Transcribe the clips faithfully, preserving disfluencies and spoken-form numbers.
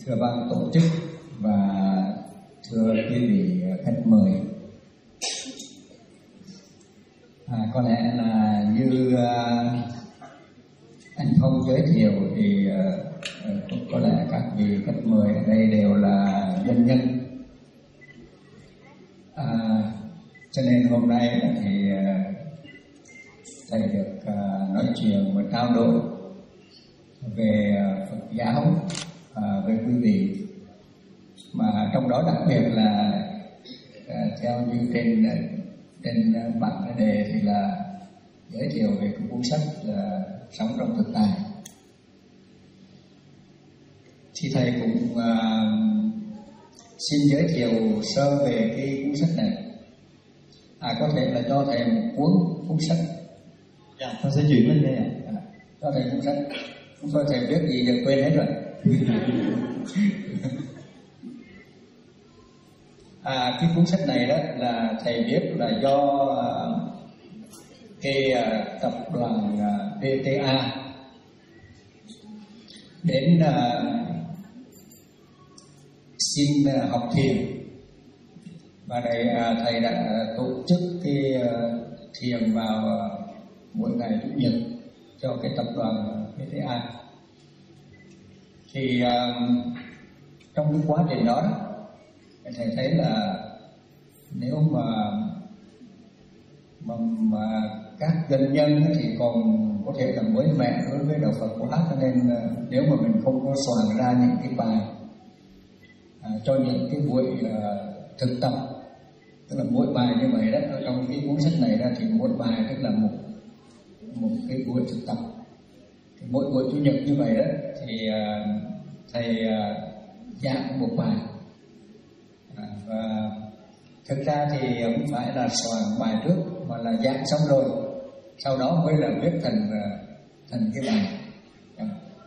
thưa ban tổ chức và thưa quý vị khách mời, à, có lẽ là như uh, anh Phong giới thiệu thì uh, có lẽ các vị khách mời ở đây đều là doanh nhân, à, cho nên hôm nay thì uh, thầy được uh, nói chuyện và trao đổi về uh, Phật giáo uh, với quý vị, mà trong đó đặc biệt là uh, theo như trên trên bảng đề thì là giới thiệu về cái cuốn sách là Sống trong thực tại. Thì thầy cũng uh, xin giới thiệu sơ về cái cuốn sách này. À, có thể là cho thầy một cuốn cuốn sách. Dạ, tôi sẽ chuyển lên đây ạ. À, cho thầy cuốn sách. Không phải thầy biết gì giờ quên hết rồi. À, cái cuốn sách này đó là thầy viết là do uh, cái uh, tập đoàn uh, pê tê a đến uh, xin uh, học thiền, và đây uh, thầy đã tổ chức cái uh, thiền vào uh, mỗi ngày chủ nhật cho cái tập đoàn pê tê a. Thì uh, trong cái quá trình đó, đó thầy thấy là nếu mà mà, mà các doanh nhân thì còn có thể là mới mẻ đối với đạo Phật quá, cho nên nếu mà mình không có soạn ra những cái bài à, cho những cái buổi à, thực tập, tức là mỗi bài như vậy đó, ở trong cái cuốn sách này ra thì mỗi bài tức là một một cái buổi thực tập, thì mỗi buổi chủ nhật như vậy đó thì à, thầy à, giảng một bài. À, và thực ra thì không phải là soạn bài trước mà là giảng xong rồi sau đó mới là viết thành thành cái bài. À,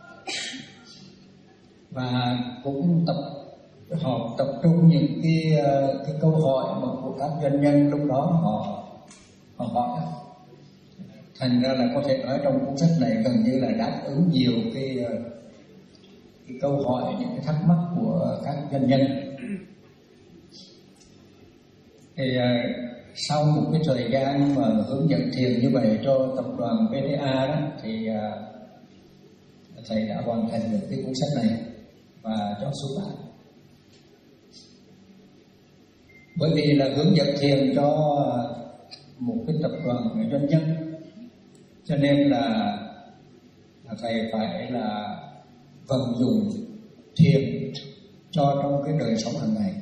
và cũng tập họ tập trung những cái cái câu hỏi mà của các doanh nhân lúc đó họ họ hỏi, thành ra là có thể nói trong cuốn sách này gần như là đáp ứng nhiều cái cái câu hỏi, những cái thắc mắc của các doanh nhân. Thì uh, sau một cái thời gian mà hướng dẫn thiền như vậy cho tập đoàn pê tê a đó, thì uh, thầy đã hoàn thành được cái cuốn sách này và cho xuất bản. Bởi vì là hướng dẫn thiền cho một cái tập đoàn doanh nhân, cho nên là, là thầy phải là vận dụng thiền cho trong cái đời sống hàng ngày.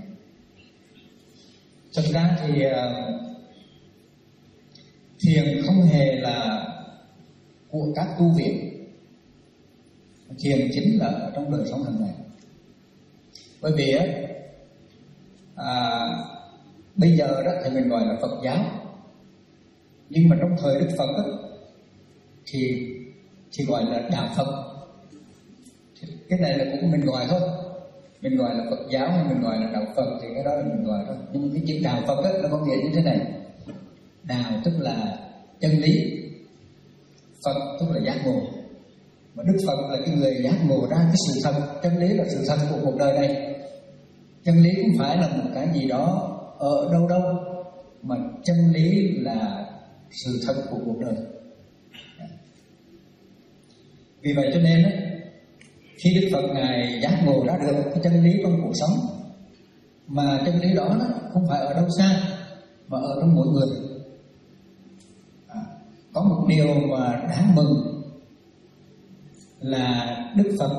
Thực ra thì uh, thiền không hề là của các tu viện, thiền chính là ở trong đời sống hàng ngày. Bởi vì à, bây giờ đó thì mình gọi là Phật giáo, nhưng mà trong thời Đức Phật đó, thì thì gọi là đạo Phật. Cái này là cũng mình gọi thôi, mình gọi là Phật giáo hay mình gọi là đạo Phật thì cái đó là mình gọi thôi. Nhưng cái chữ đạo Phật ấy, nó có nghĩa như thế này: đạo tức là chân lý, Phật tức là giác ngộ. Mà Đức Phật là cái người giác ngộ ra cái sự thật, chân lý là sự thật của cuộc đời này. Chân lý không phải là một cái gì đó ở đâu đâu, mà chân lý là sự thật của cuộc đời. Vì vậy cho nên ấy, khi Đức Phật Ngài giác ngộ ra được cái chân lý trong cuộc sống, mà chân lý đó, đó không phải ở đâu xa mà ở trong mỗi người. À, có một điều mà đáng mừng là Đức Phật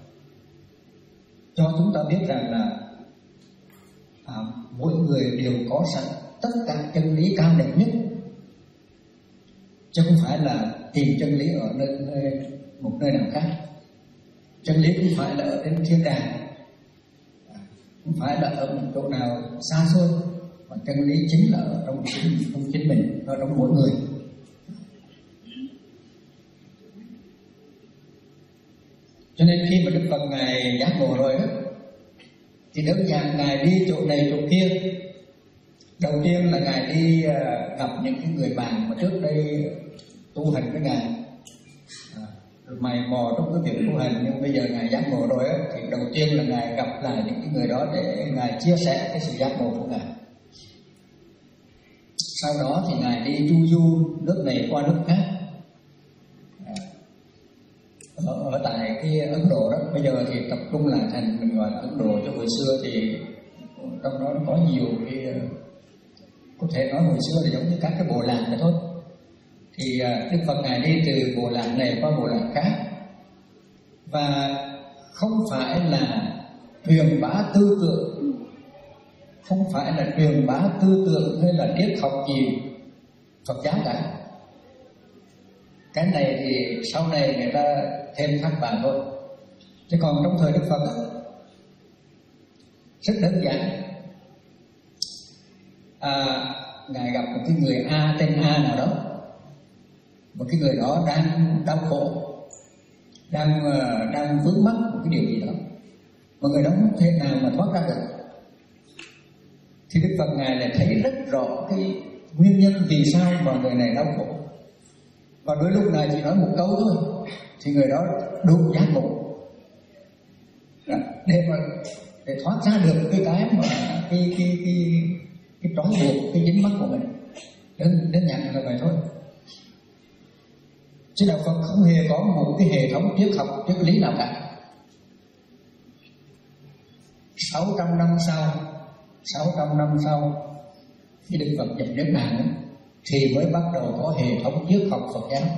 cho chúng ta biết rằng là à, mỗi người đều có sẵn tất cả chân lý cao đẹp nhất, chứ không phải là tìm chân lý ở nơi, nơi một nơi nào khác. Chân lý không phải là ở trên thiên đàng, không phải là ở một chỗ nào xa xôi, mà chân lý chính là ở trong chính, trong chính mình, ở trong mỗi người. Cho nên khi mà Đức Phật Ngài giác ngộ rồi đó, thì đơn giản Ngài đi chỗ này chỗ kia. Đầu tiên là Ngài đi gặp những cái người bạn mà trước đây tu hành với Ngài. À, mày mò trong cái việc tu hành, nhưng bây giờ ngài giác ngộ rồi á, thì đầu tiên là ngài gặp lại những cái người đó để ngài chia sẻ cái sự giác ngộ của ngài. Sau đó thì ngài đi chu du nước này qua nước khác. Ở, ở tại cái Ấn Độ đó, bây giờ thì tập trung lại thành mình gọi là Ấn Độ, chứ hồi xưa thì trong đó nó có nhiều cái, có thể nói hồi xưa thì giống như các cái bộ lạc này thôi. Thì Đức Phật ngài đi từ bộ lạc này qua bộ lạc khác, và không phải là truyền bá tư tưởng, không phải là truyền bá tư tưởng hay là triết học gì Phật giáo cả. Cái này thì sau này người ta thêm thắt vào thôi. Chứ còn trong thời Đức Phật đó, rất đơn giản. À, ngài gặp một cái người A, tên A nào đó, một cái người đó đang đau khổ, đang đang vướng mắc một cái điều gì đó, mà người đó không thể nào mà thoát ra được. Thì Đức Phật ngài lại thấy rất rõ cái nguyên nhân vì sao mà người này đau khổ, và đôi lúc ngài chỉ nói một câu thôi thì người đó đụng giác ngộ, để mà để thoát ra được cái cái mà cái cái cái cái trói buộc, cái dính mắc của mình. Đơn đơn giản là vậy thôi. Chứ đạo Phật không hề có một cái hệ thống triết học, triết lý nào cả. Sáu trăm năm sau, sáu trăm năm sau khi Đức Phật dạy nước Bạn thì mới bắt đầu có hệ thống triết học Phật giáo.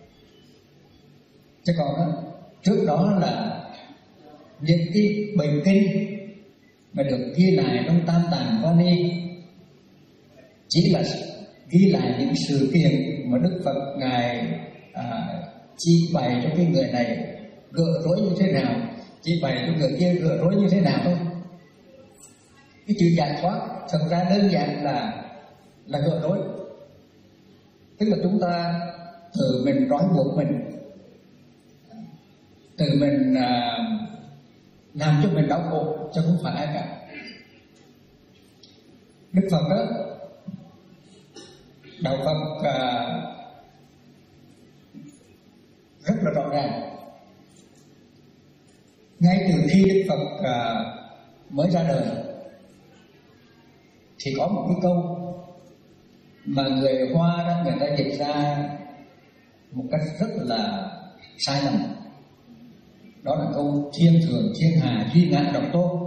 Chứ còn đó, trước đó là những cái bài kinh mà được ghi lại trong Tam Tạng Vani chỉ là ghi lại những sự kiện mà Đức Phật ngài à, chỉ bày cho cái người này gỡ rối như thế nào, chỉ bày cho người kia gỡ rối như thế nào thôi. Cái chữ giải thoát thật ra đơn giản là là gỡ rối, tức là chúng ta tự mình trói buộc mình, tự mình à, làm cho mình đau khổ, chứ không phải ai cả. Đức Phật đó, đạo Phật à, rất là rõ ràng. Ngay từ khi Đức Phật à, mới ra đời thì có một cái câu mà người Hoa đó, người ta dịch ra một cách rất là sai lầm. Đó là câu thiên thường thiên hà duy ngã độc tôn.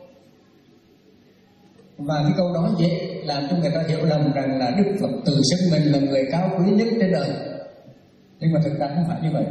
Và cái câu đó dễ làm cho người ta hiểu lầm rằng là Đức Phật tự xưng mình là người cao quý nhất trên đời. Nhưng mà thực ra không phải như vậy.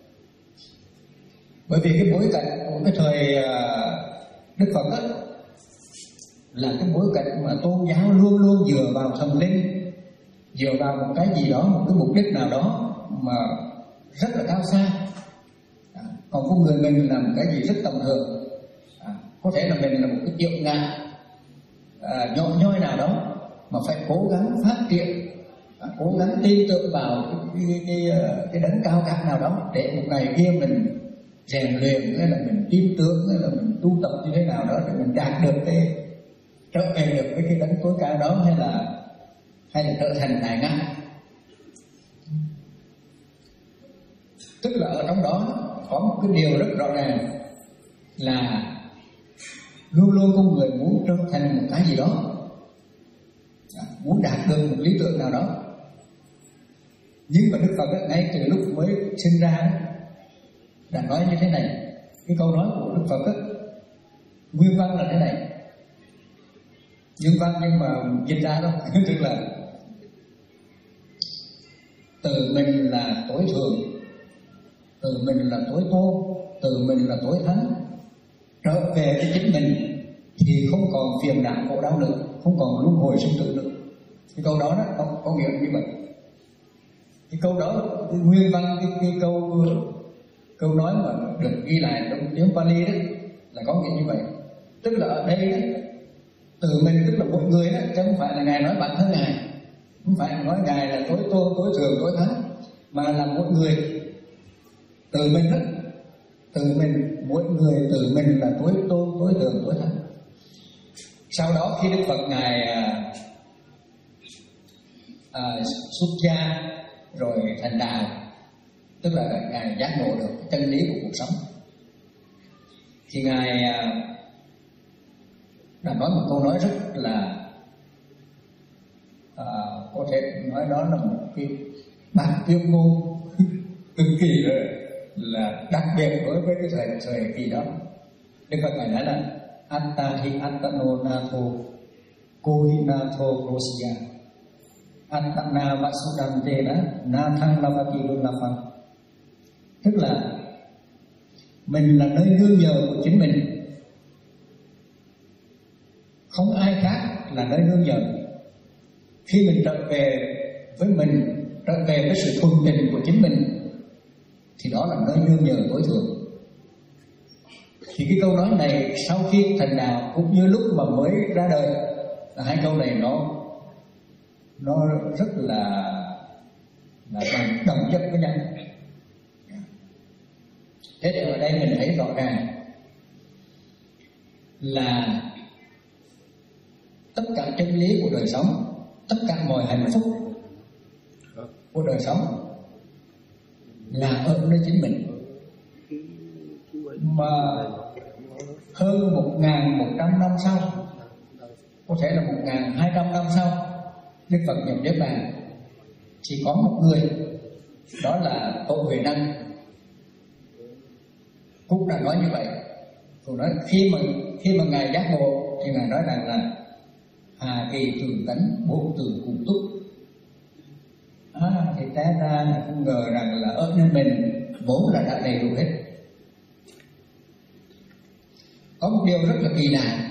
Bởi vì cái bối cảnh của cái thời Đức Phật đó là cái bối cảnh mà tôn giáo luôn luôn dựa vào thần linh, dựa vào một cái gì đó, một cái mục đích nào đó mà rất là cao xa. À, còn con người mình là một cái gì rất tầm thường. À, có thể là mình là một cái triệu ngạ à, nhỏ nhoi nào đó mà phải cố gắng phát triển, à, cố gắng tin tưởng vào cái, cái, cái, cái đấng cao cả nào đó để một ngày kia mình rèn luyện, hay là mình tin tưởng, hay là mình tu tập như thế nào đó để mình đạt được cái trở về được với cái đấng tối cao đó, hay là hay là trở thành đại ngã. Tức là ở trong đó có một cái điều rất rõ ràng là luôn luôn con người muốn trở thành một cái gì đó, muốn đạt được một lý tưởng nào đó. Nhưng mà Đức Phật ấy, ngay từ lúc mới sinh ra đã nói như thế này. Cái câu nói của Đức Phật ấy, nguyên văn là thế này, nguyên văn nhưng mà dịch ra thôi tức là tự mình là tối thượng, tự mình là tối tôn, tự mình là tối thắng, trở về với chính mình thì không còn phiền não khổ đau nữa, không còn luân hồi sinh tử nữa. Cái câu đó, đó có, có nghĩa như vậy. Cái câu đó, cái nguyên văn, cái, cái câu câu nói mà được ghi lại trong tiếng Pali đó là có nghĩa như vậy. Tức là ở đây đó, từ mình tức là một người đó, chứ không phải là ngài nói bản thân ngài, không phải nói ngài là tối tôn, tối thượng, tối thắng, mà là một người từ mình đó, từ mình, mỗi người từ mình là tối tôn, tối thượng, tối thắng. Sau đó khi Đức Phật ngài à, à, xuất gia rồi thành đạo, tức là Ngài giác ngộ được chân lý của cuộc sống. Thì Ngài đã nói một câu nói rất là à, có thể nói đó là một cái bản tuyên ngôn cực kỳ là, là đặc biệt đối với cái thời thời kỳ đó. Đức Phật Ngài nói là Atta hi attano natho kohinato rosya attana vasudantena nathang lavati lullafang. Tức là mình là nơi nương nhờ của chính mình, không ai khác là nơi nương nhờ. Khi mình trở về với mình, trở về với sự thuần tình của chính mình, thì đó là nơi nương nhờ tối thượng. Thì cái câu nói này sau khi thành đạo cũng như lúc mà mới ra đời, là hai câu này nó nó rất là là đồng, đồng nhất với nhau. Thế thì ở đây mình thấy rõ ràng là tất cả chân lý của đời sống, tất cả mọi hạnh phúc của đời sống là ở nơi chính mình. Mà hơn một ngàn một trăm năm sau, có thể là một ngàn hai trăm năm sau, Đức Phật nhập Niết Bàn, chỉ có một người, đó là Tổ Huệ Năng, cũng đã nói như vậy. Rồi nói khi mà khi mà Ngài giác ngộ thì Ngài nói rằng là hà kỳ thường tánh bốn từ cùng túc. À, thì té ra là không ngờ rằng là ở nơi mình vốn là đã đầy đủ hết. Có một điều rất là kỳ lạ,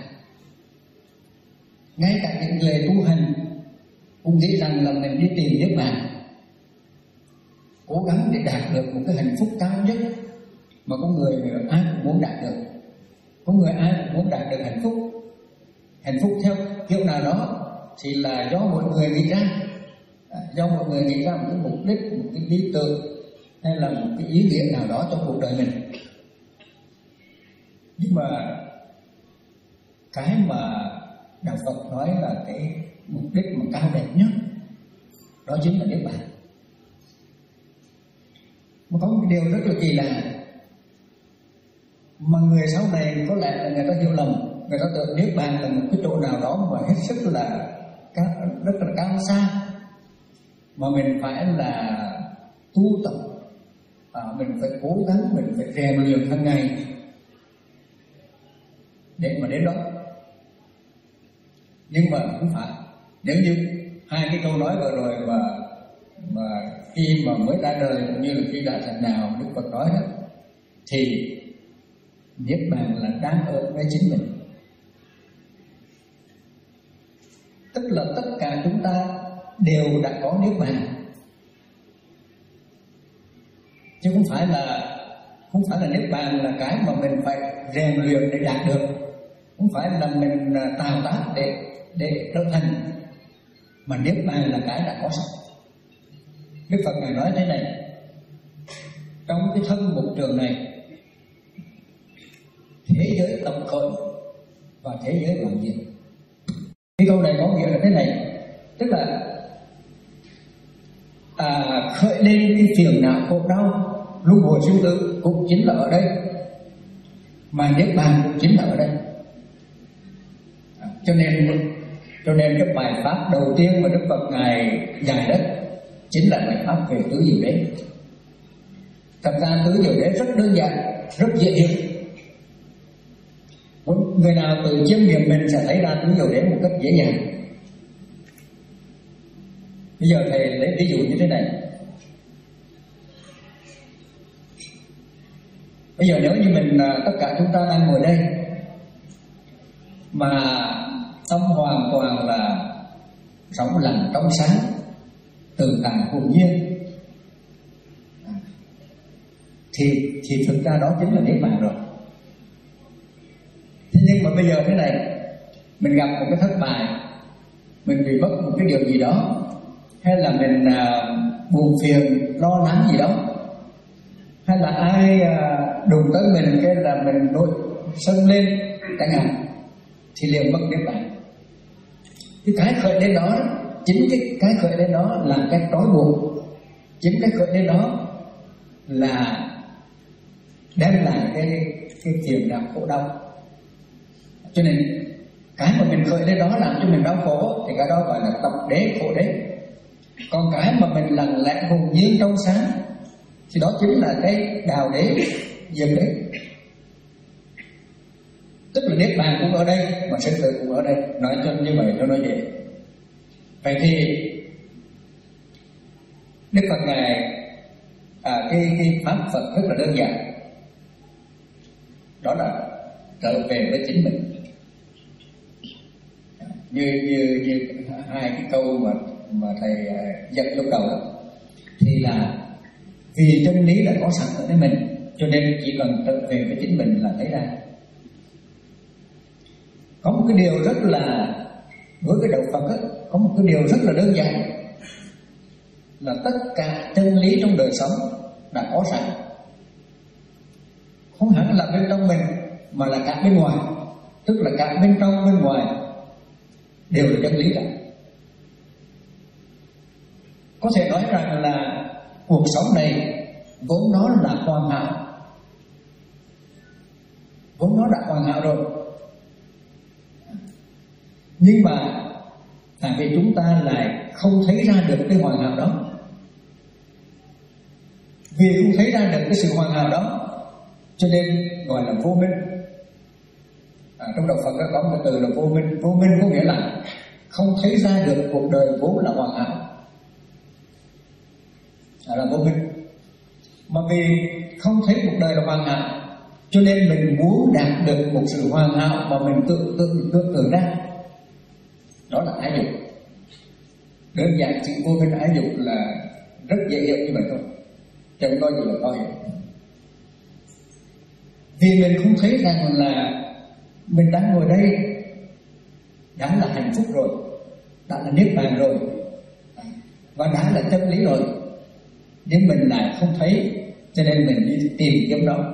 ngay cả những người tu hành cũng nghĩ rằng là mình đi tìm Niết Bàn, cố gắng để đạt được một cái hạnh phúc cao nhất mà có người ai cũng muốn đạt được. Có người ai cũng muốn đạt được hạnh phúc. Hạnh phúc theo kiểu nào đó thì là do mọi người nghĩ ra, do mọi người nghĩ ra một cái mục đích, một cái lý tưởng hay là một cái ý nghĩa nào đó trong cuộc đời mình. Nhưng mà cái mà Đạo Phật nói là cái mục đích mà cao đẹp nhất, đó chính là Niết Bàn. Mà có một điều rất là kỳ lạ mà người sau này có lẽ là người ta hiểu lầm, người ta tưởng Niết Bàn là một cái chỗ nào đó mà hết sức là rất là cao xa, mà mình phải là tu tập, à, mình phải cố gắng, mình phải rèn luyện hàng ngày để mà đến đó. Nhưng mà không phải. Nếu như hai cái câu nói vừa rồi mà mà khi mà mới ra đời cũng như là khi đã thành đạo Đức Phật nói đó, thì Niết Bàn là đang ở với chính mình. Tức là tất cả chúng ta đều đã có Niết Bàn, chứ không phải là không phải là Niết Bàn là cái mà mình phải rèn luyện để đạt được, không phải là mình tạo tác để để trở thành, mà Niết Bàn là cái đã có sẵn. Đức Phật Ngài nói thế này: trong cái thân mục trường này, thế giới tập khởi và thế giới đoạn diệt. Cái câu này có nghĩa là thế này, tức là à, khởi lên cái phiền não khổ đau luân hồi sinh tử cũng chính là ở đây, mà Niết Bàn cũng chính là ở đây. À, cho nên cho nên cái bài pháp đầu tiên mà Đức Phật Ngài dạy đó chính là bài pháp về tứ diệu đế. Thật ra tứ diệu đế rất đơn giản, rất dễ hiểu. Người nào tự chiêm nghiệm mình sẽ thấy ra tứ diệu đế một cách dễ dàng. Bây giờ thầy lấy ví dụ như thế này. Bây giờ nếu như mình, tất cả chúng ta đang ngồi đây mà tâm hoàn toàn là rộng lặng trong sáng, từ tại hồn nhiên, thì thì thực ra đó chính là Niết Bàn rồi. Thế nhưng mà bây giờ thế này, mình gặp một cái thất bại, mình bị mất một cái điều gì đó, hay là mình à, buồn phiền, lo lắng gì đó, hay là ai à, đụng tới mình cái là mình nổi sân lên chẳng hạn, thì liền mất Niết Bàn. Cái cái khởi lên đó, chính cái cái khởi lên đó là cái trói buộc, chính cái khởi lên đó là đem lại cái cái phiền não khổ đau. Cho nên cái mà mình khởi lên đó làm cho mình đau khổ thì cái đó gọi là tập đế khổ đế. Còn cái mà mình lặng lẽ hồn nhiên trong sáng thì đó chính là cái đào đế, diệt đế. Tức là niết bàn cũng ở đây mà sinh tử cũng ở đây. Nói cho như vậy cho nó dễ. Vậy thì Đức Phật ngài à, cái cái pháp Phật rất là đơn giản, đó là trở về với chính mình. Như như như hai cái câu mà mà thầy dạy lúc đầu đó, thì là vì chân lý đã có sẵn ở nơi mình, cho nên chỉ cần trở về với chính mình là thấy ra. Có một cái điều rất là, với cái đạo Phật ấy, có một cái điều rất là đơn giản, là tất cả chân lý trong đời sống đã có sẵn, không hẳn là bên trong mình mà là cả bên ngoài, tức là cả bên trong bên ngoài đều là chân lý cả. Có thể nói rằng là cuộc sống này vốn nó là hoàn hảo, vốn nó đã hoàn hảo rồi, nhưng mà tại vì chúng ta lại không thấy ra được cái hoàn hảo đó. Vì không thấy ra được cái sự hoàn hảo đó cho nên gọi là vô minh. À, trong đạo Phật có một từ là vô minh. Vô minh có nghĩa là không thấy ra được cuộc đời vốn là hoàn hảo, đó là vô minh. Mà vì không thấy cuộc đời là hoàn hảo cho nên mình muốn đạt được một sự hoàn hảo mà mình tự tự tự tưởng ra, đó là ái dục. Đơn giản chữ vô minh ái dục là rất dễ hiểu như vậy thôi, chứ không có gì là khó hiểu. Vì mình không thấy rằng là mình đang ngồi đây đã là hạnh phúc rồi, đã là niết bàn rồi, và đã là chân lý rồi, nhưng mình lại không thấy, cho nên mình đi tìm kiếm đó.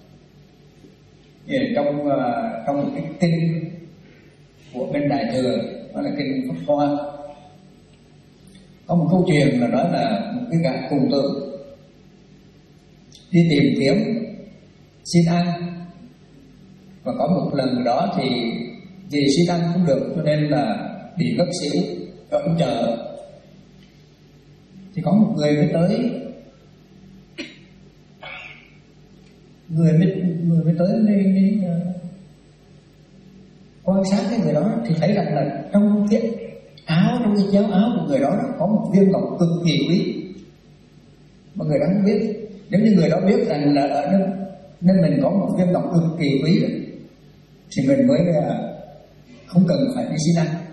Trong uh, trong một cái kinh của bên Đại Thừa, đó là kinh Pháp Hoa, có một câu chuyện là nói là một cái gã cùng tử đi tìm kiếm xin ăn, và có một lần đó thì vì xin ăn cũng được cho nên là bị ngất xỉu ở chợ. Thì có một người mới tới, người mới người mới tới đây, đây uh, quan sát cái người đó thì thấy rằng là trong cái áo, trong cái chéo áo của người đó có một viên ngọc cực kỳ quý mà người đó không biết. Nếu như người đó biết rằng là ở nơi, nơi mình có một viên ngọc cực kỳ quý rồi, thì mình mới là không cần phải đi xin ăn.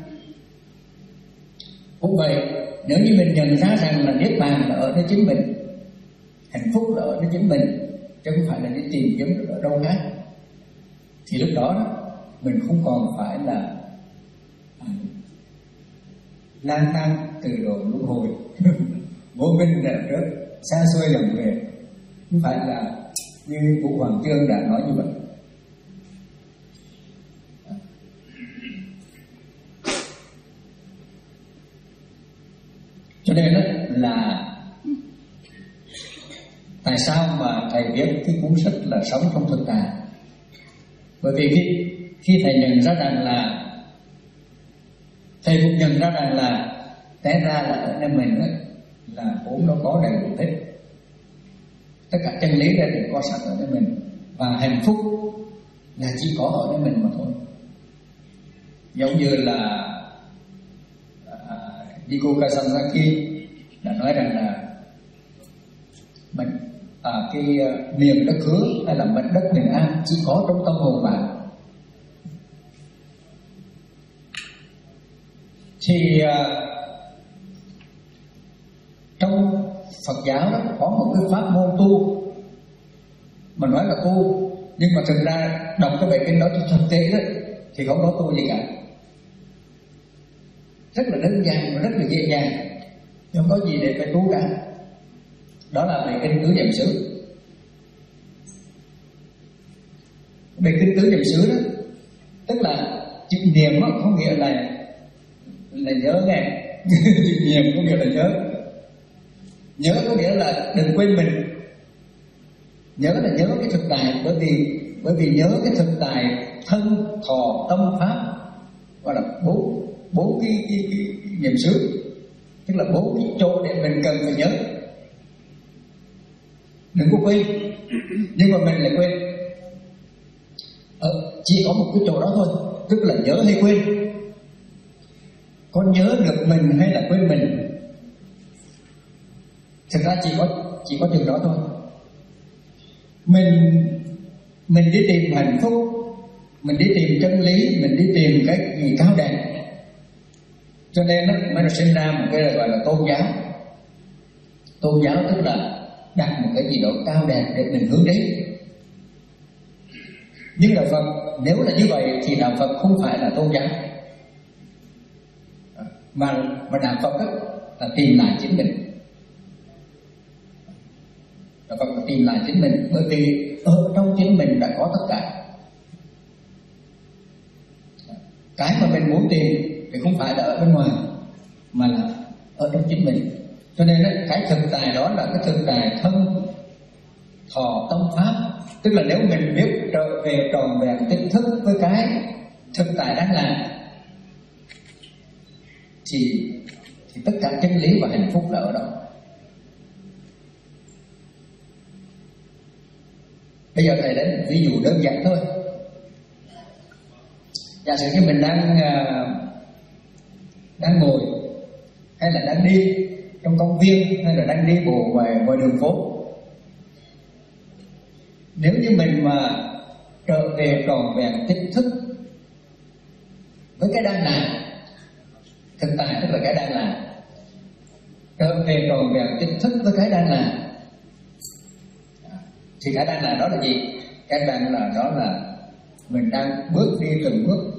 Cũng vậy, nếu như mình nhận ra rằng là niết bàn là ở nơi chính mình, hạnh phúc là ở nơi chính mình, chứ không phải là đi tìm kiếm ở đâu khác, thì lúc đó mình không còn phải là lang thang từ độ luân hồi vô minh là rất xa xôi lòng về, không phải là như Vũ Hoàng Chương đã nói như vậy. Cho nên là tại sao mà thầy viết cái cuốn sách là Sống trong Thực Tại? Bởi vì khi, khi thầy nhận ra rằng là thầy cũng nhận ra rằng là té ra là ở nơi mình ấy, là vốn nó có đầy đủ hết, tất cả chân lý ra đều có sẵn ở nơi mình, và hạnh phúc là chỉ có ở nơi mình mà thôi. Giống như là uh, Nico Kazanzaki đã nói rằng là mình à, cái uh, miền đất hứa hay là mảnh đất bình an chỉ có trong tâm hồn bạn. Thì uh, trong Phật giáo đó có một cái pháp môn tu mà nói là tu, nhưng mà thực ra đọc cái bài kinh đó thì thực tế đó thì không có tu gì cả, rất là đơn giản và rất là dễ dàng, không có gì để phải tu cả. Đó là bài kinh Tứ Niệm Xứ. Bài kinh Tứ Niệm Xứ đó tức là chữ niệm đó, có nghĩa là là nhớ nghe chữ niệm có nghĩa là nhớ. Nhớ có nghĩa là đừng quên mình, Nhớ là nhớ cái thực tại, bởi vì bởi vì nhớ cái thực tại thân thọ tâm pháp, gọi là bốn bốn cái, cái, cái, cái niệm xứ, tức là bốn cái chỗ để mình cần phải nhớ. Đừng có quên, nhưng mà mình lại quên. Ờ, chỉ có một cái chỗ đó thôi, tức là nhớ hay quên. Có nhớ được mình hay là quên mình? Thực ra chỉ có chỉ có chừng đó thôi. Mình mình đi tìm hạnh phúc, mình đi tìm chân lý, mình đi tìm cái gì cao đẹp, cho nên nó mới nó sinh ra một cái gọi là tôn giáo. Tôn giáo tức là đặt một cái gì đó cao đẹp để mình hướng đến. Nhưng đạo Phật nếu là như vậy thì đạo Phật không phải là tôn giáo, mà mà đạo Phật đó là tìm lại chính mình. Đạo Phật là tìm lại chính mình, bởi vì ở trong chính mình đã có tất cả. Cái mà mình muốn tìm thì không phải là ở bên ngoài, mà là ở trong chính mình. Cho nên đó, cái thực tại đó là cái thực tại thân thọ tâm pháp. Tức là nếu mình biết trở về tròn vẹn tỉnh thức với cái thực tại đang làm, thì, thì tất cả chân lý và hạnh phúc là ở đó. Bây giờ thầy đến ví dụ đơn giản thôi. Giả sử như mình đang đang ngồi, hay là đang đi trong công viên, hay là đang đi bộ ngoài ngoài đường phố. Nếu như mình mà trở về tròn vẹn tỉnh thức với cái đang làm, thực tại tức là cái đang làm, trở về tròn vẹn tỉnh thức với cái đang làm, thì cái đang làm đó là gì? Cái đang là đó là mình đang bước đi từng bước.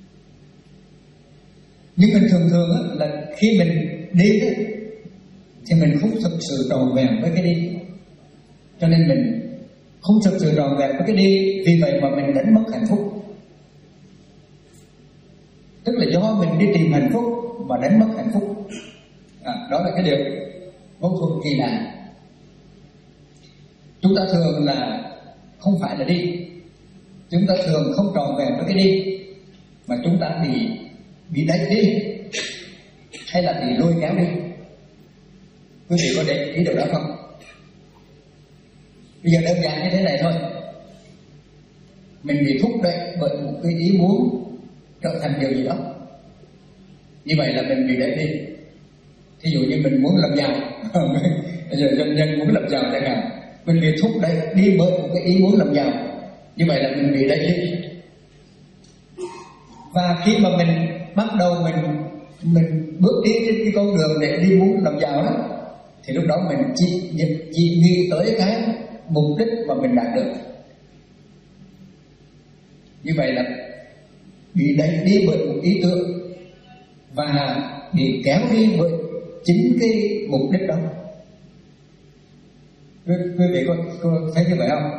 Nhưng mình thường thường là khi mình đi thì mình không thực sự tròn vẹn với cái đi, cho nên mình không thực sự tròn vẹn với cái đi, vì vậy mà mình đánh mất hạnh phúc. Tức là do mình đi tìm hạnh phúc mà đánh mất hạnh phúc. À, đó là cái điều mâu thuẫn kỳ lạ. Chúng ta thường là không phải là đi, chúng ta thường không tròn vẹn với cái đi, mà chúng ta bị bị đẩy đi, hay là bị lôi kéo đi. Quý vị có để ý điều đó không? Bây giờ đơn giản như thế này thôi. Mình bị thúc đẩy bởi một cái ý muốn trở thành điều gì đó, như vậy là mình bị đẩy đi. Thí dụ như mình muốn làm giàu, bây giờ doanh nhân muốn làm giàu chẳng hạn, mình bị thúc đẩy đi bởi một cái ý muốn làm giàu, như vậy là mình bị đẩy đi. Và khi mà mình bắt đầu mình mình bước đi trên cái con đường để đi muốn làm giàu đó, thì lúc đó mình chỉ, chỉ nghĩ tới cái mục đích mà mình đạt được. Như vậy là bị đẩy đi bởi một ý tưởng và bị kéo đi bởi chính cái mục đích đó. Quý, quý vị có, có thấy như vậy không?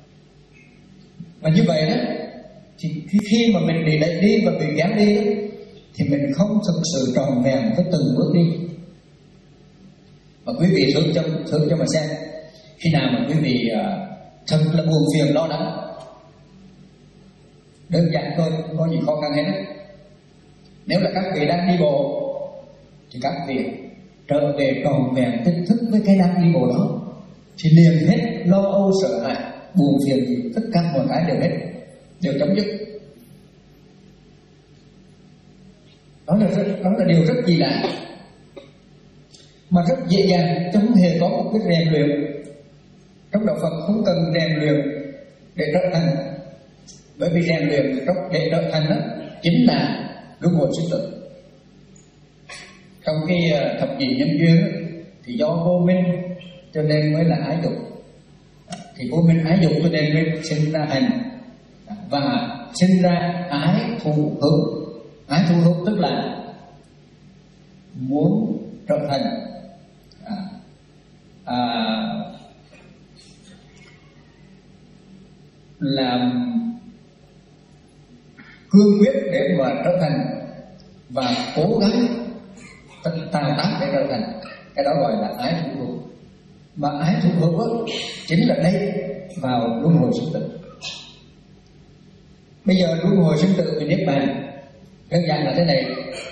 Và như vậy đó, thì khi mà mình bị đẩy đi và bị kéo đi đó, thì mình không thực sự tròn vẹn với từng bước đi. Và quý vị thử cho, thử cho mà xem, khi nào mà quý vị uh, thật là buồn phiền lo lắng, đơn giản thôi, không có gì khó khăn hết. Nếu là các vị đang đi bộ thì các vị trở về tròn vẹn tỉnh thức với cái đang đi bộ đó, thì liền hết lo âu sợ hãi buồn phiền gì, tất cả mọi cái đều hết, đều chấm dứt. Đó là rất, đó là điều rất kỳ lạ, mà rất dễ dàng, chứ không hề có một cái rèn luyện. Trong đạo Phật không cần rèn luyện để trở thành, bởi vì rèn luyện để trở thành đó chính là luân hồi sinh tử. Trong cái thập nhị nhân duyên thì do vô minh cho nên mới là ái dục, thì vô minh ái dục cho nên mới sinh ra hành, và sinh ra ái thụ hữu. Ái thụ hữu tức là muốn trở thành à, à, làm cương quyết để mà trở thành, và cố gắng tạo tác để trở thành. Cái đó gọi là ái thụ hữu. Mà ái thụ hữu chính là đây vào luân hồi sinh tử. Bây giờ luân hồi sinh tử thì niết bàn đơn giản là thế này.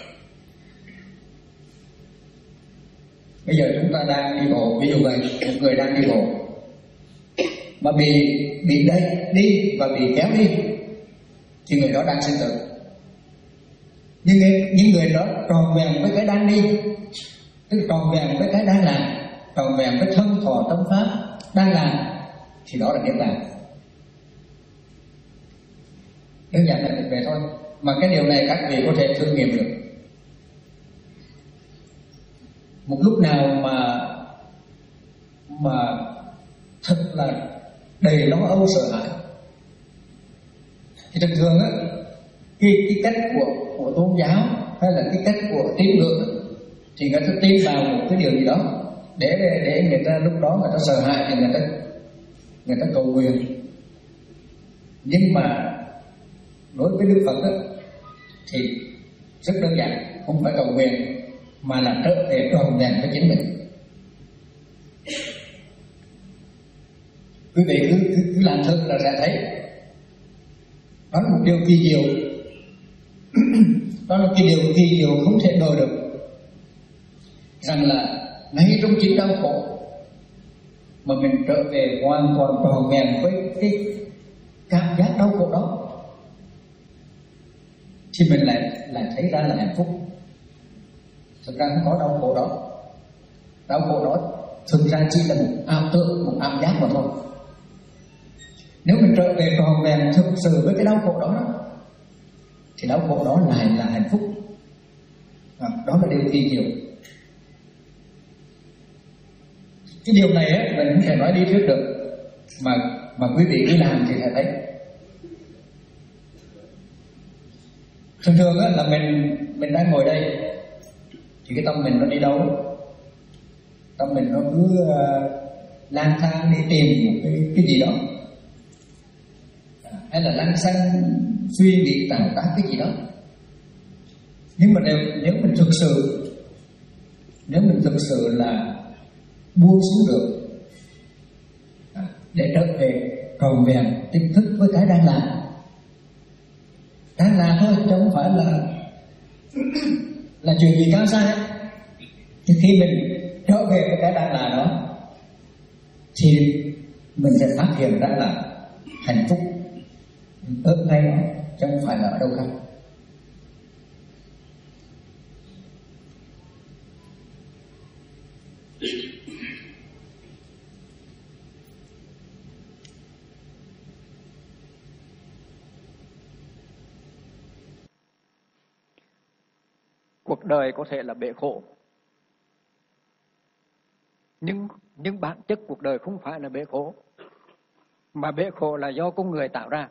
Bây giờ chúng ta đang đi bộ, ví dụ vậy, một người đang đi bộ mà bị bị đẩy đi và bị kéo đi thì người đó đang sinh tử. Nhưng những người đó tròn vẹn với cái đang đi, tức tròn vẹn với cái đang làm, tròn vẹn với thân thọ tâm pháp đang làm, thì đó là niết bàn. Đơn giản là như vậy thôi. Mà cái điều này các vị có thể thử nghiệm được. Một lúc nào mà mà thật là đầy lo âu sợ hãi thì thường thường á, cái, cái cách của của tôn giáo hay là cái cách của tín ngưỡng thì người ta tin vào một cái điều gì đó để để người ta lúc đó người ta sợ hãi thì người ta người ta cầu nguyện. Nhưng mà đối với Đức Phật đó, thì rất đơn giản, không phải cầu nguyện mà là trở về tròn vẹn với chính mình. Quý vị cứ, cứ, cứ làm thử là sẽ thấy đó là một điều kỳ diệu. Đó là cái điều kỳ diệu không thể ngờ được, rằng là ngay trong chính đau khổ mà mình trở về hoàn toàn tròn vẹn với cái cảm giác đau khổ đó, thì mình lại lại thấy ra là hạnh phúc. Thực ra không có đau khổ đó. Đau khổ đó thực ra chỉ là một ảo tưởng, một ảo giác mà thôi. Nếu mình trở về tròn vẹn thực sự với cái đau khổ đó, thì đau khổ đó lại là hạnh phúc. À, đó là điều kỳ diệu. Cái điều này á, mình không thể nói đi thuyết được, mà mà quý vị cứ làm thì sẽ thấy. Thường thường á, là mình mình đang ngồi đây thì cái tâm mình nó đi đâu? Tâm mình nó cứ uh, lang thang đi tìm một cái cái gì đó, à, hay là lăng xăng suy nghĩ tạo tác cái gì đó. Nhưng mà nếu, nếu mình thực sự nếu mình thực sự là buông xuống được, à, để trở về tròn vẹn tỉnh thức với cái đang làm, đang làm thôi chứ không phải là là chuyện gì cao xa. Thì khi mình trở về với cái đang làm đó thì mình sẽ phát hiện ra là hạnh phúc ở ngay đó chứ không phải là ở đâu khác. Cuộc đời có thể là bể khổ, nhưng nhưng bản chất cuộc đời không phải là bể khổ, mà bể khổ là do con người tạo ra.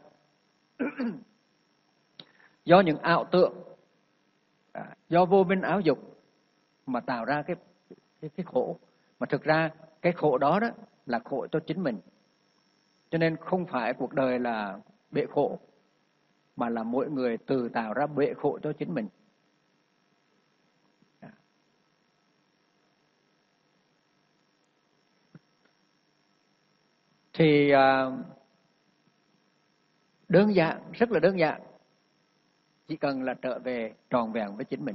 Do những ảo tưởng, do vô minh áo dục mà tạo ra cái cái, cái khổ. Mà thực ra cái khổ đó đó là khổ cho chính mình. Cho nên không phải cuộc đời là bể khổ, mà là mỗi người tự tạo ra bể khổ cho chính mình. Thì đơn giản, rất là đơn giản, chỉ cần là trở về tròn vẹn với chính mình.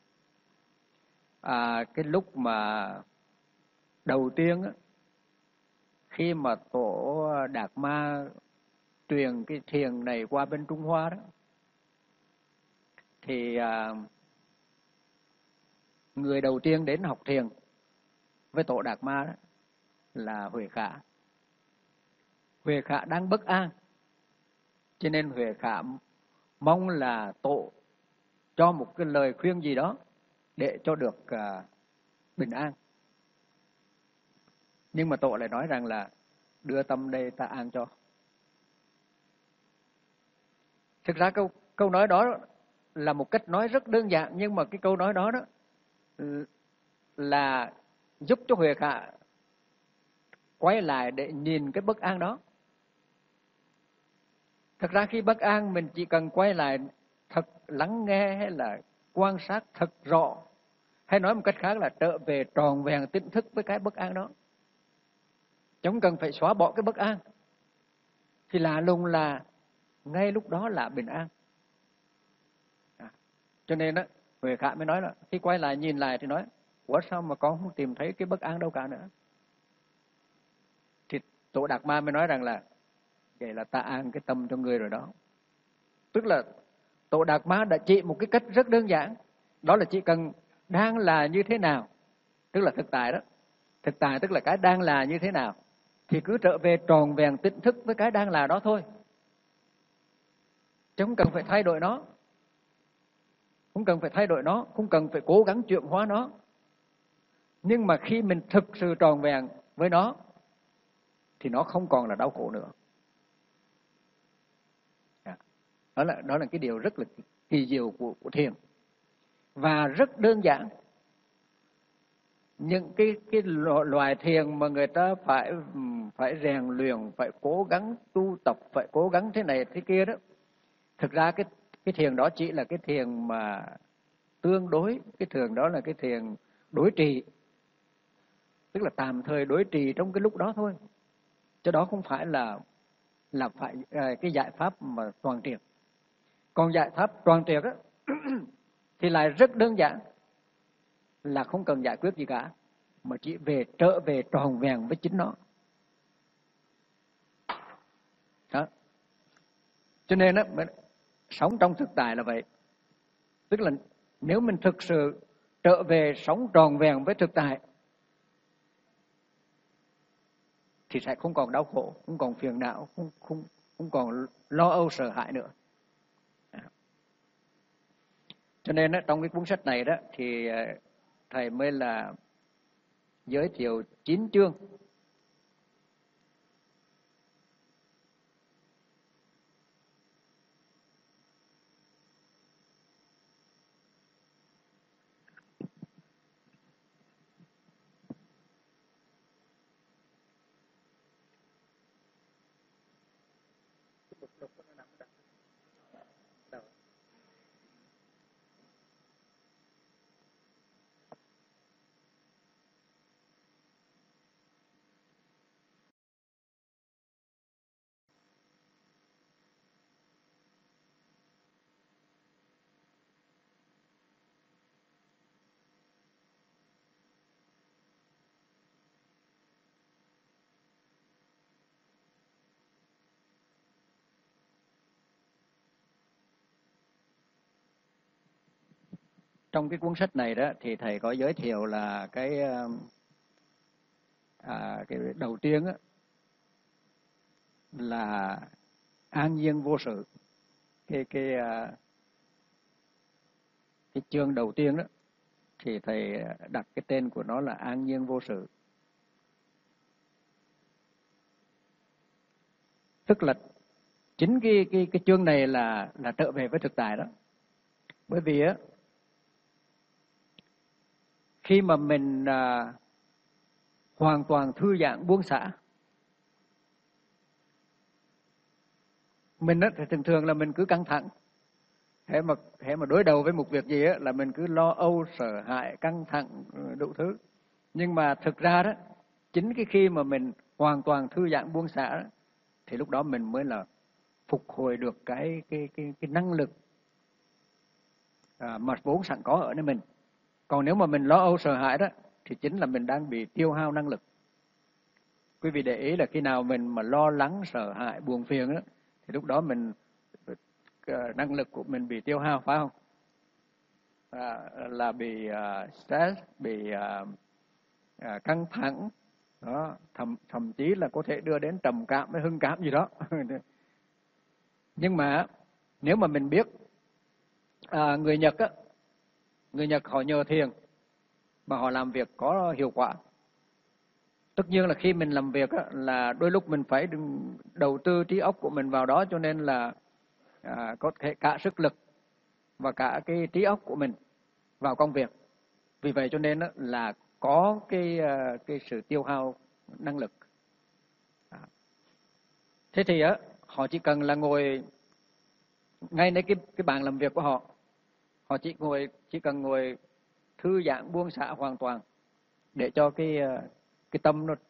À, cái lúc mà đầu tiên á, khi mà tổ Đạt Ma truyền cái thiền này qua bên Trung Hoa đó, thì à, người đầu tiên đến học thiền với tổ Đạt Ma đó là Huệ Khả. Huệ Khả đang bất an, cho nên Huệ Khả mong là tổ cho một cái lời khuyên gì đó để cho được uh, bình an. Nhưng mà tổ lại nói rằng là đưa tâm đây ta an cho. Thực ra câu câu nói đó là một cách nói rất đơn giản, nhưng mà cái câu nói đó đó là giúp cho Huệ Khả quay lại để nhìn cái bất an đó. Thật ra khi bất an mình chỉ cần quay lại thật lắng nghe hay là quan sát thật rõ, hay nói một cách khác là trở về tròn vẹn tỉnh thức với cái bất an đó. Chúng cần phải xóa bỏ cái bất an. thì lạ lùng là ngay lúc đó là bình an. À, cho nên đó, Huệ Khả mới nói là khi quay lại nhìn lại thì nói, ủa sao mà con không tìm thấy cái bất an đâu cả nữa. Thì Tổ Đạt Ma mới nói rằng là vậy là ta an cái tâm cho người rồi đó. Tức là Tổ Đạt Ma đã chỉ một cái cách rất đơn giản, đó là chỉ cần đang là như thế nào, tức là thực tại đó. Thực tại tức là cái đang là như thế nào, thì cứ trở về tròn vẹn tỉnh thức với cái đang là đó thôi. Chứ không cần phải thay đổi nó. Không cần phải thay đổi nó, không cần phải cố gắng chuyển hóa nó. Nhưng mà khi mình thực sự tròn vẹn với nó, thì nó không còn là đau khổ nữa. Đó là, đó là cái điều rất là kỳ diệu của, của thiền. Và rất đơn giản. Những cái, cái loại thiền mà người ta phải, phải rèn luyện, phải cố gắng tu tập, phải cố gắng thế này thế kia đó. Thực ra cái, cái thiền đó chỉ là cái thiền mà tương đối, cái thiền đó là cái thiền đối trị. Tức là tạm thời đối trị trong cái lúc đó thôi. Chứ đó không phải là, là phải cái giải pháp mà toàn triệt. Còn giải pháp toàn triệt đó, thì lại rất đơn giản, là không cần giải quyết gì cả, mà chỉ về trở về tròn vẹn với chính nó. Đó. Cho nên đó, sống trong thực tại là vậy. Tức là nếu mình thực sự trở về sống tròn vẹn với thực tại, thì sẽ không còn đau khổ, không còn phiền não, không, không, không còn lo âu sợ hãi nữa. Cho nên đó, trong cái cuốn sách này đó thì thầy mới là giới thiệu chín chương. Trong cái cuốn sách này đó thì thầy có giới thiệu là cái à, cái đầu tiên đó, là an nhiên vô sự. Cái cái cái chương đầu tiên đó thì thầy đặt cái tên của nó là an nhiên vô sự. Tức là chính cái cái cái chương này là là trở về với thực tại đó. Bởi vì á, khi mà mình à, hoàn toàn thư giãn buông xả, mình á thì thường thường là mình cứ căng thẳng. Hễ mà hễ mà đối đầu với một việc gì á là mình cứ lo âu, sợ hãi, căng thẳng đủ thứ. Nhưng mà thực ra đó, chính cái khi mà mình hoàn toàn thư giãn buông xả đó, thì lúc đó mình mới là phục hồi được cái cái cái cái năng lực à, mà vốn sẵn có ở nơi mình. Còn nếu mà mình lo âu sợ hãi đó thì chính là mình đang bị tiêu hao năng lực. Quý vị để ý là khi nào mình mà lo lắng, sợ hãi, buồn phiền đó, thì lúc đó mình năng lực của mình bị tiêu hao, phải không? À, là bị uh, stress, bị uh, uh, căng thẳng, đó, thậm thậm chí là có thể đưa đến trầm cảm hay hưng cảm gì đó. Nhưng mà nếu mà mình biết à, người Nhật á, người Nhật họ nhờ thiền mà họ làm việc có hiệu quả. Tất nhiên là khi mình làm việc á, là đôi lúc mình phải đầu tư trí óc của mình vào đó, cho nên là à, có thể cả sức lực và cả cái trí óc của mình vào công việc. Vì vậy cho nên á, là có cái cái sự tiêu hao năng lực. À. Thế thì á, họ chỉ cần là ngồi ngayในcái cái bàn làm việc của họ, họ chỉ ngồi chỉ cần ngồi thư giãn buông xả hoàn toàn để cho cái cái tâm nó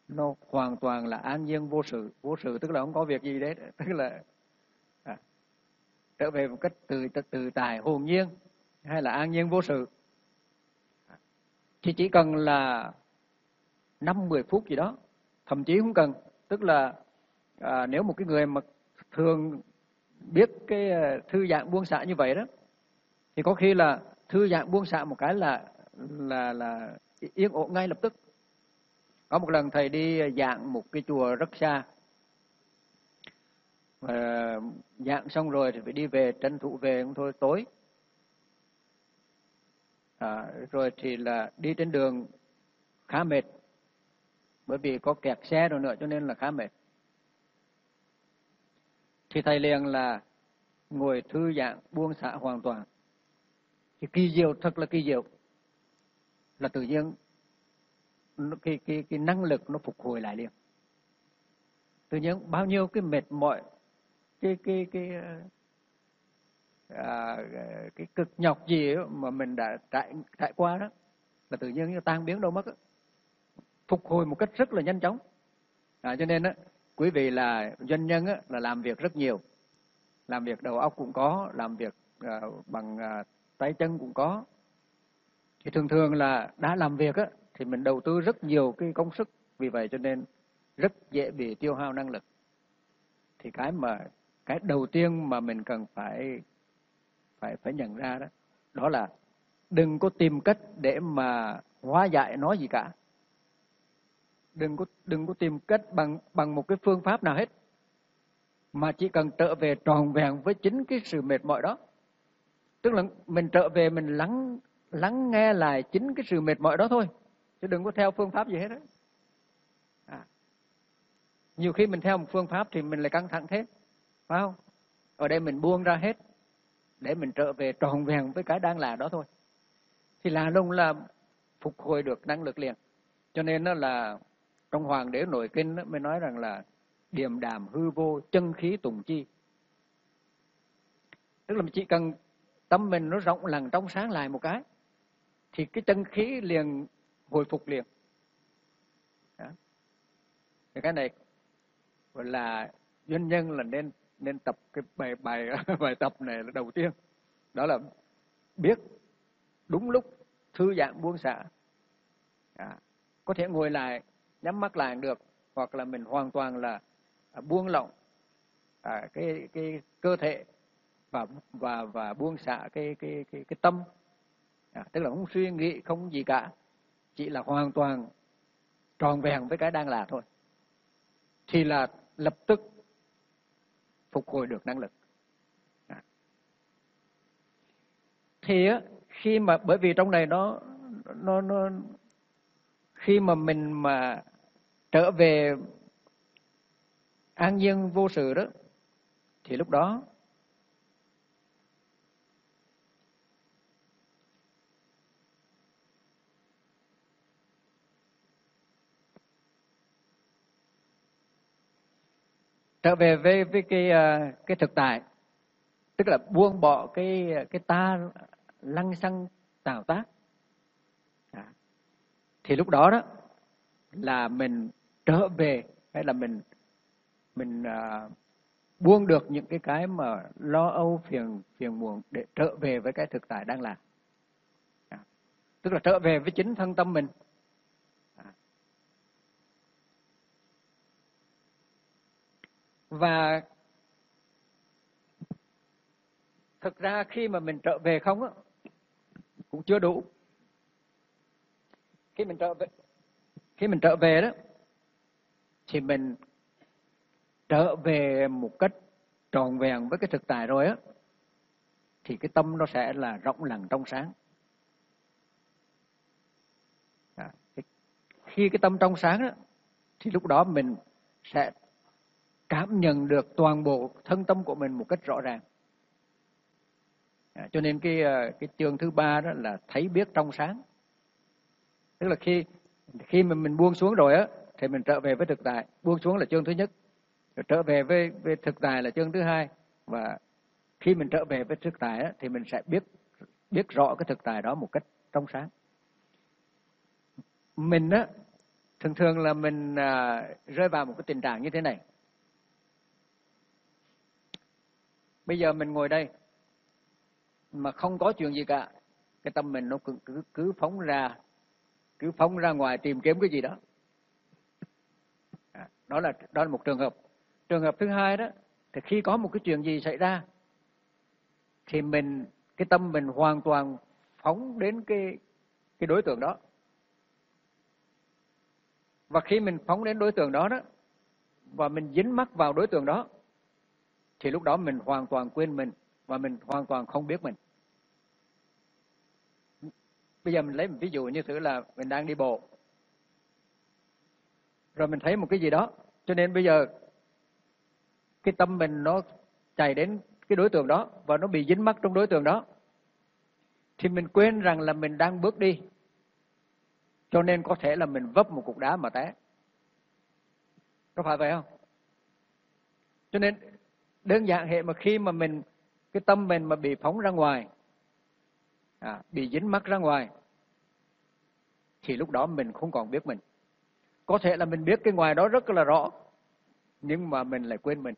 nó hoàn toàn là an nhiên vô sự. Vô sự tức là không có việc gì đấy, tức là à, trở về một cách tự tự tại hồn nhiên, hay là an nhiên vô sự. Thì chỉ cần là năm mười phút gì đó, thậm chí không cần, tức là à, nếu một cái người mà thường biết cái thư giãn buông xả như vậy đó, thì có khi là thư giãn buông xả một cái là là là yên ổn ngay lập tức. Có một lần thầy đi giảng một cái chùa rất xa, và giảng xong rồi thì phải đi về, tranh thủ về không thôi tối. À, rồi thì là đi trên đường khá mệt, bởi vì có kẹt xe rồi nữa cho nên là khá mệt. Thì thầy liền là ngồi thư giãn buông xả hoàn toàn. Thì kỳ diệu, thật là kỳ diệu, là tự nhiên cái, cái, cái năng lực nó phục hồi lại liền. Tự nhiên bao nhiêu cái mệt mỏi, cái cái cái à, cái cực nhọc gì mà mình đã trải trải qua đó là tự nhiên nó tan biến đâu mất đó. Phục hồi một cách rất là nhanh chóng. À, cho nên đó, quý vị là doanh nhân á, là làm việc rất nhiều, làm việc đầu óc cũng có, làm việc à, bằng à, tay chân cũng có. Thì thường thường là đã làm việc á, thì mình đầu tư rất nhiều cái công sức, vì vậy cho nên rất dễ bị tiêu hao năng lực. Thì cái mà cái đầu tiên mà mình cần phải phải phải nhận ra đó, đó là đừng có tìm cách để mà hóa giải nó gì cả. Đừng có đừng có tìm cách bằng bằng một cái phương pháp nào hết, mà chỉ cần trở về tròn vẹn với chính cái sự mệt mỏi đó. Tức là mình trở về, mình lắng lắng nghe lại chính cái sự mệt mỏi đó thôi, chứ đừng có theo phương pháp gì hết đó. À, nhiều khi mình theo một phương pháp thì mình lại căng thẳng thế, phải không? Ở đây mình buông ra hết để mình trở về tròn vẹn với cái đang là đó thôi, thì là luôn là phục hồi được năng lực liền. Cho nên đó là trong Hoàng Đế Nội Kinh đó, mới nói rằng là điềm đạm hư vô, chân khí tùng chi. Tức là mình chỉ cần tâm mình nó rộng lặng trong sáng lại một cái, thì cái chân khí liền hồi phục liền. Đó. Thì cái này gọi là doanh nhân là nên nên tập cái bài bài bài tập này là đầu tiên, đó là biết đúng lúc thư giãn buông xả. À, có thể ngồi lại nhắm mắt lại được, hoặc là mình hoàn toàn là buông lỏng à, cái cái cơ thể và và và buông xả cái cái cái cái tâm. À, tức là không suy nghĩ không gì cả, chỉ là hoàn toàn tròn vẹn với cái đang là thôi, thì là lập tức phục hồi được năng lực. À. Thì á, khi mà bởi vì trong này nó nó nó khi mà mình mà trở về an nhiên vô sự đó, thì lúc đó trở về với với cái cái thực tại, tức là buông bỏ cái cái ta lăng xăng tạo tác. À, thì lúc đó đó là mình trở về, hay là mình mình à, buông được những cái cái mà lo âu phiền phiền muộn để trở về với cái thực tại đang là. À, tức là trở về với chính thân tâm mình. À. Và thực ra khi mà mình trở về không á, cũng chưa đủ. Khi mình trở về, khi mình trở về đó, thì mình trở về một cách tròn vẹn với cái thực tại rồi á, thì cái tâm nó sẽ là rộng lặng trong sáng. À, khi cái tâm trong sáng á, thì lúc đó mình sẽ cảm nhận được toàn bộ thân tâm của mình một cách rõ ràng. À, cho nên cái cái chương thứ ba đó là thấy biết trong sáng. Tức là khi khi mà mình buông xuống rồi á, thì mình trở về với thực tại. Buông xuống là chương thứ nhất, rồi trở về với, với thực tại là chương thứ hai. Và khi mình trở về với thực tại á, thì mình sẽ biết biết rõ cái thực tại đó một cách trong sáng. Mình á Thường thường là mình à, rơi vào một cái tình trạng như thế này. Bây giờ mình ngồi đây mà không có chuyện gì cả, cái tâm mình nó cứ, cứ, cứ phóng ra, cứ phóng ra ngoài tìm kiếm cái gì đó. À, đó là đó là một trường hợp. Trường hợp thứ hai đó, thì khi có một cái chuyện gì xảy ra, thì mình cái tâm mình hoàn toàn phóng đến cái cái đối tượng đó. Và khi mình phóng đến đối tượng đó đó, và mình dính mắc vào đối tượng đó, thì lúc đó mình hoàn toàn quên mình và mình hoàn toàn không biết mình. Bây giờ mình lấy một ví dụ như thử là mình đang đi bộ, rồi mình thấy một cái gì đó, cho nên bây giờ cái tâm mình nó chạy đến cái đối tượng đó và nó bị dính mắc trong đối tượng đó, thì mình quên rằng là mình đang bước đi, cho nên có thể là mình vấp một cục đá mà té. Có phải vậy không? Cho nên đơn giản hệ mà khi mà mình cái tâm mình mà bị phóng ra ngoài, à, bị dính mắc ra ngoài, thì lúc đó mình không còn biết mình. Có thể là mình biết cái ngoài đó rất là rõ, nhưng mà mình lại quên mình.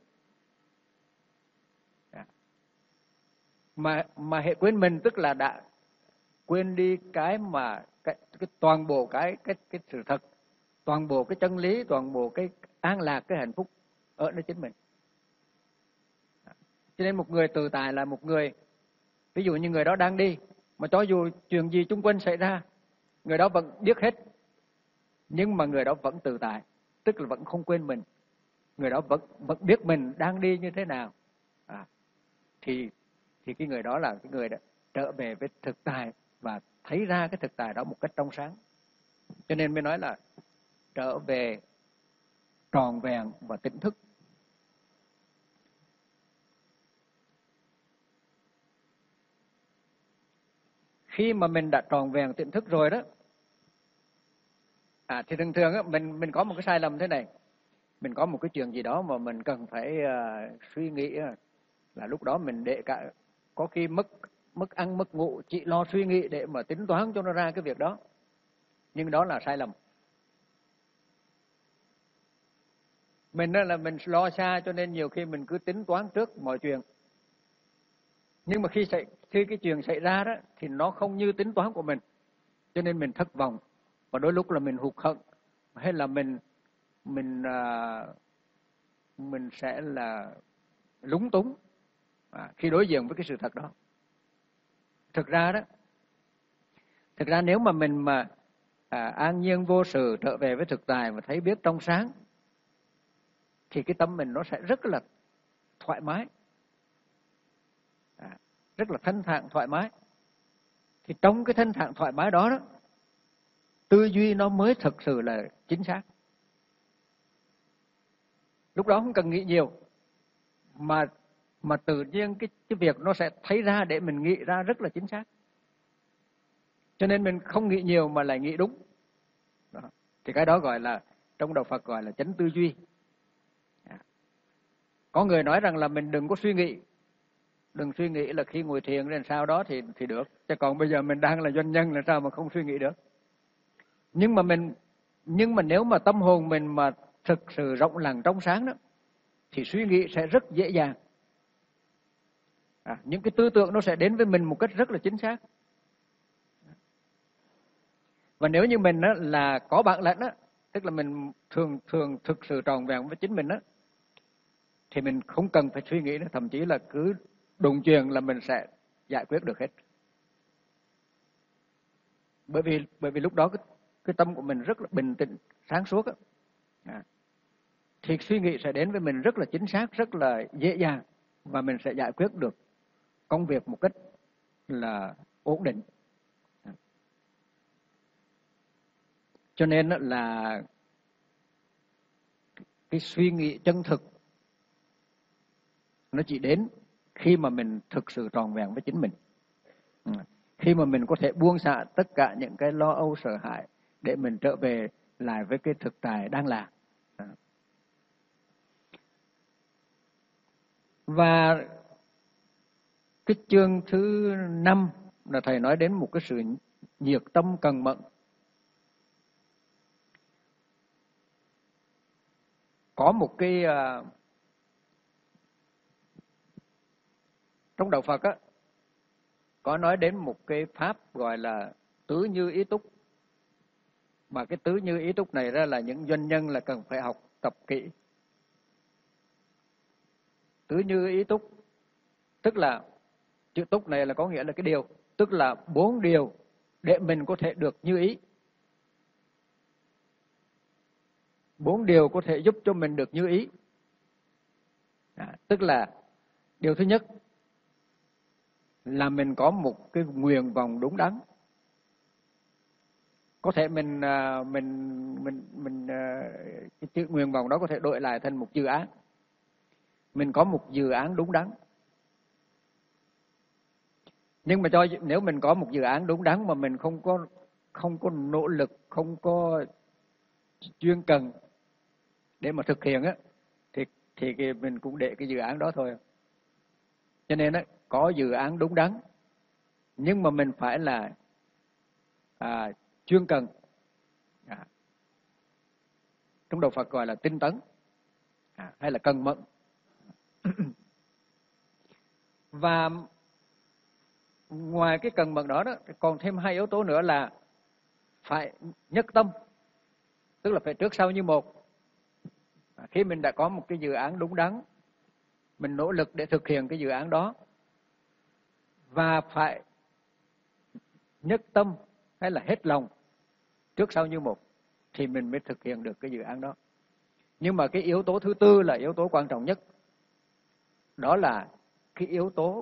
À. Mà mà hệ quên mình tức là đã quên đi cái mà cái, cái toàn bộ cái cái cái sự thật, toàn bộ cái chân lý, toàn bộ cái an lạc, cái hạnh phúc ở nơi chính mình. À. Cho nên một người tự tại là một người, ví dụ như người đó đang đi, mà cho dù chuyện gì xung quanh xảy ra, người đó vẫn biết hết, nhưng mà người đó vẫn tự tại, tức là vẫn không quên mình. Người đó vẫn vẫn biết mình đang đi như thế nào. À, thì thì cái người đó là cái người đã trở về với thực tại và thấy ra cái thực tại đó một cách trong sáng. Cho nên mới nói là trở về tròn vẹn và tỉnh thức. Khi mà mình đã tròn vẹn tỉnh thức rồi đó, à, thì thường thường á, mình mình có một cái sai lầm thế này. Mình có một cái chuyện gì đó mà mình cần phải uh, suy nghĩ, uh, là lúc đó mình để cả, có khi mất mất ăn mất ngủ chỉ lo suy nghĩ để mà tính toán cho nó ra cái việc đó. Nhưng đó là sai lầm. Mình đó là mình lo xa, cho nên nhiều khi mình cứ tính toán trước mọi chuyện. Nhưng mà khi xảy, khi cái chuyện xảy ra đó thì nó không như tính toán của mình, cho nên mình thất vọng và đôi lúc là mình hụt hẫng, hay là mình mình uh, mình sẽ là lúng túng à, khi đối diện với cái sự thật đó. Thực ra đó, thực ra nếu mà mình mà à, an nhiên vô sự trở về với thực tại và thấy biết trong sáng, thì cái tâm mình nó sẽ rất là thoải mái, à, rất là thanh thản thoải mái. Thì trong cái thanh thản thoải mái đó đó, tư duy nó mới thực sự là chính xác. Lúc đó không cần nghĩ nhiều, mà mà tự nhiên cái cái việc nó sẽ thấy ra để mình nghĩ ra rất là chính xác. Cho nên mình không nghĩ nhiều mà lại nghĩ đúng. Đó. Thì cái đó gọi là, trong đạo Phật gọi là chánh tư duy. À. Có người nói rằng là mình đừng có suy nghĩ, đừng suy nghĩ là khi ngồi thiền đến sau đó thì thì được. Chứ còn bây giờ mình đang là doanh nhân là sao mà không suy nghĩ được. Nhưng mà mình nhưng mà nếu mà tâm hồn mình mà thực sự rộng lặng trong sáng đó, thì suy nghĩ sẽ rất dễ dàng. À, những cái tư tưởng nó sẽ đến với mình một cách rất là chính xác. Và nếu như mình đó là có bản lĩnh đó, tức là mình thường thường thực sự tròn vẹn với chính mình đó, thì mình không cần phải suy nghĩ nữa, thậm chí là cứ đụng chuyện là mình sẽ giải quyết được hết. Bởi vì bởi vì lúc đó cái, cái tâm của mình rất là bình tĩnh, sáng suốt đó. À, thì suy nghĩ sẽ đến với mình rất là chính xác, rất là dễ dàng, và mình sẽ giải quyết được công việc một cách là ổn định. Cho nên là cái suy nghĩ chân thực nó chỉ đến khi mà mình thực sự tròn vẹn với chính mình. Khi mà mình có thể buông xả tất cả những cái lo âu sợ hãi để mình trở về lại với cái thực tại đang là. Và cái chương thứ năm là thầy nói đến một cái sự nhiệt tâm cần mẫn. có một cái uh, trong đạo Phật á, có nói đến một cái pháp gọi là tứ như ý túc. Mà cái tứ như ý túc này ra là những doanh nhân là cần phải học tập kỹ. Tứ như ý túc, tức là chữ túc này là có nghĩa là cái điều, tức là bốn điều để mình có thể được như ý. Bốn điều có thể giúp cho mình được như ý. À, tức là điều thứ nhất là mình có một cái nguyện vọng đúng đắn. Có thể mình mình mình mình cái chữ nguyện vọng đó có thể đổi lại thành một dự án. Mình có một dự án đúng đắn. Nhưng mà cho nếu mình có một dự án đúng đắn mà mình không có không có nỗ lực, không có chuyên cần để mà thực hiện á, thì thì cái mình cũng để cái dự án đó thôi. Cho nên á, có dự án đúng đắn, nhưng mà mình phải là à, chuyên cần. À, trong đạo Phật gọi là tinh tấn, à, hay là cần mẫn. Và ngoài cái cần mẫn đó, đó còn thêm hai yếu tố nữa là phải nhất tâm, tức là phải trước sau như một. À, khi mình đã có một cái dự án đúng đắn, mình nỗ lực để thực hiện cái dự án đó, và phải nhất tâm hay là hết lòng, trước sau như một, thì mình mới thực hiện được cái dự án đó. Nhưng mà cái yếu tố thứ tư là yếu tố quan trọng nhất. Đó là cái yếu tố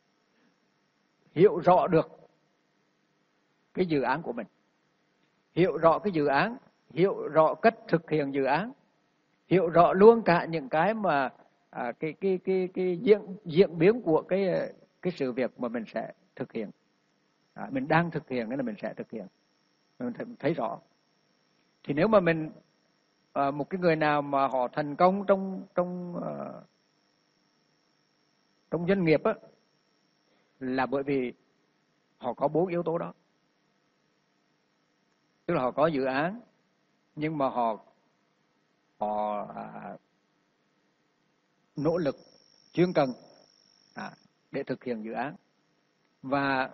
hiểu rõ được cái dự án của mình. Hiểu rõ cái dự án, hiểu rõ cách thực hiện dự án, hiểu rõ luôn cả những cái mà à, cái cái cái cái diễn diễn biến của cái cái sự việc mà mình sẽ thực hiện. À, mình đang thực hiện cái là mình sẽ thực hiện. Mình thấy rõ. Thì nếu mà mình à, một cái người nào mà họ thành công trong trong uh, trong doanh nghiệp á, là bởi vì họ có bốn yếu tố đó. Tức là họ có dự án, nhưng mà họ họ à, nỗ lực chuyên cần à, để thực hiện dự án, và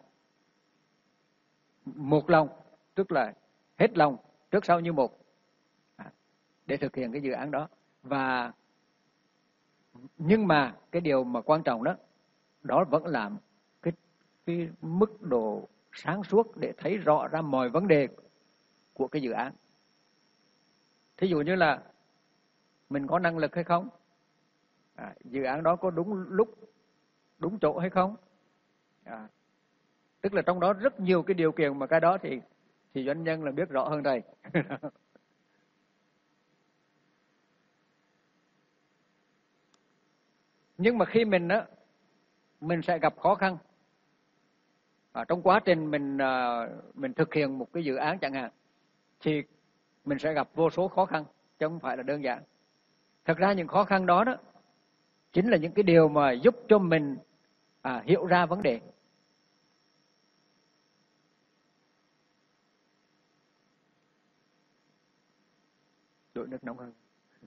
một lòng, tức là hết lòng, trước sau như một, à, để thực hiện cái dự án đó. Và nhưng mà cái điều mà quan trọng đó, đó vẫn là cái, cái mức độ sáng suốt để thấy rõ ra mọi vấn đề của cái dự án. Thí dụ như là mình có năng lực hay không, à, dự án đó có đúng lúc, đúng chỗ hay không, à, tức là trong đó rất nhiều cái điều kiện, mà cái đó thì thì doanh nhân là biết rõ hơn thầy. Nhưng mà khi mình á, mình sẽ gặp khó khăn à, trong quá trình mình à, mình thực hiện một cái dự án chẳng hạn, thì mình sẽ gặp vô số khó khăn, chứ không phải là đơn giản. Thật ra những khó khăn đó đó chính là những cái điều mà giúp cho mình à, hiểu ra vấn đề. Đổ nước nóng hơn.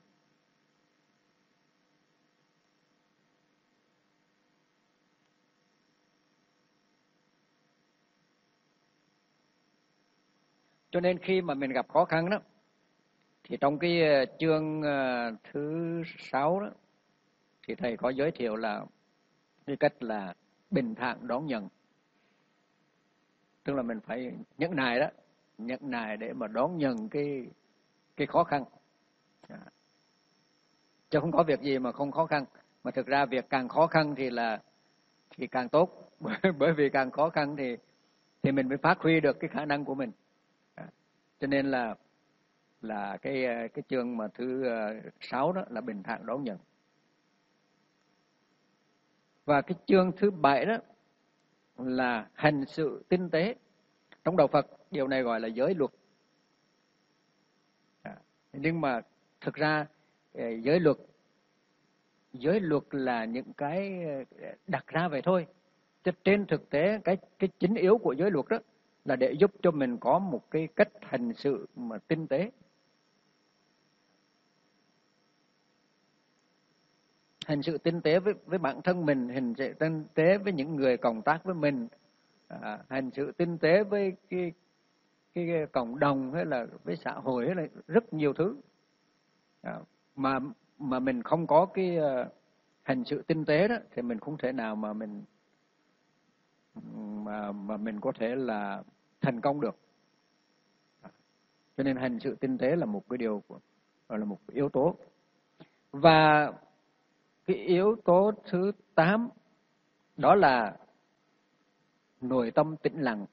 Cho nên khi mà mình gặp khó khăn đó, thì trong cái chương thứ sáu đó, thì thầy có giới thiệu là cái cách là bình thản đón nhận. Tức là mình phải nhẫn nại đó, nhẫn nại để mà đón nhận cái cái khó khăn. À, chứ không có việc gì mà không khó khăn. Mà thực ra việc càng khó khăn thì là thì càng tốt. Bởi vì càng khó khăn thì thì mình mới phát huy được cái khả năng của mình. À, cho nên là là cái cái chương mà thứ sáu đó là bình thản đón nhận. Và cái chương thứ bảy đó là hành sự tinh tế. Trong đạo Phật điều này gọi là giới luật. À, nhưng mà thực ra giới luật giới luật là những cái đặt ra vậy thôi. Chứ trên thực tế cái cái chính yếu của giới luật đó là để giúp cho mình có một cái cách hành sự mà tinh tế. hành sự tinh tế với với bản thân mình, hành sự tinh tế với những người cộng tác với mình, à, hành sự tinh tế với cái, cái cái cộng đồng hay là với xã hội hay là rất nhiều thứ, à, mà mà mình không có cái uh, hành sự tinh tế đó thì mình không thể nào mà mình mà mà mình có thể là thành công được. Cho nên hành sự tinh tế là một cái điều, gọi là một cái yếu tố. Và cái yếu tố thứ tám đó là nội tâm tĩnh lặng.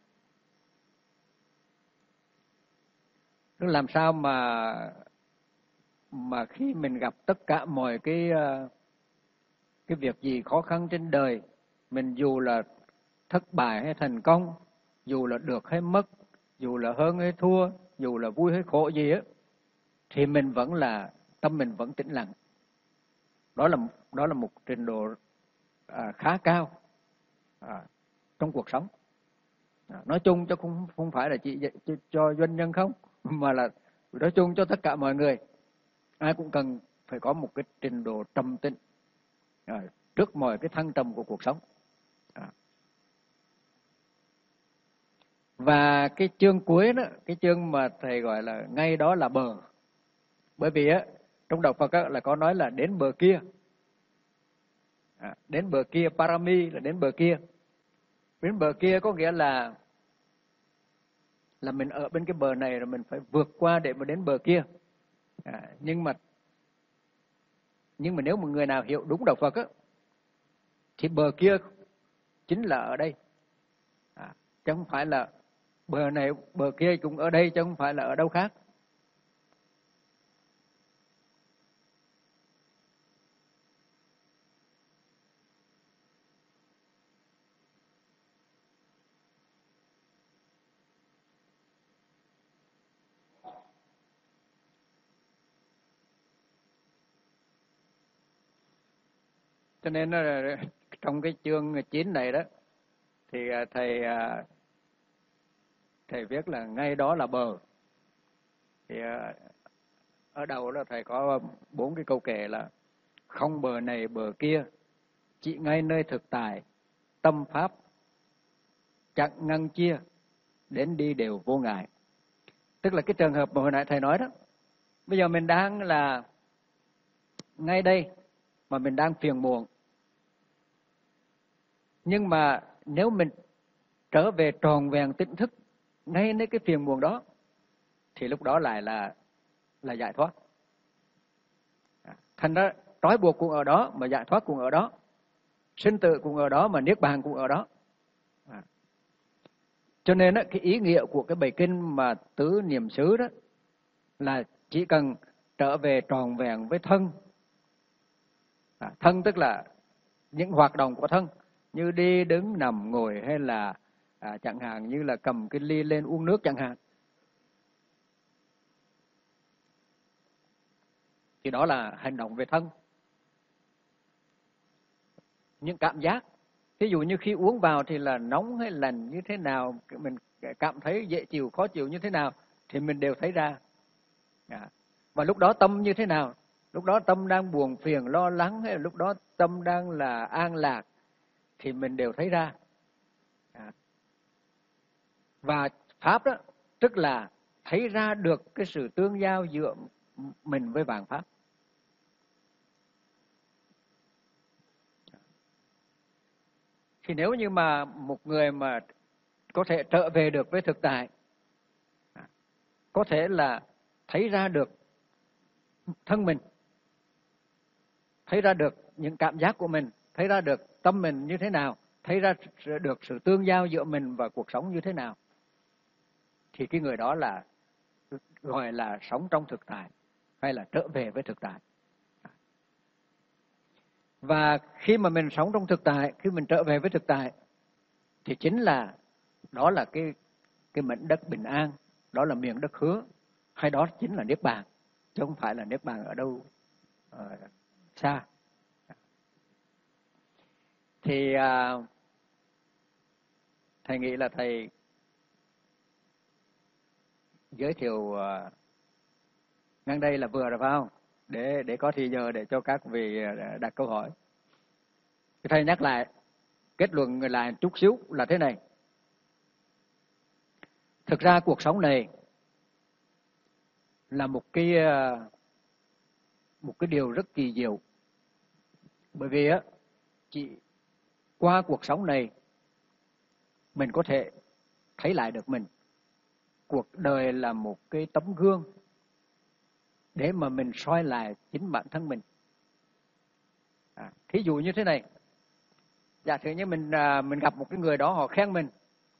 Tức làm sao mà mà khi mình gặp tất cả mọi cái cái việc gì khó khăn trên đời, mình dù là thất bại hay thành công, dù là được hay mất, dù là hơn hay thua, dù là vui hay khổ gì á, thì mình vẫn là tâm mình vẫn tĩnh lặng. Đó là đó là một trình độ à, khá cao à, trong cuộc sống. À, nói chung cho không không phải là chỉ cho, cho doanh nhân không, mà là nói chung cho tất cả mọi người, ai cũng cần phải có một cái trình độ trầm tĩnh à, trước mọi cái thăng trầm của cuộc sống. À. Và cái chương cuối đó, cái chương mà thầy gọi là ngay đó là bờ. Bởi vì á, trong đạo Phật á, là có nói là đến bờ kia. À, đến bờ kia, parami là đến bờ kia. Đến bờ kia có nghĩa là là mình ở bên cái bờ này rồi mình phải vượt qua để mà đến bờ kia. À, nhưng mà nhưng mà nếu một người nào hiểu đúng đạo Phật á, thì bờ kia chính là ở đây. À, chứ không phải là bờ này bờ kia cũng ở đây, chứ không phải là ở đâu khác. Cho nên trong cái chương chín này đó thì thầy thầy viết là ngay đó là bờ. Thì ở đầu đó thầy có bốn cái câu kệ là không bờ này bờ kia, chỉ ngay nơi thực tại, tâm pháp chẳng ngăn chia, đến đi đều vô ngại. Tức là cái trường hợp mà hồi nãy thầy nói đó, bây giờ mình đang là ngay đây mà mình đang phiền muộn, nhưng mà nếu mình trở về tròn vẹn tỉnh thức ngay nơi cái phiền muộn đó, thì lúc đó lại là là giải thoát. Thành ra trói buộc cũng ở đó, mà giải thoát cũng ở đó, sinh tử cũng ở đó, mà niết bàn cũng ở đó. À. Cho nên cái ý nghĩa của cái bài kinh mà tứ niệm xứ đó là chỉ cần trở về tròn vẹn với thân. À, thân tức là những hoạt động của thân, như đi đứng nằm ngồi, hay là à, chẳng hạn như là cầm cái ly lên uống nước chẳng hạn, thì đó là hành động về thân. Những cảm giác, ví dụ như khi uống vào thì là nóng hay lạnh như thế nào, mình cảm thấy dễ chịu khó chịu như thế nào, thì mình đều thấy ra. À. Và lúc đó tâm như thế nào, lúc đó tâm đang buồn phiền lo lắng, hay là lúc đó tâm đang là an lạc, thì mình đều thấy ra. À. Và pháp đó tức là thấy ra được cái sự tương giao giữa mình với vạn pháp. Thì nếu như mà một người mà có thể trở về được với thực tại, có thể là thấy ra được thân mình, thấy ra được những cảm giác của mình, thấy ra được tâm mình như thế nào, thấy ra được sự tương giao giữa mình và cuộc sống như thế nào, thì cái người đó là gọi là sống trong thực tại, hay là trở về với thực tại. Và khi mà mình sống trong thực tại, khi mình trở về với thực tại, thì chính là đó là cái cái mảnh đất bình an, đó là miền đất hứa, hay đó chính là niết bàn, chứ không phải là niết bàn ở đâu uh, xa. Thì uh, thầy nghĩ là thầy giới thiệu uh, ngang đây là vừa rồi phải không? để để có thì giờ để cho các vị đặt câu hỏi. Thầy nhắc lại, kết luận lại chút xíu là thế này. Thực ra cuộc sống này là một cái một cái điều rất kỳ diệu. Bởi vì á, chỉ qua cuộc sống này mình có thể thấy lại được mình. Cuộc đời là một cái tấm gương để mà mình soi lại chính bản thân mình. À, thí dụ như thế này, giả sử như mình à, mình gặp một cái người đó họ khen mình,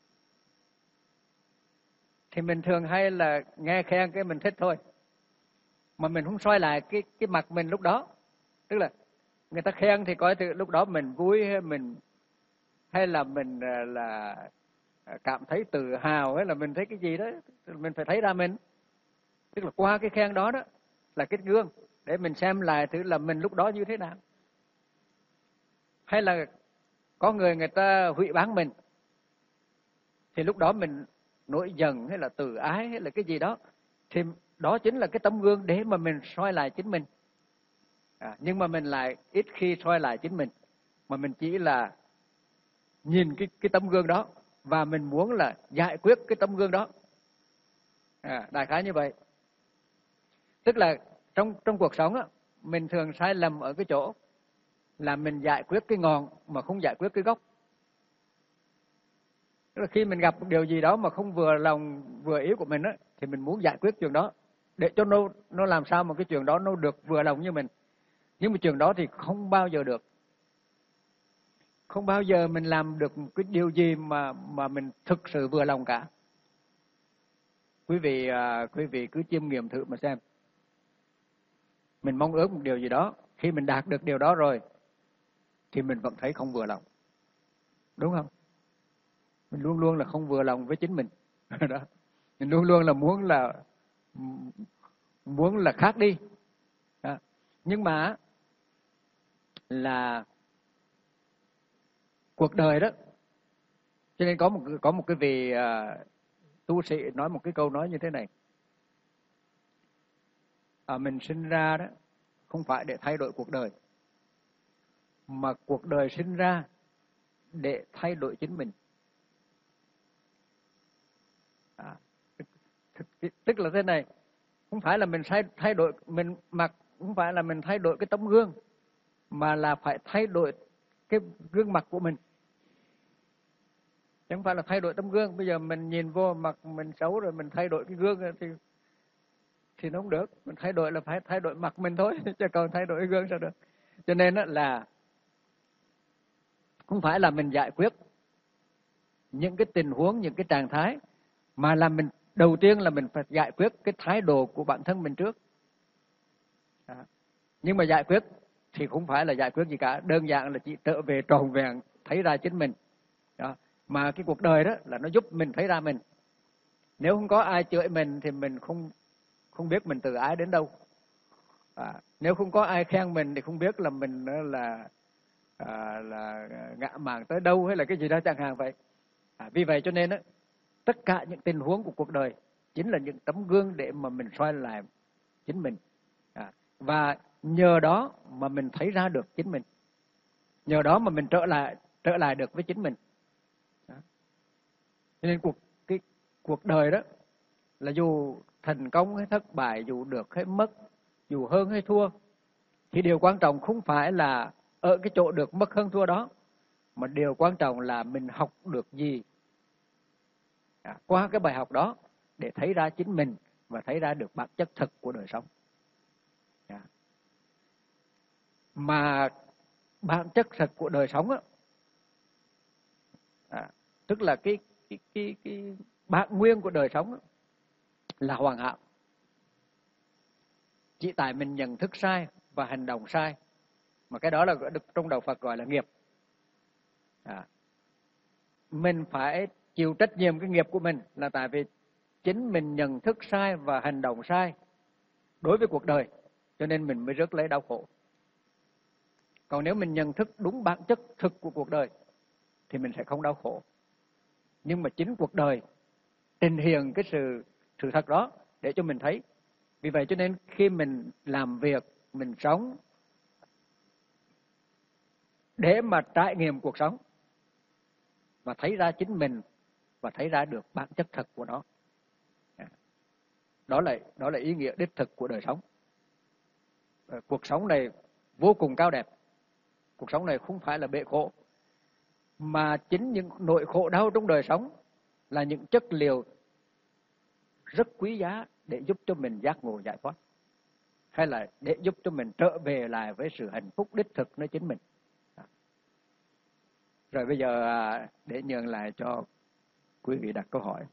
thì mình thường hay là nghe khen cái mình thích thôi, mà mình không soi lại cái cái mặt mình lúc đó. Tức là người ta khen thì coi từ lúc đó mình vui hay mình hay là mình là cảm thấy tự hào hay là mình thấy cái gì đó, mình phải thấy ra mình. Tức là qua cái khen đó đó là cái gương để mình xem lại thử là mình lúc đó như thế nào. Hay là có người người ta hủy bán mình, thì lúc đó mình nổi giận hay là tự ái hay là cái gì đó, thì đó chính là cái tấm gương để mà mình soi lại chính mình. À, nhưng mà mình lại ít khi soi lại chính mình, mà mình chỉ là nhìn cái cái tấm gương đó và mình muốn là giải quyết cái tấm gương đó. À, đại khái như vậy. Tức là trong trong cuộc sống á, mình thường sai lầm ở cái chỗ là mình giải quyết cái ngọn mà không giải quyết cái gốc. Tức là khi mình gặp một điều gì đó mà không vừa lòng vừa ý của mình á, thì mình muốn giải quyết chuyện đó để cho nó nó làm sao mà cái chuyện đó nó được vừa lòng như mình. Nhưng mà chuyện đó thì không bao giờ được. Không bao giờ mình làm được một cái điều gì mà mà mình thực sự vừa lòng cả. Quý vị à, quý vị cứ chiêm nghiệm thử mà xem. Mình mong ước một điều gì đó, khi mình đạt được điều đó rồi thì mình vẫn thấy không vừa lòng. Đúng không? Mình luôn luôn là không vừa lòng với chính mình. Đó. Mình luôn luôn là muốn là muốn là khác đi. Đó. Nhưng mà là cuộc đời đó, cho nên có một có một cái vị uh, tu sĩ nói một cái câu nói như thế này. À, mình sinh ra đó không phải để thay đổi cuộc đời, mà cuộc đời sinh ra để thay đổi chính mình. À, tức, tức là thế này, không phải là mình thay thay đổi mình mặc, không phải là mình thay đổi cái tấm gương, mà là phải thay đổi cái gương mặt của mình. Chứ không phải là thay đổi tấm gương. Bây giờ mình nhìn vô mặt mình xấu rồi mình thay đổi cái gương thì thì nó không được. Mình thay đổi là phải thay đổi mặt mình thôi, chứ còn thay đổi cái gương sao được. Cho nên là không phải là mình giải quyết những cái tình huống, những cái trạng thái, mà là mình đầu tiên là mình phải giải quyết cái thái độ của bản thân mình trước. Đó. Nhưng mà giải quyết thì không phải là giải quyết gì cả, đơn giản là chỉ trở về tròn vẹn thấy ra chính mình. Đó. Mà cái cuộc đời đó là nó giúp mình thấy ra mình. Nếu không có ai chửi mình thì mình không không biết mình tự ái đến đâu. À, nếu không có ai khen mình thì không biết là mình là à, là ngạ mạn tới đâu hay là cái gì đó chẳng hạn vậy. À, vì vậy cho nên đó, tất cả những tình huống của cuộc đời chính là những tấm gương để mà mình soi lại chính mình. À, và nhờ đó mà mình thấy ra được chính mình. Nhờ đó mà mình trở lại trở lại được với chính mình. Đó. Cho nên cuộc cái cuộc đời đó là dù thành công hay thất bại, dù được hay mất, dù hơn hay thua, thì điều quan trọng không phải là ở cái chỗ được mất hơn thua đó, mà điều quan trọng là mình học được gì à, qua cái bài học đó để thấy ra chính mình và thấy ra được bản chất thực của đời sống. À. Mà bản chất thực của đời sống á, à, tức là cái cái cái cái bản nguyên của đời sống á, là hoàn hảo. Chỉ tại mình nhận thức sai và hành động sai, mà cái đó là được trong đạo Phật gọi là nghiệp. À. Mình phải chịu trách nhiệm cái nghiệp của mình là tại vì chính mình nhận thức sai và hành động sai đối với cuộc đời, cho nên mình mới rước lấy đau khổ. Còn nếu mình nhận thức đúng bản chất thực của cuộc đời thì mình sẽ không đau khổ. Nhưng mà chính cuộc đời trình hiện cái sự sự thật đó để cho mình thấy. Vì vậy cho nên khi mình làm việc mình sống để mà trải nghiệm cuộc sống và thấy ra chính mình và thấy ra được bản chất thật của nó. Đó là đó là ý nghĩa đích thực của đời sống. Cuộc sống này vô cùng cao đẹp. Cuộc sống này không phải là bể khổ, mà chính những nỗi khổ đau trong đời sống là những chất liệu rất quý giá để giúp cho mình giác ngộ giải thoát, hay là để giúp cho mình trở về lại với sự hạnh phúc đích thực nơi chính mình. Rồi bây giờ để nhường lại cho quý vị đặt câu hỏi.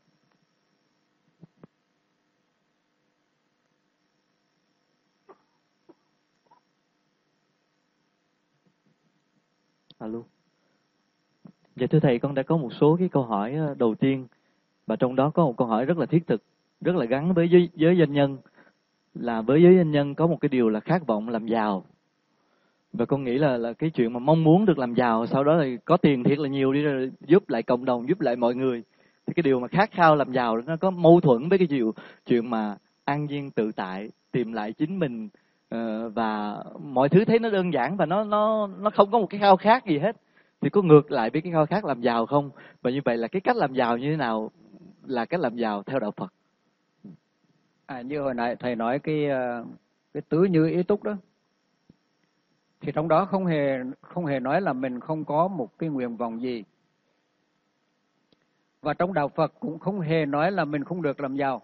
Alo. Dạ thưa thầy, con đã có một số cái câu hỏi đầu tiên, và trong đó có một câu hỏi rất là thiết thực, rất là gắn với giới, giới doanh nhân, là với giới doanh nhân có một cái điều là khát vọng làm giàu. Và con nghĩ là là cái chuyện mà mong muốn được làm giàu, sau đó là có tiền thiệt là nhiều đi rồi giúp lại cộng đồng, giúp lại mọi người, thì cái điều mà khát khao làm giàu nó có mâu thuẫn với cái chuyện chuyện mà an nhiên tự tại, tìm lại chính mình, uh, và mọi thứ thấy nó đơn giản và nó nó nó không có một cái khao khát gì hết, thì có ngược lại với cái khao khát làm giàu không? Và như vậy là cái cách làm giàu như thế nào là cách làm giàu theo đạo Phật? À, như hồi nãy thầy nói cái cái tứ như ý túc đó, thì trong đó không hề không hề nói là mình không có một cái nguyện vọng gì, và trong đạo Phật cũng không hề nói là mình không được làm giàu.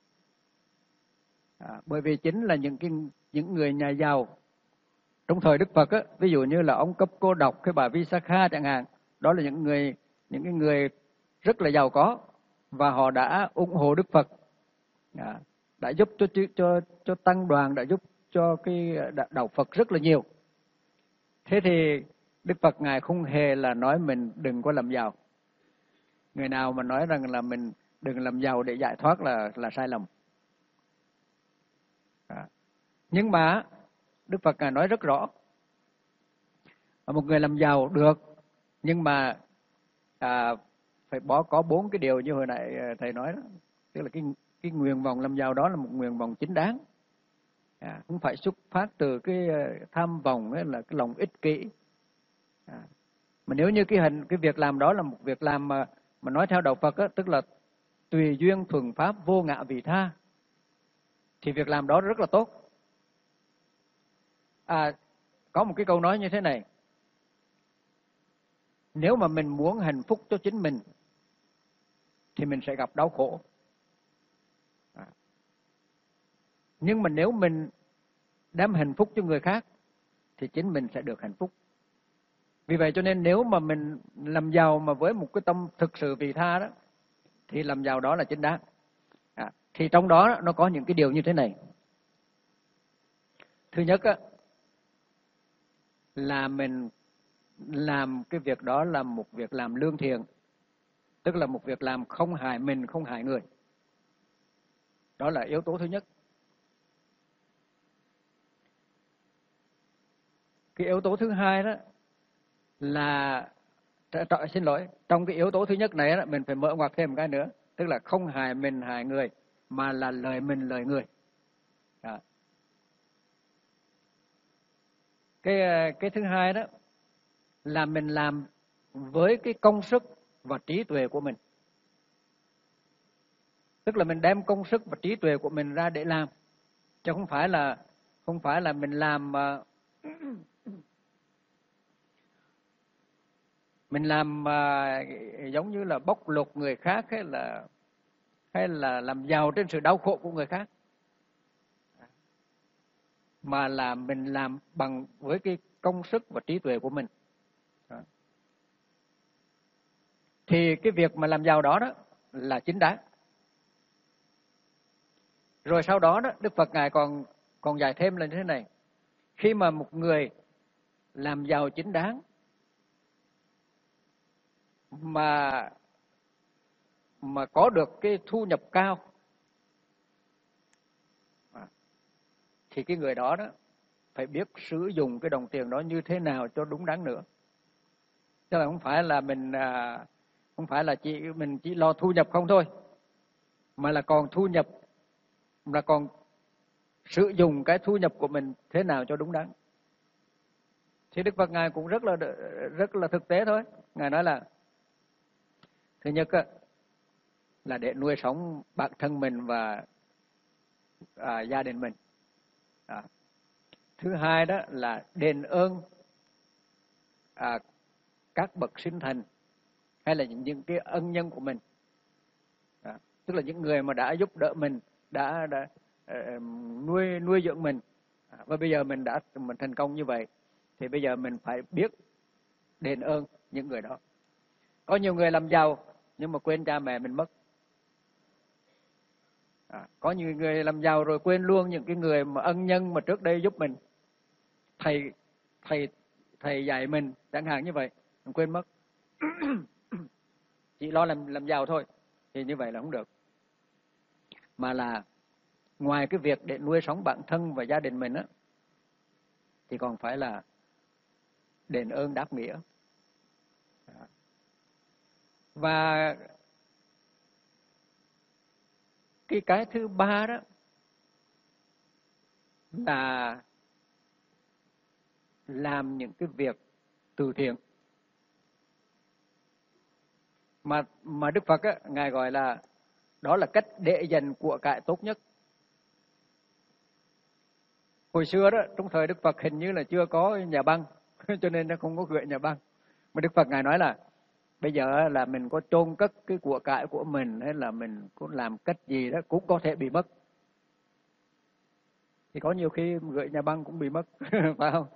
À, bởi vì chính là những cái những người nhà giàu trong thời Đức Phật á, ví dụ như là ông Cấp Cô Độc, cái bà Visakha chẳng hạn, đó là những người những cái người rất là giàu có, và họ đã ủng hộ Đức Phật, à, đã giúp cho cho cho tăng đoàn, đã giúp cho cái đạo Phật rất là nhiều. Thế thì Đức Phật ngài không hề là nói mình đừng có làm giàu. Người nào mà nói rằng là mình đừng làm giàu để giải thoát là là sai lầm. À, nhưng mà Đức Phật ngài nói rất rõ, một người làm giàu được, nhưng mà à, phải bỏ có bốn cái điều như hồi nãy thầy nói đó, tức là cái cái nguyện vọng làm giàu đó là một nguyện vọng chính đáng, à, không phải xuất phát từ cái tham vọng hay là cái lòng ích kỷ. À, mà nếu như cái hình cái việc làm đó là một việc làm mà mà nói theo đạo Phật á, tức là tùy duyên thuần pháp vô ngã vị tha, thì việc làm đó rất là tốt. À, có một cái câu nói như thế này: nếu mà mình muốn hạnh phúc cho chính mình thì mình sẽ gặp đau khổ. À, nhưng mà nếu mình đem hạnh phúc cho người khác thì chính mình sẽ được hạnh phúc. Vì vậy cho nên nếu mà mình làm giàu mà với một cái tâm thực sự vị tha đó, thì làm giàu đó là chính đáng. À, thì trong đó nó có những cái điều như thế này. Thứ nhất á, là mình làm cái việc đó là một việc làm lương thiện, tức là một việc làm không hại mình, không hại người. Đó là yếu tố thứ nhất. Cái yếu tố thứ hai đó là, xin lỗi, trong cái yếu tố thứ nhất này đó, mình phải mở ngoặt thêm một cái nữa, tức là không hại mình hại người, mà là lợi mình lợi người. Đó. Cái cái thứ hai đó là mình làm với cái công sức và trí tuệ của mình, tức là mình đem công sức và trí tuệ của mình ra để làm, chứ không phải là không phải là mình làm uh, mình làm uh, giống như là bóc lột người khác, hay là hay là làm giàu trên sự đau khổ của người khác, mà là mình làm bằng với cái công sức và trí tuệ của mình. Đó. Thì cái việc mà làm giàu đó đó là chính đáng. Rồi sau đó đó, Đức Phật ngài còn còn dạy thêm là như thế này: khi mà một người làm giàu chính đáng mà mà có được cái thu nhập cao, thì cái người đó đó phải biết sử dụng cái đồng tiền đó như thế nào cho đúng đắn nữa. Tức là không phải là mình à, không phải là chỉ mình chỉ lo thu nhập không thôi, mà là còn thu nhập, là còn sử dụng cái thu nhập của mình thế nào cho đúng đắn. Thì Đức Phật Ngài cũng rất là rất là thực tế thôi. Ngài nói là thứ nhất là để nuôi sống bản thân mình và à, gia đình mình. À. Thứ hai đó là đền ơn à, các bậc sinh thành hay là những, những cái ân nhân của mình. À. Tức là những người mà đã giúp đỡ mình, đã, đã uh, nuôi nuôi dưỡng mình. À. Và bây giờ mình đã mình thành công như vậy thì bây giờ mình phải biết đền ơn những người đó. Có nhiều người làm giàu nhưng mà quên cha mẹ mình mất. À, có nhiều người làm giàu rồi quên luôn những cái người mà ân nhân mà trước đây giúp mình. Thầy thầy thầy dạy mình chẳng hạn như vậy, mình quên mất. Chỉ lo làm làm giàu thôi thì như vậy là không được. Mà là ngoài cái việc để nuôi sống bản thân và gia đình mình á thì còn phải là đền ơn đáp nghĩa. Và cái cái thứ ba đó là làm những cái việc từ thiện. Mà mà Đức Phật á, Ngài gọi là đó là cách để dành của cải tốt nhất. Hồi xưa đó, trong thời Đức Phật hình như là chưa có nhà băng, cho nên nó không có gửi nhà băng. Mà Đức Phật Ngài nói là bây giờ là mình có chôn cất cái của cải của mình hay là mình có làm cách gì đó cũng có thể bị mất. Thì có nhiều khi gửi nhà băng cũng bị mất, phải không?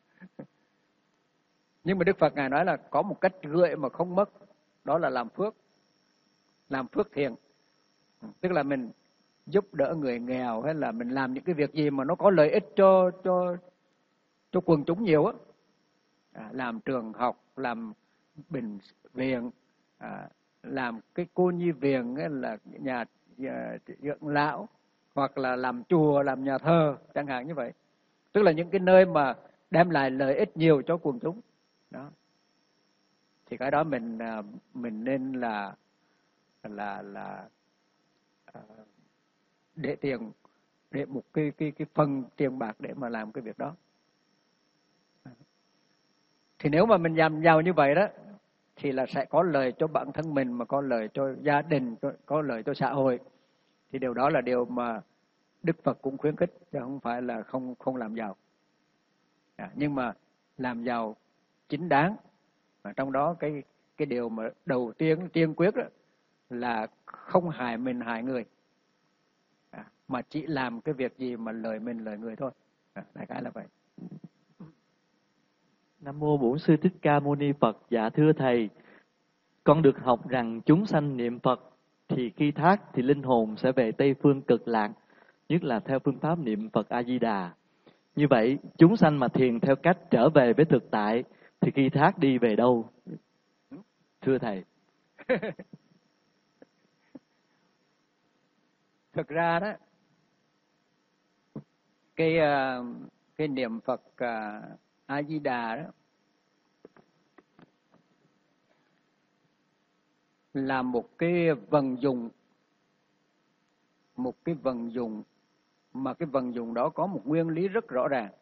Nhưng mà Đức Phật Ngài nói là có một cách gửi mà không mất, đó là làm phước, làm phước thiện. Tức là mình giúp đỡ người nghèo hay là mình làm những cái việc gì mà nó có lợi ích cho cho cho quần chúng nhiều á. À, làm trường học, làm bệnh viện, à, làm cái cô nhi viện hay là nhà, nhà dưỡng lão, hoặc là làm chùa, làm nhà thờ chẳng hạn như vậy. Tức là những cái nơi mà đem lại lợi ích nhiều cho quần chúng. Đó. Thì cái đó mình mình nên là là là để tiền, để một cái cái cái phần tiền bạc để mà làm cái việc đó. Thì nếu mà mình làm giàu như vậy đó thì là sẽ có lợi cho bản thân mình, mà có lợi cho gia đình, có lợi cho xã hội. Thì điều đó là điều mà Đức Phật cũng khuyến khích, chứ không phải là không không làm giàu. À, nhưng mà làm giàu chính đáng. Và trong đó cái cái điều mà đầu tiên tiên quyết đó là không hại mình hại người. À, mà chỉ làm cái việc gì mà lợi mình lợi người thôi. À, đại khái là vậy. Nam mô Bổn Sư Thích Ca Mâu Ni Phật. Dạ thưa thầy, con được học rằng chúng sanh niệm Phật thì khi thác thì linh hồn sẽ về Tây phương Cực Lạc, nhất là theo phương pháp niệm Phật A Di Đà. Như vậy, chúng sanh mà thiền theo cách trở về với thực tại thì khi thác đi về đâu? Thưa thầy. Thực ra đó, cái cái niệm Phật A Di Đà đó là một cái vận dụng, một cái vận dụng mà cái vận dụng đó có một nguyên lý rất rõ ràng.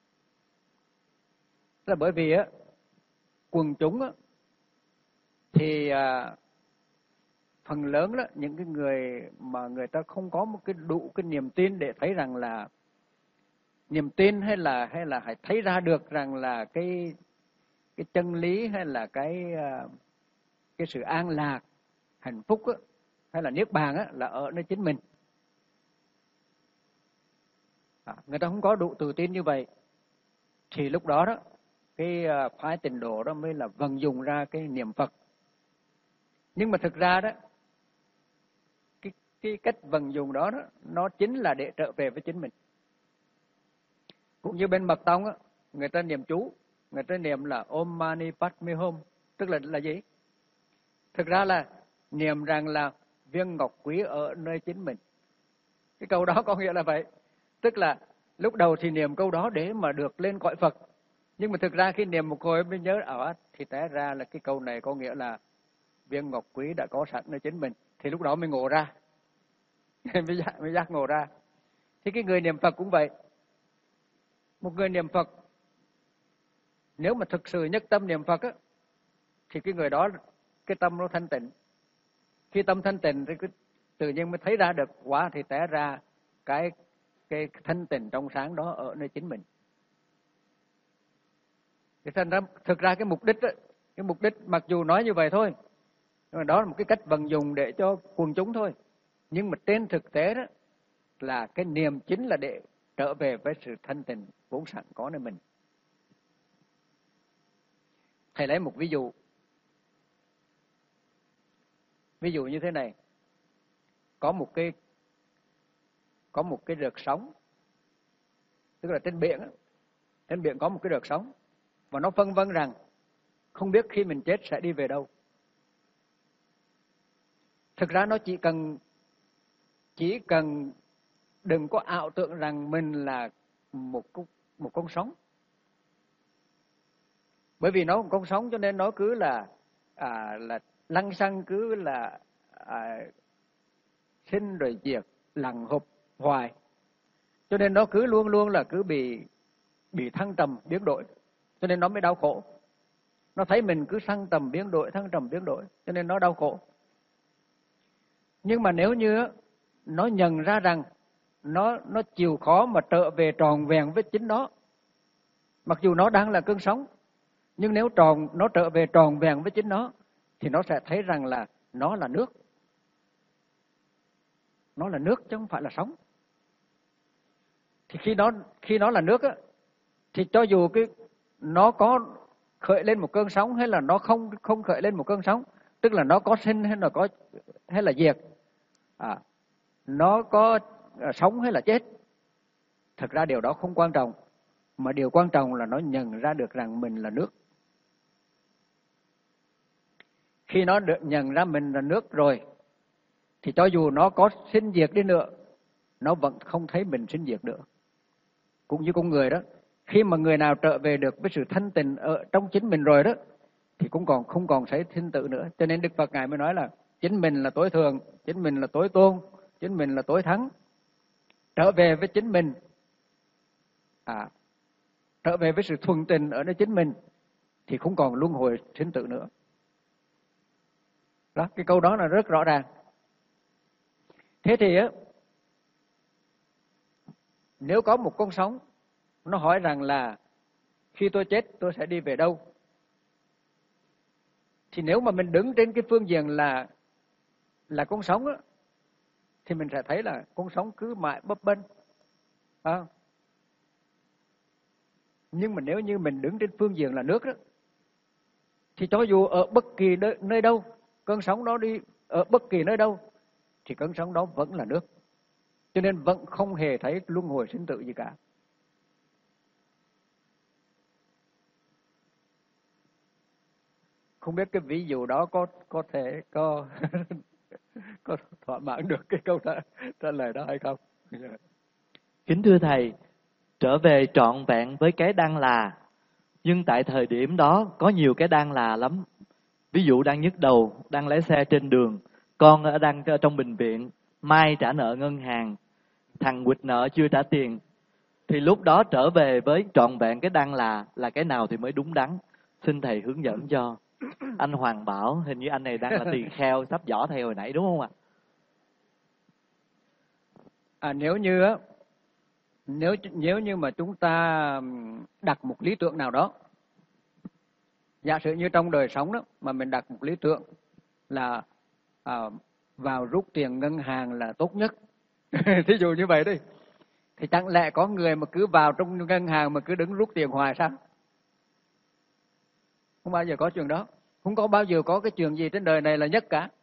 Là bởi vì á, quần chúng á, thì à, phần lớn đó, những cái người mà người ta không có một cái đủ cái niềm tin để thấy rằng là niềm tin hay là hay là phải thấy ra được rằng là cái cái chân lý hay là cái cái sự an lạc, hạnh phúc á, hay là niết bàn á, là ở nơi chính mình. À, người ta không có đủ tự tin như vậy thì lúc đó đó cái phái Tịnh Độ đó mới là vận dụng ra cái niệm Phật. Nhưng mà thực ra đó cái cái cách vận dụng đó, đó nó chính là để trở về với chính mình. Cũng như bên Mật tông á, người ta niệm chú, người ta niệm là Om Mani Padme Hum, tức là là gì? Thực ra là niệm rằng là viên ngọc quý ở nơi chính mình. Cái câu đó có nghĩa là vậy. Tức là lúc đầu thì niệm câu đó để mà được lên cõi Phật. Nhưng mà thực ra khi niệm một hồi mới nhớ ở thì té ra là cái câu này có nghĩa là viên ngọc quý đã có sẵn nơi chính mình. Thì lúc đó mới ngộ ra. mới, giác, mới giác ngộ ra. Thì cái người niệm Phật cũng vậy. Một người niệm Phật, nếu mà thực sự nhất tâm niệm Phật á, thì cái người đó cái tâm nó thanh tịnh. Khi tâm thanh tịnh thì cái, tự nhiên mới thấy ra được quả, thì té ra cái cái thanh tịnh trong sáng đó ở nơi chính mình. Thì thành ra thực ra cái mục đích á, cái mục đích mặc dù nói như vậy thôi, nhưng mà đó là một cái cách vận dụng để cho quần chúng thôi. Nhưng mà trên thực tế đó là cái niềm chính là để trở về với sự thanh tịnh vốn sẵn có nơi mình. Thầy lấy một ví dụ. Ví dụ như thế này. Có một cái có một cái rượt sóng, tức là trên biển, trên biển có một cái rượt sóng, và nó phân vân rằng không biết khi mình chết sẽ đi về đâu. Thực ra nó chỉ cần chỉ cần đừng có ảo tưởng rằng mình là một một con sóng. Bởi vì nó là một con sóng cho nên nó cứ là à, là lăng xăng, cứ là à, sinh rồi diệt, lằng hụp hoài. Cho nên nó cứ luôn luôn là cứ bị bị thăng trầm biến đổi, cho nên nó mới đau khổ. Nó thấy mình cứ thăng trầm biến đổi, thăng trầm biến đổi, cho nên nó đau khổ. Nhưng mà nếu như nó nhận ra rằng nó nó chịu khó mà trở về tròn vẹn với chính nó, mặc dù nó đang là cơn sóng, nhưng nếu tròn nó trở về tròn vẹn với chính nó, thì nó sẽ thấy rằng là nó là nước. Nó là nước chứ không phải là sóng. Thì khi nó khi nó là nước á, thì cho dù cái nó có khởi lên một cơn sóng hay là nó không không khởi lên một cơn sóng, tức là nó có sinh hay là có hay là diệt, à, nó có sống hay là chết, thật ra điều đó không quan trọng, mà điều quan trọng là nó nhận ra được rằng mình là nước. Khi nó được nhận ra mình là nước rồi, thì cho dù nó có sinh diệt đi nữa, nó vẫn không thấy mình sinh diệt nữa. Cũng như con người đó, khi mà người nào trở về được với sự thanh tịnh ở trong chính mình rồi đó, thì cũng còn không còn thấy sinh tử nữa. Cho nên Đức Phật Ngài mới nói là chính mình là tối thượng, chính mình là tối tôn, chính mình là tối thắng. Trở về với chính mình, à, trở về với sự thuần tình ở nơi chính mình, thì không còn luân hồi sinh tử nữa. Đó, cái câu đó là rất rõ ràng. Thế thì á, nếu có một con sóng nó hỏi rằng là khi tôi chết tôi sẽ đi về đâu, thì nếu mà mình đứng trên cái phương diện là là con sóng á, thì mình sẽ thấy là con sóng cứ mãi bấp bênh, à. Nhưng mà nếu như mình đứng trên phương diện là nước đó, thì cho dù ở bất kỳ nơi, nơi đâu cơn sóng đó đi, ở bất kỳ nơi đâu, thì cơn sóng đó vẫn là nước. Cho nên vẫn không hề thấy luân hồi sinh tử gì cả. Không biết cái ví dụ đó có có thể có có thỏa mãn được cái câu trả, trả lời đó hay không? Kính thưa Thầy, trở về trọn vẹn với cái đang là, nhưng tại thời điểm đó có nhiều cái đang là lắm. Ví dụ đang nhức đầu, đang lái xe trên đường, con đang ở trong bệnh viện, mai trả nợ ngân hàng, thằng quỵt nợ chưa trả tiền. Thì lúc đó trở về với trọn vẹn cái đang là, là cái nào thì mới đúng đắn? Xin Thầy hướng dẫn cho. Anh Hoàng Bảo, hình như anh này đang là tỳ kheo sắp giỏ Thầy hồi nãy đúng không ạ? À, nếu như á, nếu nếu như mà chúng ta đặt một lý tưởng nào đó, giả sử như trong đời sống đó mà mình đặt một lý tưởng là à, vào rút tiền ngân hàng là tốt nhất, thí dụ như vậy đi, thì chẳng lẽ có người mà cứ vào trong ngân hàng mà cứ đứng rút tiền hoài sao? Không bao giờ có chuyện đó. Không có bao giờ có cái chuyện gì trên đời này là nhất cả.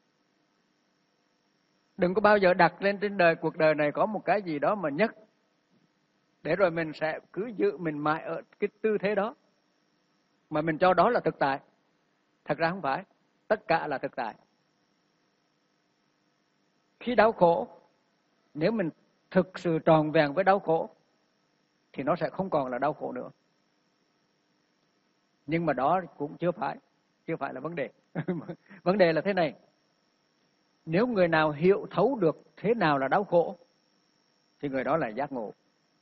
Đừng có bao giờ đặt lên trên đời cuộc đời này có một cái gì đó mà nhất, để rồi mình sẽ cứ giữ mình mãi ở cái tư thế đó, mà mình cho đó là thực tại. Thật ra không phải, tất cả là thực tại. Khi đau khổ, nếu mình thực sự tròn vẹn với đau khổ, thì nó sẽ không còn là đau khổ nữa. Nhưng mà đó cũng chưa phải, chưa phải là vấn đề. Vấn đề là thế này. Nếu người nào hiểu thấu được thế nào là đau khổ, thì người đó là giác ngộ.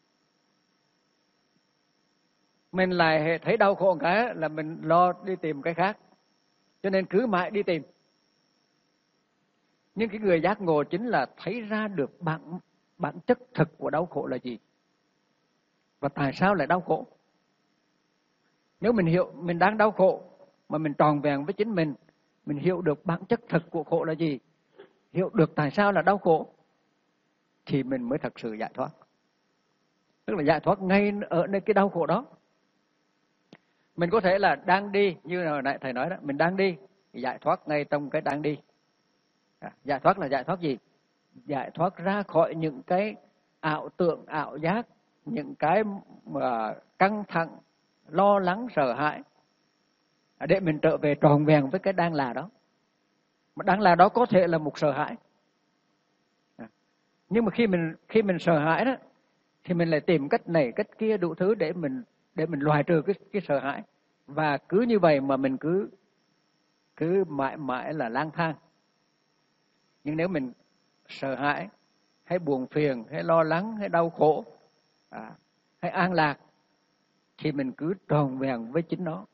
Mình lại thấy đau khổ một cái là mình lo đi tìm cái khác, cho nên cứ mãi đi tìm. Nhưng cái người giác ngộ chính là thấy ra được bản, bản chất thực của đau khổ là gì và tại sao lại đau khổ. Nếu mình hiểu mình đang đau khổ mà mình tròn vẹn với chính mình, mình hiểu được bản chất thực của khổ là gì, hiểu được tại sao là đau khổ, thì mình mới thật sự giải thoát. Tức là giải thoát ngay ở nơi cái đau khổ đó. Mình có thể là đang đi, như hồi nãy thầy nói đó, mình đang đi, giải thoát ngay trong cái đang đi. À, giải thoát là giải thoát gì? Giải thoát ra khỏi những cái ảo tưởng, ảo giác, những cái mà căng thẳng, lo lắng, sợ hãi, để mình trở về tròn vẹn với cái đang là đó. Mà đang là đó có thể là một sợ hãi. À, nhưng mà khi mình khi mình sợ hãi đó, thì mình lại tìm cách này, cách kia, đủ thứ để mình để mình loại trừ cái cái sợ hãi. Và cứ như vậy mà mình cứ cứ mãi mãi là lang thang. Nhưng nếu mình sợ hãi, hay buồn phiền, hay lo lắng, hay đau khổ, à, hay an lạc, thì mình cứ tròn vẹn với chính nó.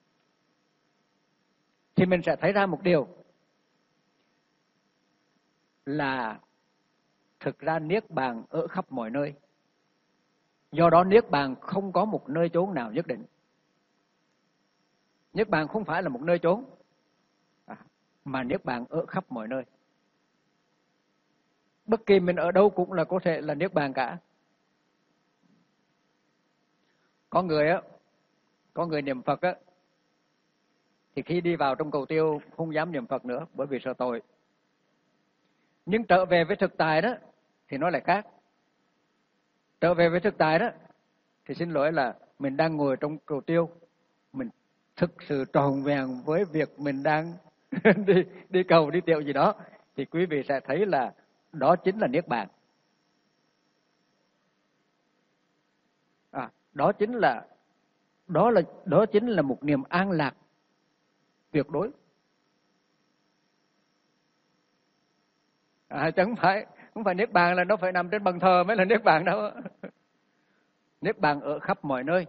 Thì mình sẽ thấy ra một điều là thực ra niết bàn ở khắp mọi nơi. Do đó niết bàn không có một nơi chốn nào nhất định. Niết bàn không phải là một nơi chốn, à, mà niết bàn ở khắp mọi nơi. Bất kỳ mình ở đâu cũng là có thể là niết bàn cả. Có người á, có người niệm Phật á, thì khi đi vào trong cầu tiêu không dám niệm Phật nữa bởi vì sợ tội. Nhưng trở về với thực tại đó thì nó lại khác. Trở về với thực tại đó thì xin lỗi là mình đang ngồi trong cầu tiêu, mình thực sự tròn vẹn với việc mình đang đi đi cầu đi tiệu gì đó, thì quý vị sẽ thấy là đó chính là niết bàn. À, đó chính là đó là đó chính là một niềm an lạc tuyệt đối. À, chẳng phải không phải niết bàn là nó phải nằm trên bàn thờ mới là niết bàn đâu. Niết bàn ở khắp mọi nơi.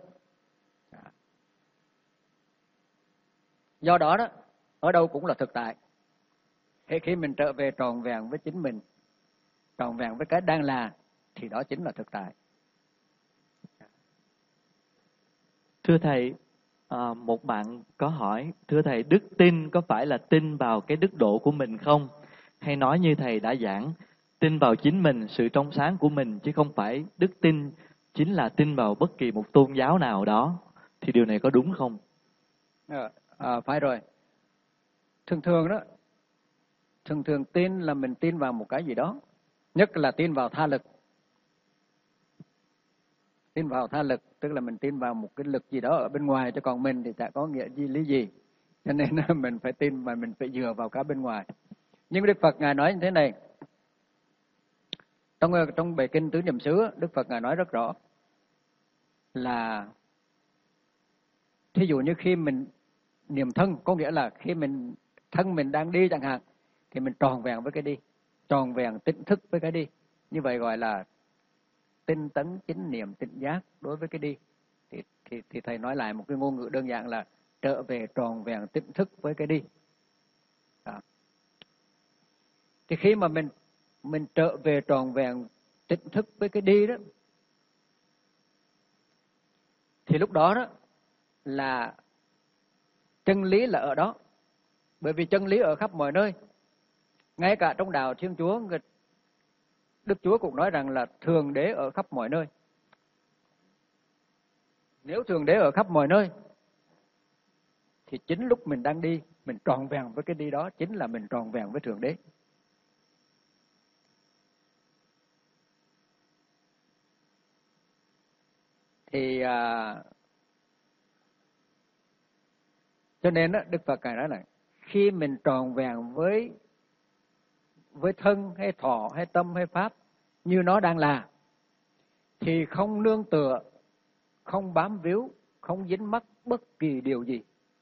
Do đó đó, ở đâu cũng là thực tại. Thế khi mình trở về tròn vẹn với chính mình, tròn vẹn với cái đang là, thì đó chính là thực tại. Thưa thầy, à, một bạn có hỏi, thưa thầy, đức tin có phải là tin vào cái đức độ của mình không? Hay nói như thầy đã giảng, tin vào chính mình, sự trong sáng của mình, chứ không phải đức tin chính là tin vào bất kỳ một tôn giáo nào đó. Thì điều này có đúng không? À, à, phải rồi. Thường thường đó, thường thường tin là mình tin vào một cái gì đó. Nhất là tin vào tha lực. Tin vào tha lực, tức là mình tin vào một cái lực gì đó ở bên ngoài, cho còn mình thì chả có nghĩa gì lý gì. Cho nên mình phải tin và mình phải dựa vào cái bên ngoài. Nhưng Đức Phật Ngài nói như thế này. Trong, trong bài kinh Tứ Niệm xứ, Đức Phật Ngài nói rất rõ là thí dụ như khi mình niệm thân, có nghĩa là khi mình thân mình đang đi chẳng hạn, thì mình tròn vẹn với cái đi, tròn vẹn tỉnh thức với cái đi. Như vậy gọi là tinh tấn chính niệm tỉnh giác đối với cái đi. Thì, thì, thì thầy nói lại một cái ngôn ngữ đơn giản là trở về tròn vẹn tỉnh thức với cái đi. Đó. Thì khi mà mình mình trở về tròn vẹn tỉnh thức với cái đi đó, thì lúc đó đó là chân lý là ở đó. Bởi vì chân lý ở khắp mọi nơi. Ngay cả trong đạo Thiên Chúa, Đức Chúa cũng nói rằng là Thượng Đế ở khắp mọi nơi. Nếu Thượng Đế ở khắp mọi nơi, thì chính lúc mình đang đi, mình tròn vẹn với cái đi đó, chính là mình tròn vẹn với Thượng Đế. Thì à, cho nên đó, Đức Phật Ngài nói là khi mình tròn vẹn với với thân hay thọ hay tâm hay pháp như nó đang là, thì không nương tựa, không bám víu, không dính mắc bất kỳ điều gì.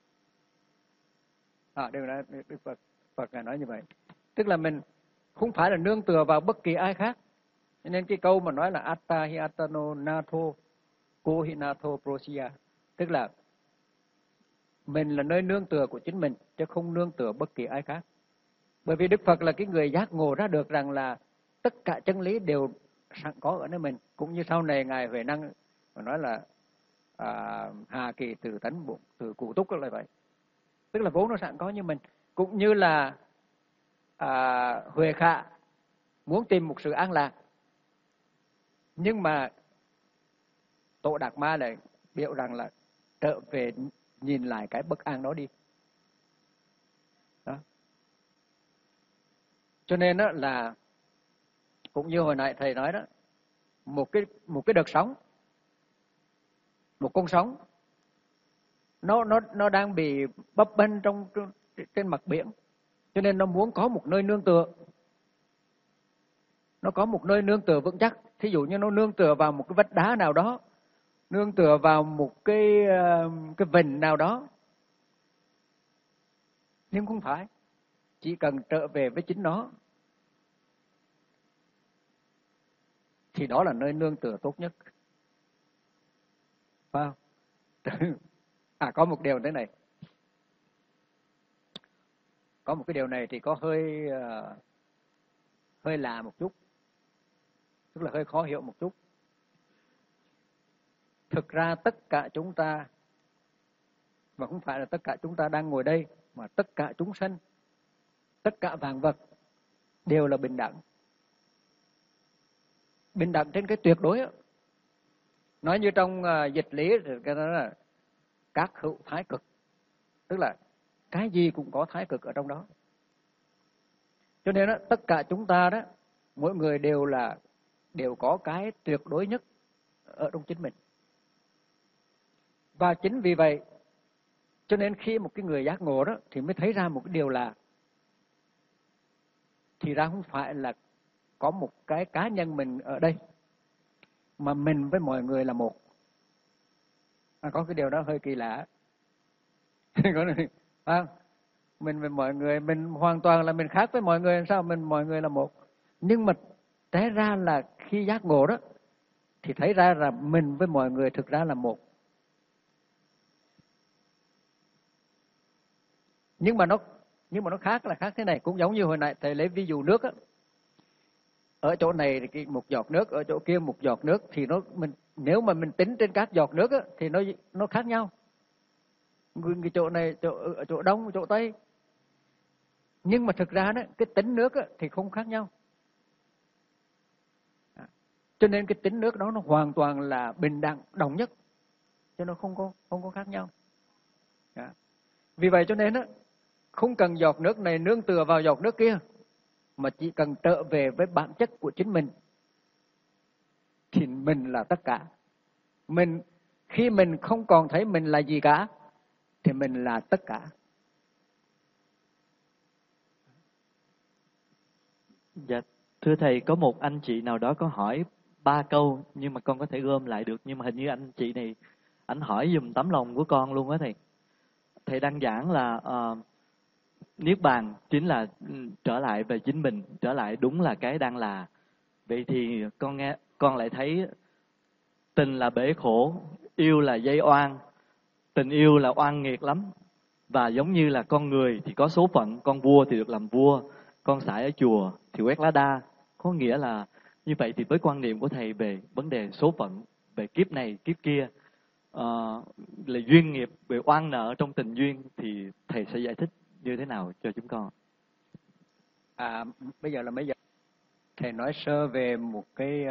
À, điều đó Đức Phật, Phật Ngài nói như vậy. Tức là mình không phải là nương tựa vào bất kỳ ai khác, Cho nên cái câu mà nói là atta hi attano natho ko hi natho prosya, tức là mình là nơi nương tựa của chính mình chứ không nương tựa bất kỳ ai khác. Bởi vì Đức Phật là cái người giác ngộ ra được rằng là tất cả chân lý đều sẵn có ở nơi mình, cũng như sau này ngài Huệ Năng mà nói là à, hà kỳ từ tánh bụng từ cụ túc là vậy, tức là vốn nó sẵn có như mình. Cũng như là à, Huệ Khả muốn tìm một sự an lạc, nhưng mà Tổ Đạt Ma lại biểu rằng là trở về nhìn lại cái bất an đó đi. Đó. Cho nên đó là cũng như hồi nãy thầy nói đó, một cái một cái đợt sóng, một con sóng nó nó nó đang bị bấp bênh trong, trong trên mặt biển, cho nên nó muốn có một nơi nương tựa. Nó có một nơi nương tựa vững chắc. Thí dụ như nó nương tựa vào một cái vách đá nào đó, nương tựa vào một cái cái vịnh nào đó. Nhưng không phải, chỉ cần trở về với chính nó thì đó là nơi nương tựa tốt nhất. Phải không? À, có một điều thế này. Có một cái điều này thì có hơi uh, hơi lạ một chút, tức là hơi khó hiểu một chút. Thực ra tất cả chúng ta, và không phải là tất cả chúng ta đang ngồi đây, mà tất cả chúng sanh, tất cả vạn vật đều là bình đẳng. Bình đẳng trên cái tuyệt đối đó. Nói như trong uh, dịch lý thì cái đó là các hữu thái cực, tức là cái gì cũng có thái cực ở trong đó. Cho nên đó, tất cả chúng ta đó, mỗi người đều là đều có cái tuyệt đối nhất ở trong chính mình. Và chính vì vậy, cho nên khi một cái người giác ngộ đó thì mới thấy ra một cái điều là thì ra không phải là có một cái cá nhân mình ở đây, mà mình với mọi người là một. À, có cái điều đó hơi kỳ lạ. Có này, à, mình với mọi người, mình hoàn toàn là mình khác với mọi người, sao mình mọi người là một. Nhưng mà té ra là khi giác ngộ đó thì thấy ra là mình với mọi người thực ra là một. Nhưng mà nó nhưng mà nó khác là khác thế này, cũng giống như hồi nãy thầy lấy ví dụ nước á. Ở chỗ này thì một giọt nước, ở chỗ kia một giọt nước, thì nó mình nếu mà mình tính trên các giọt nước á, thì nó nó khác nhau. Cái chỗ này chỗ ở chỗ đông, chỗ tây. Nhưng mà thực ra đó, cái tính nước á, thì không khác nhau. Cho nên cái tính nước đó nó hoàn toàn là bình đẳng, đồng nhất, cho nó không có không có khác nhau. Đó. Vì vậy cho nên á, không cần giọt nước này nương tựa vào giọt nước kia, mà chỉ cần trở về với bản chất của chính mình thì mình là tất cả. Mình khi mình không còn thấy mình là gì cả thì mình là tất cả. Dạ, thưa thầy, có một anh chị nào đó có hỏi ba câu nhưng mà con có thể gom lại được, nhưng mà hình như anh chị này anh hỏi giùm tấm lòng của con luôn á thầy. Thầy đang giảng là uh, niết bàn chính là trở lại về chính mình, trở lại đúng là cái đang là. Vậy thì con nghe con lại thấy tình là bể khổ, yêu là dây oan, tình yêu là oan nghiệt lắm. Và giống như là con người thì có số phận, con vua thì được làm vua, con sải ở chùa thì quét lá đa. Có nghĩa là như vậy thì với quan niệm của thầy về vấn đề số phận, về kiếp này, kiếp kia, uh, là duyên nghiệp, về oan nợ trong tình duyên, thì thầy sẽ giải thích như thế nào cho chúng con? À, bây giờ là mấy giờ? Thầy nói sơ về một cái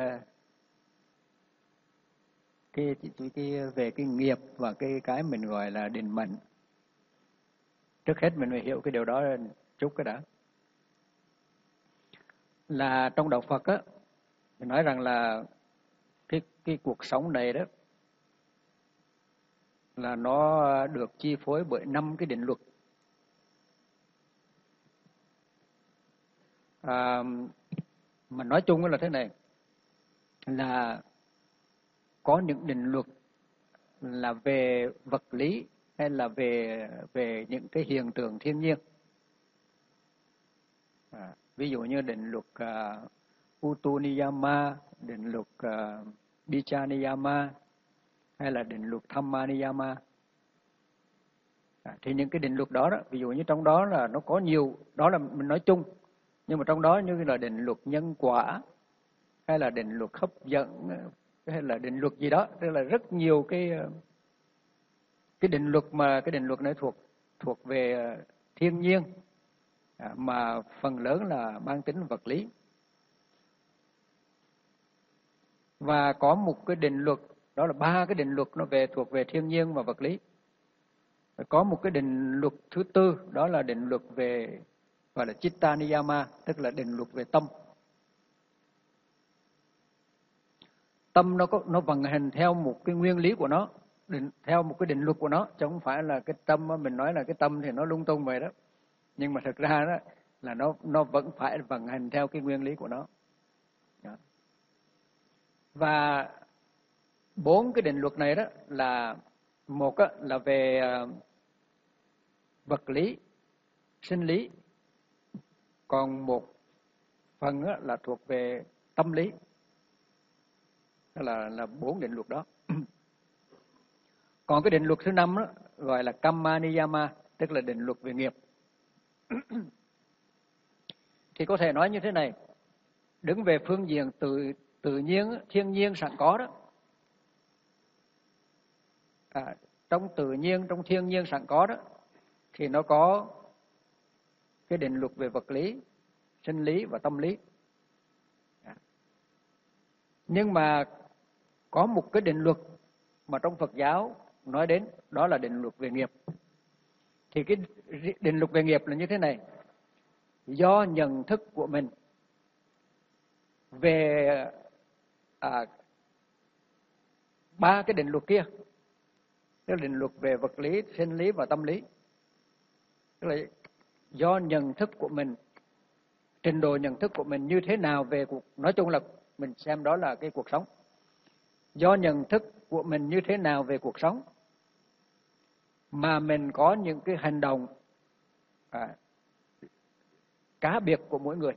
cái, cái, cái về cái nghiệp và cái cái mình gọi là định mệnh. Trước hết mình phải hiểu cái điều đó chút cái đã. Là trong đạo Phật á, mình nói rằng là cái cái cuộc sống này đó là nó được chi phối bởi năm cái định luật. À, mà nói chung là thế này, là có những định luật là về vật lý hay là về về những cái hiện tượng thiên nhiên. À, ví dụ như định luật à, Utu Niyama, định luật uh, Bicha Niyama hay là định luật Thamma Niyama. À, thì những cái định luật đó, đó, ví dụ như trong đó là nó có nhiều, đó là mình nói chung, nhưng mà trong đó như là định luật nhân quả hay là định luật hấp dẫn hay là định luật gì đó, tức là rất nhiều cái cái định luật mà cái định luật này thuộc thuộc về thiên nhiên, à, mà phần lớn là mang tính vật lý. Và có một cái định luật, đó là ba cái định luật nó về thuộc về thiên nhiên và vật lý. Có một cái định luật thứ tư, đó là định luật về gọi là Chitta Niyama, tức là định luật về tâm. Tâm nó có nó vận hành theo một cái nguyên lý của nó, định, theo một cái định luật của nó, chứ không phải là cái tâm mình nói là cái tâm thì nó lung tung vậy đó. Nhưng mà thực ra đó là nó nó vẫn phải vận hành theo cái nguyên lý của nó. Đó. Và bốn cái định luật này đó là một á, là về vật lý, sinh lý, còn một phần á, là thuộc về tâm lý. Đó là là bốn định luật đó. Còn cái định luật thứ năm đó gọi là Kamma Niyama, tức là định luật về nghiệp. Thì có thể nói như thế này, đứng về phương diện tự tự nhiên, thiên nhiên sẵn có đó. À, trong tự nhiên, trong thiên nhiên sẵn có đó, thì nó có cái định luật về vật lý, sinh lý và tâm lý. À. Nhưng mà có một cái định luật mà trong Phật giáo nói đến, đó là định luật về nghiệp. Thì cái định luật về nghiệp là như thế này, do nhận thức của mình về à, ba cái định luật kia, tức là định luật về vật lý, sinh lý và tâm lý, tức là do nhận thức của mình, trình độ nhận thức của mình như thế nào về cuộc, nói chung là mình xem đó là cái cuộc sống. Do nhận thức của mình như thế nào về cuộc sống mà mình có những cái hành động à, cá biệt của mỗi người.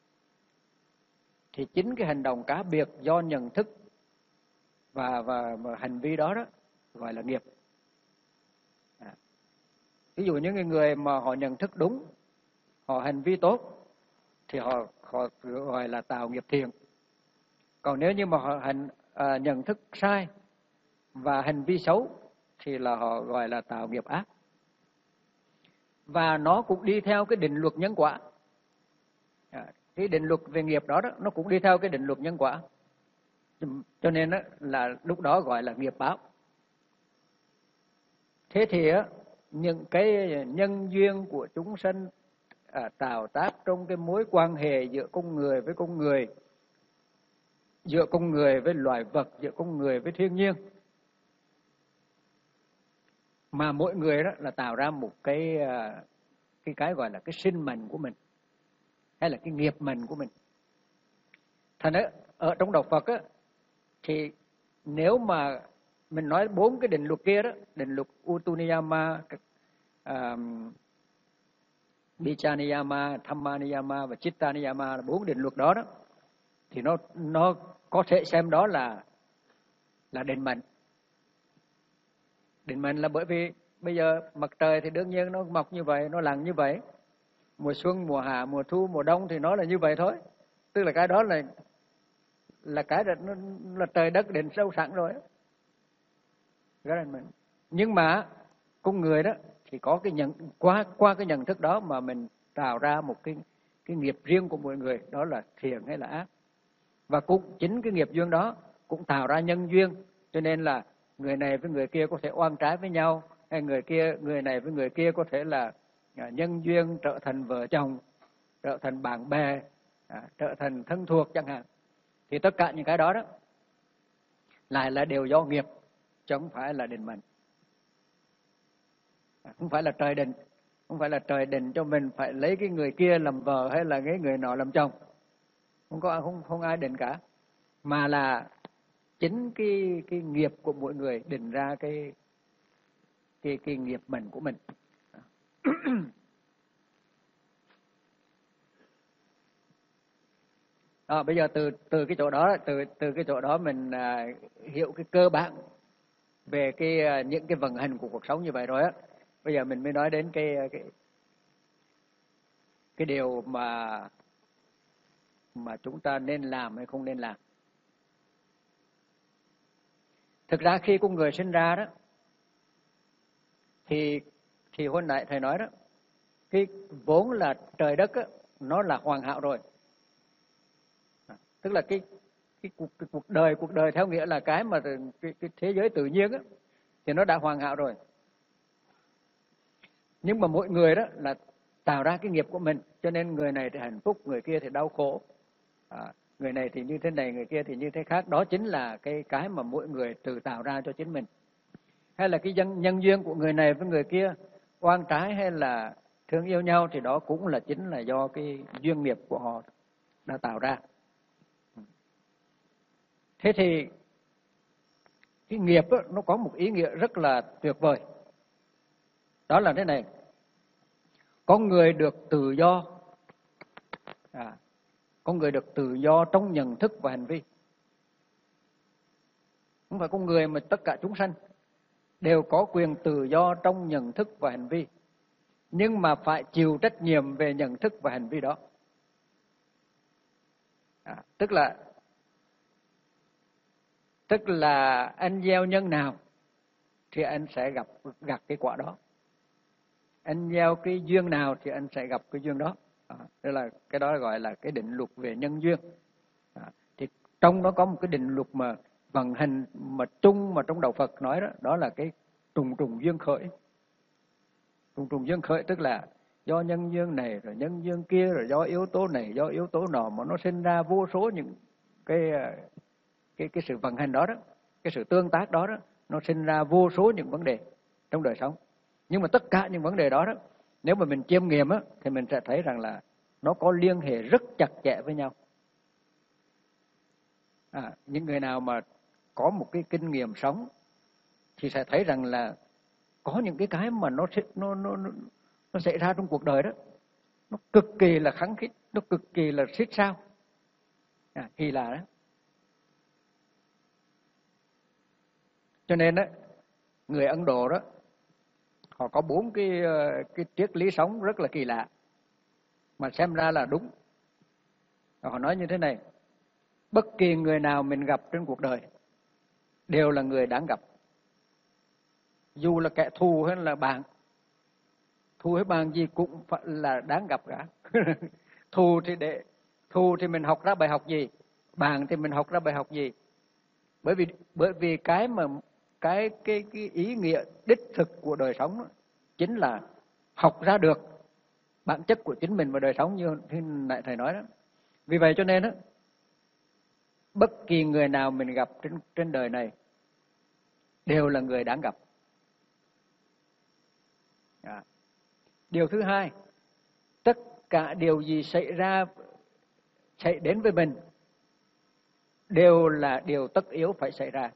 Thì chính cái hành động cá biệt do nhận thức và, và, và hành vi đó đó gọi là nghiệp. À. Ví dụ những người mà họ nhận thức đúng, họ hành vi tốt thì họ, họ gọi là tạo nghiệp thiện. Còn nếu như mà họ hành, à, nhận thức sai và hành vi xấu thì là họ gọi là tạo nghiệp ác. Và nó cũng đi theo cái định luật nhân quả. À, cái định luật về nghiệp đó, đó nó cũng đi theo cái định luật nhân quả. Cho nên đó, là lúc đó gọi là nghiệp báo. Thế thì á, những cái nhân duyên của chúng sanh à, tạo tác trong cái mối quan hệ giữa con người với con người, giữa con người với loài vật, giữa con người với thiên nhiên, mà mỗi người đó là tạo ra một cái cái cái gọi là cái sinh mệnh của mình, hay là cái nghiệp mệnh của mình. Thành ra ở trong đạo Phật á, thì nếu mà mình nói bốn cái định luật kia đó, định luật Utu Niyama, um, Bicha Niyama, Thamma Niyama và Chitta Niyama, là bốn định luật đó đó, thì nó nó có thể xem đó là là định mệnh. Định mệnh là bởi vì bây giờ mặt trời thì đương nhiên nó mọc như vậy, nó lặn như vậy. Mùa xuân, mùa hạ, mùa thu, mùa đông thì nó là như vậy thôi. Tức là cái đó là là cái là, nó, là trời đất định sâu sẵn rồi. Cái là mình. Nhưng mà con người đó thì có cái nhận qua qua cái nhận thức đó mà mình tạo ra một cái cái nghiệp riêng của mỗi người, đó là thiện hay là ác. Và cũng chính cái nghiệp duyên đó cũng tạo ra nhân duyên, cho nên là người này với người kia có thể oan trái với nhau, hay người kia người này với người kia có thể là nhân duyên trở thành vợ chồng, trở thành bạn bè, trở thành thân thuộc chẳng hạn. Thì tất cả những cái đó đó lại là đều do nghiệp, chứ không phải là định mệnh. Không phải là trời định, không phải là trời định cho mình phải lấy cái người kia làm vợ hay là cái người nọ làm chồng. Không có không không ai định cả, mà là chính cái cái nghiệp của mỗi người định ra cái cái cái nghiệp mệnh của mình. À, bây giờ từ từ cái chỗ đó từ từ cái chỗ đó mình à, hiểu cái cơ bản về cái à, những cái vận hành của cuộc sống như vậy rồi á. Bây giờ mình mới nói đến cái cái cái điều mà mà chúng ta nên làm hay không nên làm. Thực ra khi con người sinh ra đó thì thì hôm nãy thầy nói đó, cái vốn là trời đất á, nó là hoàn hảo rồi. Tức là cái cái cuộc cái cuộc đời cuộc đời theo nghĩa là cái mà cái, cái thế giới tự nhiên á thì nó đã hoàn hảo rồi. Nhưng mà mỗi người đó là tạo ra cái nghiệp của mình, cho nên người này thì hạnh phúc, người kia thì đau khổ. À, người này thì như thế này, người kia thì như thế khác. Đó chính là cái cái mà mỗi người tự tạo ra cho chính mình. Hay là cái nhân, nhân duyên của người này với người kia oan trái hay là thương yêu nhau thì đó cũng là chính là do cái duyên nghiệp của họ đã tạo ra. Thế thì cái nghiệp đó, nó có một ý nghĩa rất là tuyệt vời. Đó là thế này: con người được tự do, à, con người được tự do trong nhận thức và hành vi. Không phải con người mà tất cả chúng sanh đều có quyền tự do trong nhận thức và hành vi, nhưng mà phải chịu trách nhiệm về nhận thức và hành vi đó. À, tức là tức là anh gieo nhân nào thì anh sẽ gặp gặt cái quả đó. Anh gieo cái duyên nào thì anh sẽ gặp cái duyên đó. À, tức là cái đó gọi là cái định luật về nhân duyên. À, thì trong đó có một cái định luật mà vận hành mà chung mà trong đạo Phật nói đó, đó là cái trùng trùng duyên khởi. Trùng trùng duyên khởi tức là do nhân duyên này rồi nhân duyên kia, rồi do yếu tố này do yếu tố nọ mà nó sinh ra vô số những cái cái cái sự vận hành đó đó, cái sự tương tác đó đó, nó sinh ra vô số những vấn đề trong đời sống. Nhưng mà tất cả những vấn đề đó đó, nếu mà mình chiêm nghiệm á thì mình sẽ thấy rằng là nó có liên hệ rất chặt chẽ với nhau. À, những người nào mà có một cái kinh nghiệm sống thì sẽ thấy rằng là có những cái cái mà nó nó nó nó, nó xảy ra trong cuộc đời đó, nó cực kỳ là kháng khích, nó cực kỳ là xích sao, à, kỳ lạ đó. Cho nên đó, người Ấn Độ đó, họ có bốn cái cái triết lý sống rất là kỳ lạ mà xem ra là đúng. Họ nói như thế này: bất kỳ người nào mình gặp trên cuộc đời đều là người đáng gặp, dù là kẻ thù hay là bạn. Thù hay bạn gì cũng phải là đáng gặp cả. Thù thì để thù thì mình học ra bài học gì, bạn thì mình học ra bài học gì. Bởi vì bởi vì cái mà cái cái cái ý nghĩa đích thực của đời sống đó, chính là học ra được bản chất của chính mình và đời sống như nãy thầy nói đó. Vì vậy cho nên đó, bất kỳ người nào mình gặp trên trên đời này đều là người đáng gặp. À. Điều thứ hai, tất cả điều gì xảy ra xảy đến với mình đều là điều tất yếu phải xảy ra.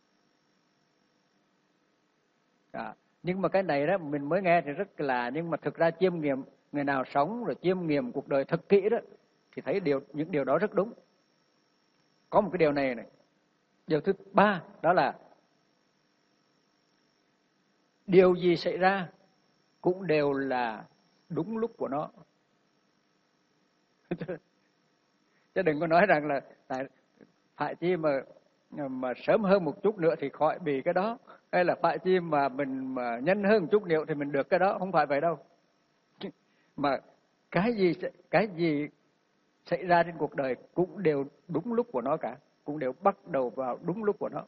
À. Nhưng mà cái này đó mình mới nghe thì rất là, nhưng mà thực ra chiêm nghiệm, người nào sống rồi chiêm nghiệm cuộc đời thật kỹ đó thì thấy điều những điều đó rất đúng. Có một cái điều này này. Điều thứ ba đó là điều gì xảy ra cũng đều là đúng lúc của nó. Chứ đừng có nói rằng là tại phải chi mà mà sớm hơn một chút nữa thì khỏi bị cái đó, hay là phải chi mà mình mà nhanh hơn một chút nữa thì mình được cái đó, không phải vậy đâu. Mà cái gì cái gì xảy ra trên cuộc đời cũng đều đúng lúc của nó cả, cũng đều bắt đầu vào đúng lúc của nó.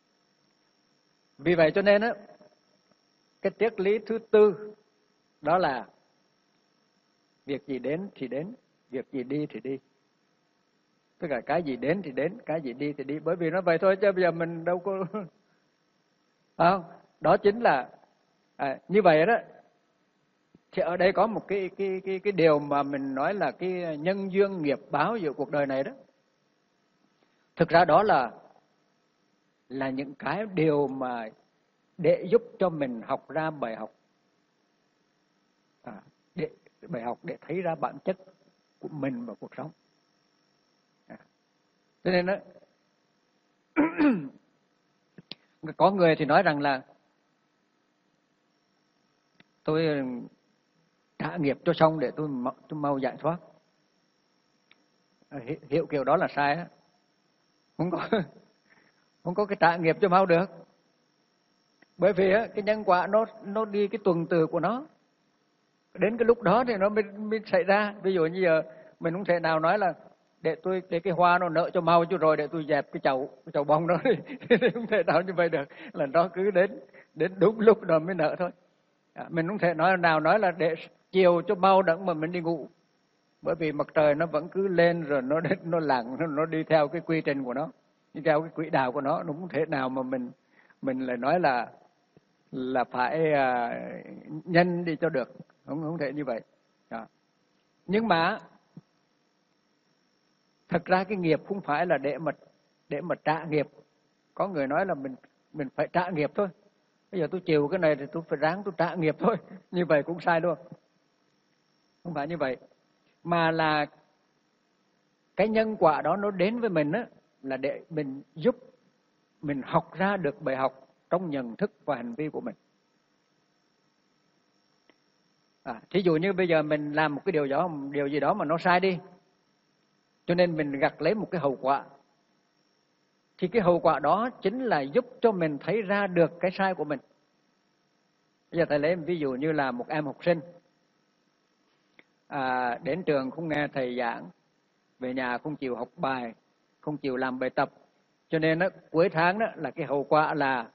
Vì vậy cho nên á, cái triết lý thứ tư đó là việc gì đến thì đến, việc gì đi thì đi. Tức là cái gì đến thì đến, cái gì đi thì đi. Bởi vì nó vậy thôi chứ bây giờ mình đâu có... Không? Đó chính là à, như vậy đó. Thì ở đây có một cái cái cái cái điều mà mình nói là cái nhân duyên nghiệp báo giữa cuộc đời này đó. Thực ra đó là là những cái điều mà để giúp cho mình học ra bài học. À, để bài học để thấy ra bản chất của mình và cuộc sống. À, Cho nên đó, có người thì nói rằng là tôi trả nghiệp cho xong để tôi mau, tôi mau giải thoát. Hiểu kiểu đó là sai á. Không có không có cái trả nghiệp cho mau được. Bởi vì á, cái nhân quả nó nó đi cái tuần tự của nó. Đến cái lúc đó thì nó mới, mới xảy ra. Ví dụ như giờ mình không thể nào nói là để tôi để cái hoa nó nở cho mau chứ rồi để tôi dẹp cái chậu cái chậu bông đó đi. Không thể nào như vậy được. Là nó cứ đến đến đúng lúc rồi mới nở thôi. À, mình không thể nói nào nói là để chiều cho mau đặng mà mình đi ngủ. Bởi vì mặt trời nó vẫn cứ lên rồi nó đến nó lặn, nó, nó đi theo cái quy trình của nó, đi theo cái quỹ đạo của nó, nó không thể nào mà mình mình lại nói là là phải à, nhân đi cho được, không không thể như vậy. Đó. Nhưng mà thật ra cái nghiệp không phải là để mà để mà trả nghiệp. Có người nói là mình mình phải trả nghiệp thôi. Bây giờ tôi chịu cái này thì tôi phải ráng tôi trả nghiệp thôi. Như vậy cũng sai luôn. Không phải như vậy. Mà là cái nhân quả đó nó đến với mình á, là để mình giúp mình học ra được bài học trong nhận thức và hành vi của mình. À, thí dụ như bây giờ mình làm một cái điều đó, điều gì đó mà nó sai đi, cho nên mình gặt lấy một cái hậu quả, thì cái hậu quả đó chính là giúp cho mình thấy ra được cái sai của mình. Bây giờ thầy lấy ví dụ như là một em học sinh à, đến trường không nghe thầy giảng, về nhà không chịu học bài, không chịu làm bài tập, cho nên đó, cuối tháng đó là cái hậu quả là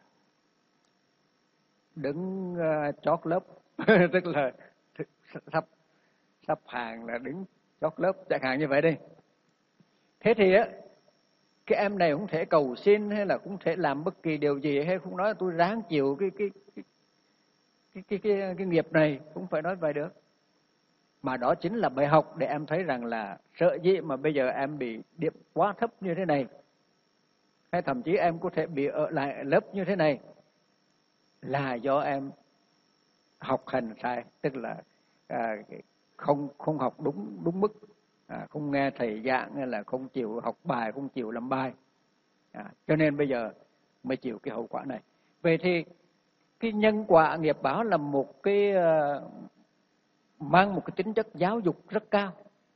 đứng uh, chót lớp. Tức là sắp sắp hàng là đứng chót lớp, chẳng hạn như vậy đi. Thế thì á, cái em này không thể cầu xin hay là không thể làm bất kỳ điều gì, hay không nói là tôi ráng chịu cái cái cái cái cái, cái, cái nghiệp này, cũng phải nói vậy được. Mà đó chính là bài học để em thấy rằng là sợ dĩ mà bây giờ em bị điểm quá thấp như thế này, hay thậm chí em có thể bị ở lại lớp như thế này, là do em học hành sai, tức là à, không không học đúng đúng mức, à, không nghe thầy giảng, hay là không chịu học bài, không chịu làm bài, à, cho nên bây giờ mới chịu cái hậu quả này. Vậy thì cái nhân quả nghiệp báo là một cái uh, mang một cái tính chất giáo dục rất cao.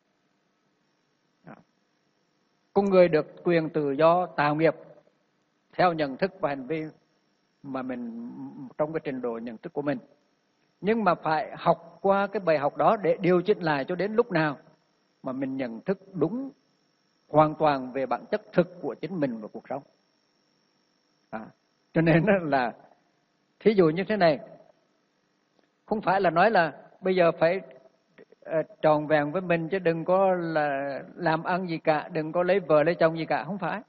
Con người được quyền tự do tạo nghiệp theo nhận thức và hành vi mà mình trong cái trình độ nhận thức của mình. Nhưng mà phải học qua cái bài học đó để điều chỉnh lại cho đến lúc nào mà mình nhận thức đúng hoàn toàn về bản chất thực của chính mình và cuộc sống. À, cho nên là thí dụ như thế này, không phải là nói là bây giờ phải uh, tròn vẹn với mình chứ đừng có là làm ăn gì cả, đừng có lấy vợ lấy chồng gì cả, không phải.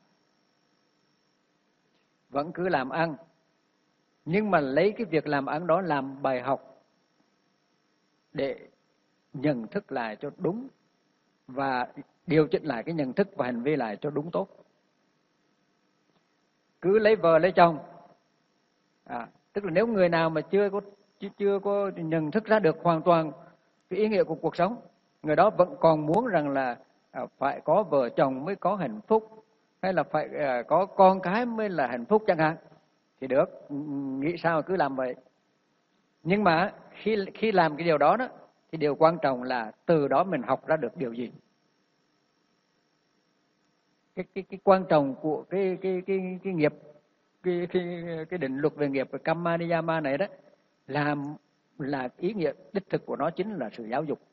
Vẫn cứ làm ăn, nhưng mà lấy cái việc làm ăn đó làm bài học để nhận thức lại cho đúng và điều chỉnh lại cái nhận thức và hành vi lại cho đúng tốt. Cứ lấy vợ lấy chồng, à, tức là nếu người nào mà chưa có chưa có nhận thức ra được hoàn toàn cái ý nghĩa của cuộc sống, người đó vẫn còn muốn rằng là à, phải có vợ chồng mới có hạnh phúc, hay là phải à, có con cái mới là hạnh phúc chẳng hạn, thì được, nghĩ sao cứ làm vậy. Nhưng mà khi khi làm cái điều đó đó, thì điều quan trọng là từ đó mình học ra được điều gì. Cái cái cái quan trọng của cái cái cái cái nghiệp, cái cái cái định luật về nghiệp, về karma niyama này đó, làm là ý nghĩa đích thực của nó chính là sự giáo dục.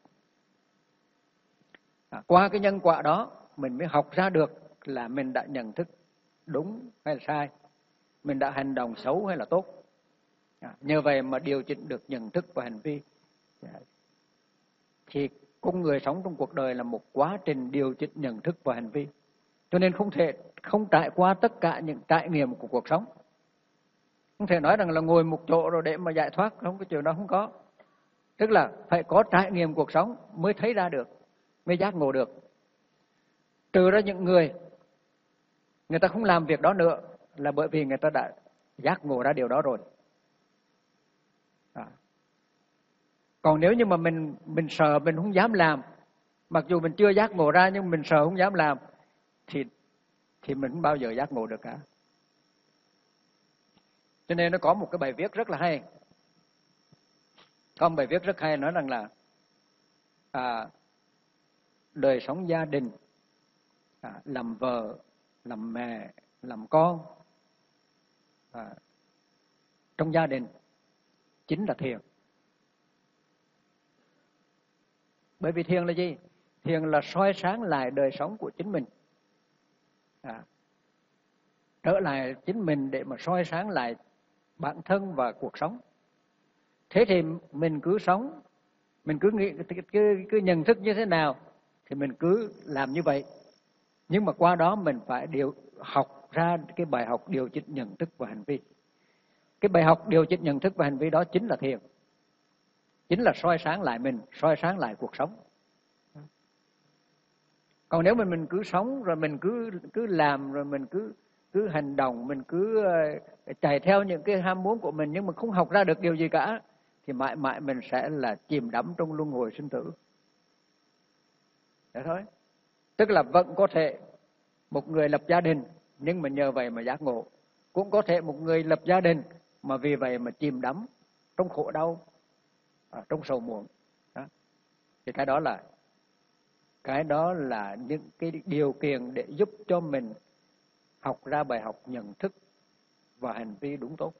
À, qua cái nhân quả đó mình mới học ra được là mình đã nhận thức đúng hay là sai, mình đã hành động xấu hay là tốt. À, nhờ vậy mà điều chỉnh được nhận thức và hành vi. À, thì con người sống trong cuộc đời là một quá trình điều chỉnh nhận thức và hành vi, cho nên không thể không trải qua tất cả những trải nghiệm của cuộc sống. Không thể nói rằng là ngồi một chỗ rồi để mà giải thoát, không, cái chuyện đó không có. Tức là phải có trải nghiệm cuộc sống mới thấy ra được, mới giác ngộ được. Trừ ra những người người ta không làm việc đó nữa là bởi vì người ta đã giác ngộ ra điều đó rồi. À. Còn nếu như mà mình mình sợ, mình không dám làm, mặc dù mình chưa giác ngộ ra nhưng mình sợ không dám làm, thì thì mình không bao giờ giác ngộ được cả. Cho nên nó có một cái bài viết rất là hay. Có một bài viết rất hay nói rằng là à, đời sống gia đình, à, làm vợ, làm mẹ, làm con, à, trong gia đình chính là thiền. Bởi vì thiền là gì? Thiền là soi sáng lại đời sống của chính mình, à, trở lại chính mình để mà soi sáng lại bản thân và cuộc sống. Thế thì mình cứ sống, mình cứ nghĩ, cứ, cứ nhận thức như thế nào thì mình cứ làm như vậy. Nhưng mà qua đó mình phải điều học ra cái bài học điều chỉnh nhận thức và hành vi. Cái bài học điều chỉnh nhận thức và hành vi đó chính là thiền, chính là soi sáng lại mình, soi sáng lại cuộc sống. Còn nếu mà mình cứ sống rồi mình cứ cứ làm rồi mình cứ cứ hành động, mình cứ chạy theo những cái ham muốn của mình nhưng mà không học ra được điều gì cả, thì mãi mãi mình sẽ là chìm đắm trong luân hồi sinh tử. Thế thôi. Tức là vẫn có thể một người lập gia đình nhưng mà nhờ vậy mà giác ngộ, cũng có thể một người lập gia đình mà vì vậy mà chìm đắm trong khổ đau, trong sầu muộn. Đó. Thì cái đó là cái đó là những cái điều kiện để giúp cho mình học ra bài học nhận thức và hành vi đúng tốt.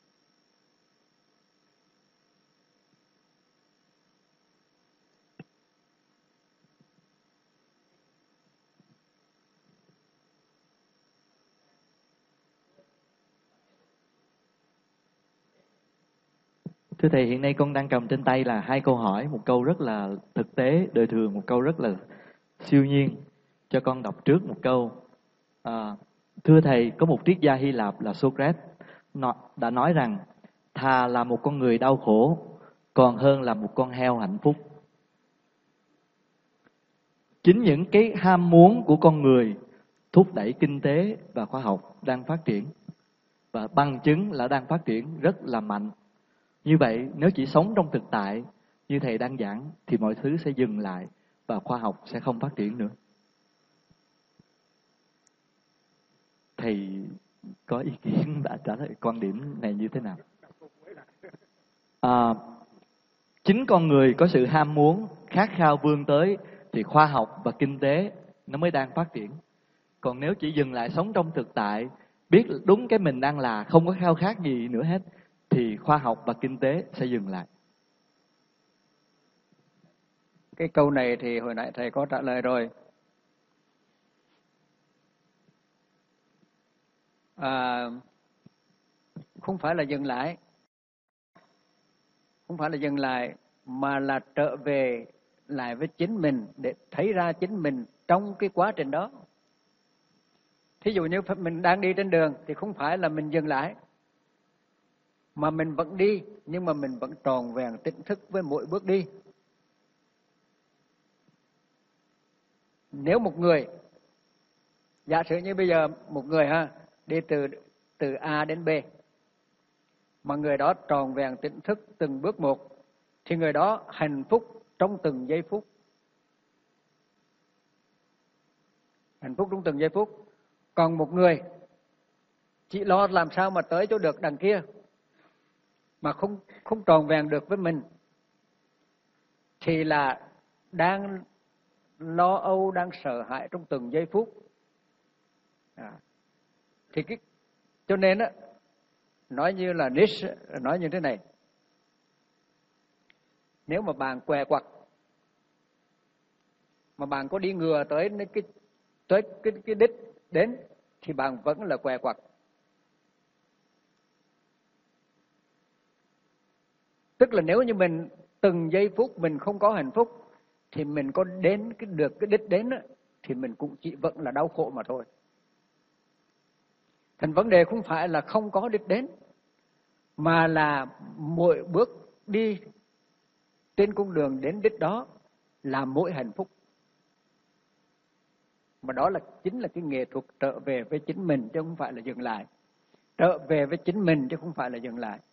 Thưa Thầy, hiện nay con đang cầm trên tay là hai câu hỏi, một câu rất là thực tế, đời thường, một câu rất là siêu nhiên. Cho con đọc trước một câu. À, thưa Thầy, có một triết gia Hy Lạp là Socrates đã nói rằng thà là một con người đau khổ còn hơn là một con heo hạnh phúc. Chính những cái ham muốn của con người thúc đẩy kinh tế và khoa học đang phát triển, và bằng chứng là đang phát triển rất là mạnh. Như vậy, nếu chỉ sống trong thực tại như Thầy đang giảng thì mọi thứ sẽ dừng lại và khoa học sẽ không phát triển nữa. Thầy có ý kiến đã trả lời quan điểm này như thế nào? À, chính con người có sự ham muốn, khát khao vươn tới thì khoa học và kinh tế nó mới đang phát triển. Còn nếu chỉ dừng lại sống trong thực tại, biết đúng cái mình đang là, không có khao khát gì nữa hết, thì khoa học và kinh tế sẽ dừng lại. Cái câu này thì hồi nãy Thầy có trả lời rồi. À, không phải là dừng lại, không phải là dừng lại, mà là trở về lại với chính mình để thấy ra chính mình trong cái quá trình đó. Thí dụ như mình đang đi trên đường thì không phải là mình dừng lại, mà mình vẫn đi, nhưng mà mình vẫn tròn vẹn tỉnh thức với mỗi bước đi. Nếu một người, giả sử như bây giờ một người ha đi từ từ A đến B, mà người đó tròn vẹn tỉnh thức từng bước một, thì người đó hạnh phúc trong từng giây phút. Hạnh phúc trong từng giây phút. Còn một người chỉ lo làm sao mà tới chỗ được đằng kia, mà không không tròn vẹn được với mình, thì là đang lo âu, đang sợ hãi trong từng giây phút. À, thì cái cho nên á, nói như là Nietzsche nói như thế này: nếu mà bạn què quặt, mà bạn có đi ngừa tới cái tới cái cái đích đến, thì bạn vẫn là què quặt. Tức là nếu như mình từng giây phút mình không có hạnh phúc, thì mình có đến cái được cái đích đến á, thì mình cũng chỉ vẫn là đau khổ mà thôi. Thành vấn đề không phải là không có đích đến, mà là mỗi bước đi trên con đường đến đích đó là mỗi hạnh phúc. Mà đó là chính là cái nghệ thuật trở về với chính mình, chứ không phải là dừng lại. Trở về với chính mình chứ không phải là dừng lại.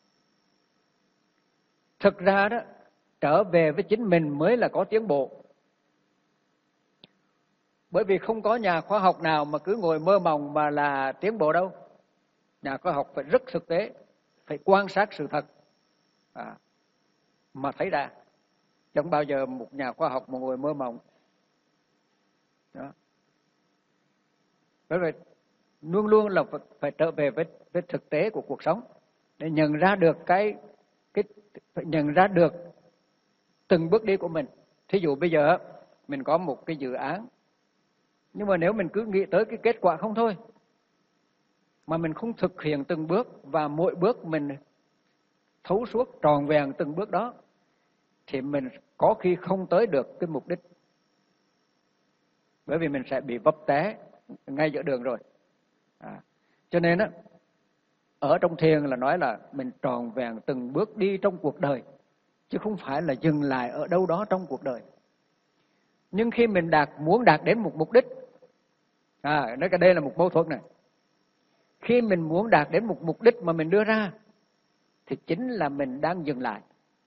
Thực ra đó, trở về với chính mình mới là có tiến bộ. Bởi vì không có nhà khoa học nào mà cứ ngồi mơ mộng mà là tiến bộ đâu. Nhà khoa học phải rất thực tế, phải quan sát sự thật à, mà thấy ra. Chẳng bao giờ một nhà khoa học mà ngồi mơ mộng. Đó. Bởi vậy luôn luôn là phải, phải trở về với, với thực tế của cuộc sống để nhận ra được cái, cái phải nhận ra được từng bước đi của mình. Thí dụ bây giờ mình có một cái dự án, nhưng mà nếu mình cứ nghĩ tới cái kết quả không thôi, mà mình không thực hiện từng bước và mỗi bước mình thấu suốt tròn vẹn từng bước đó, thì mình có khi không tới được cái mục đích. Bởi vì mình sẽ bị vấp té ngay giữa đường rồi. À, cho nên á, ở trong thiền là nói là mình tròn vẹn từng bước đi trong cuộc đời, chứ không phải là dừng lại ở đâu đó trong cuộc đời. Nhưng khi mình đạt muốn đạt đến một mục đích, à, nói cái đây là một mâu thuẫn này. Khi mình muốn đạt đến một mục đích mà mình đưa ra, thì chính là mình đang dừng lại.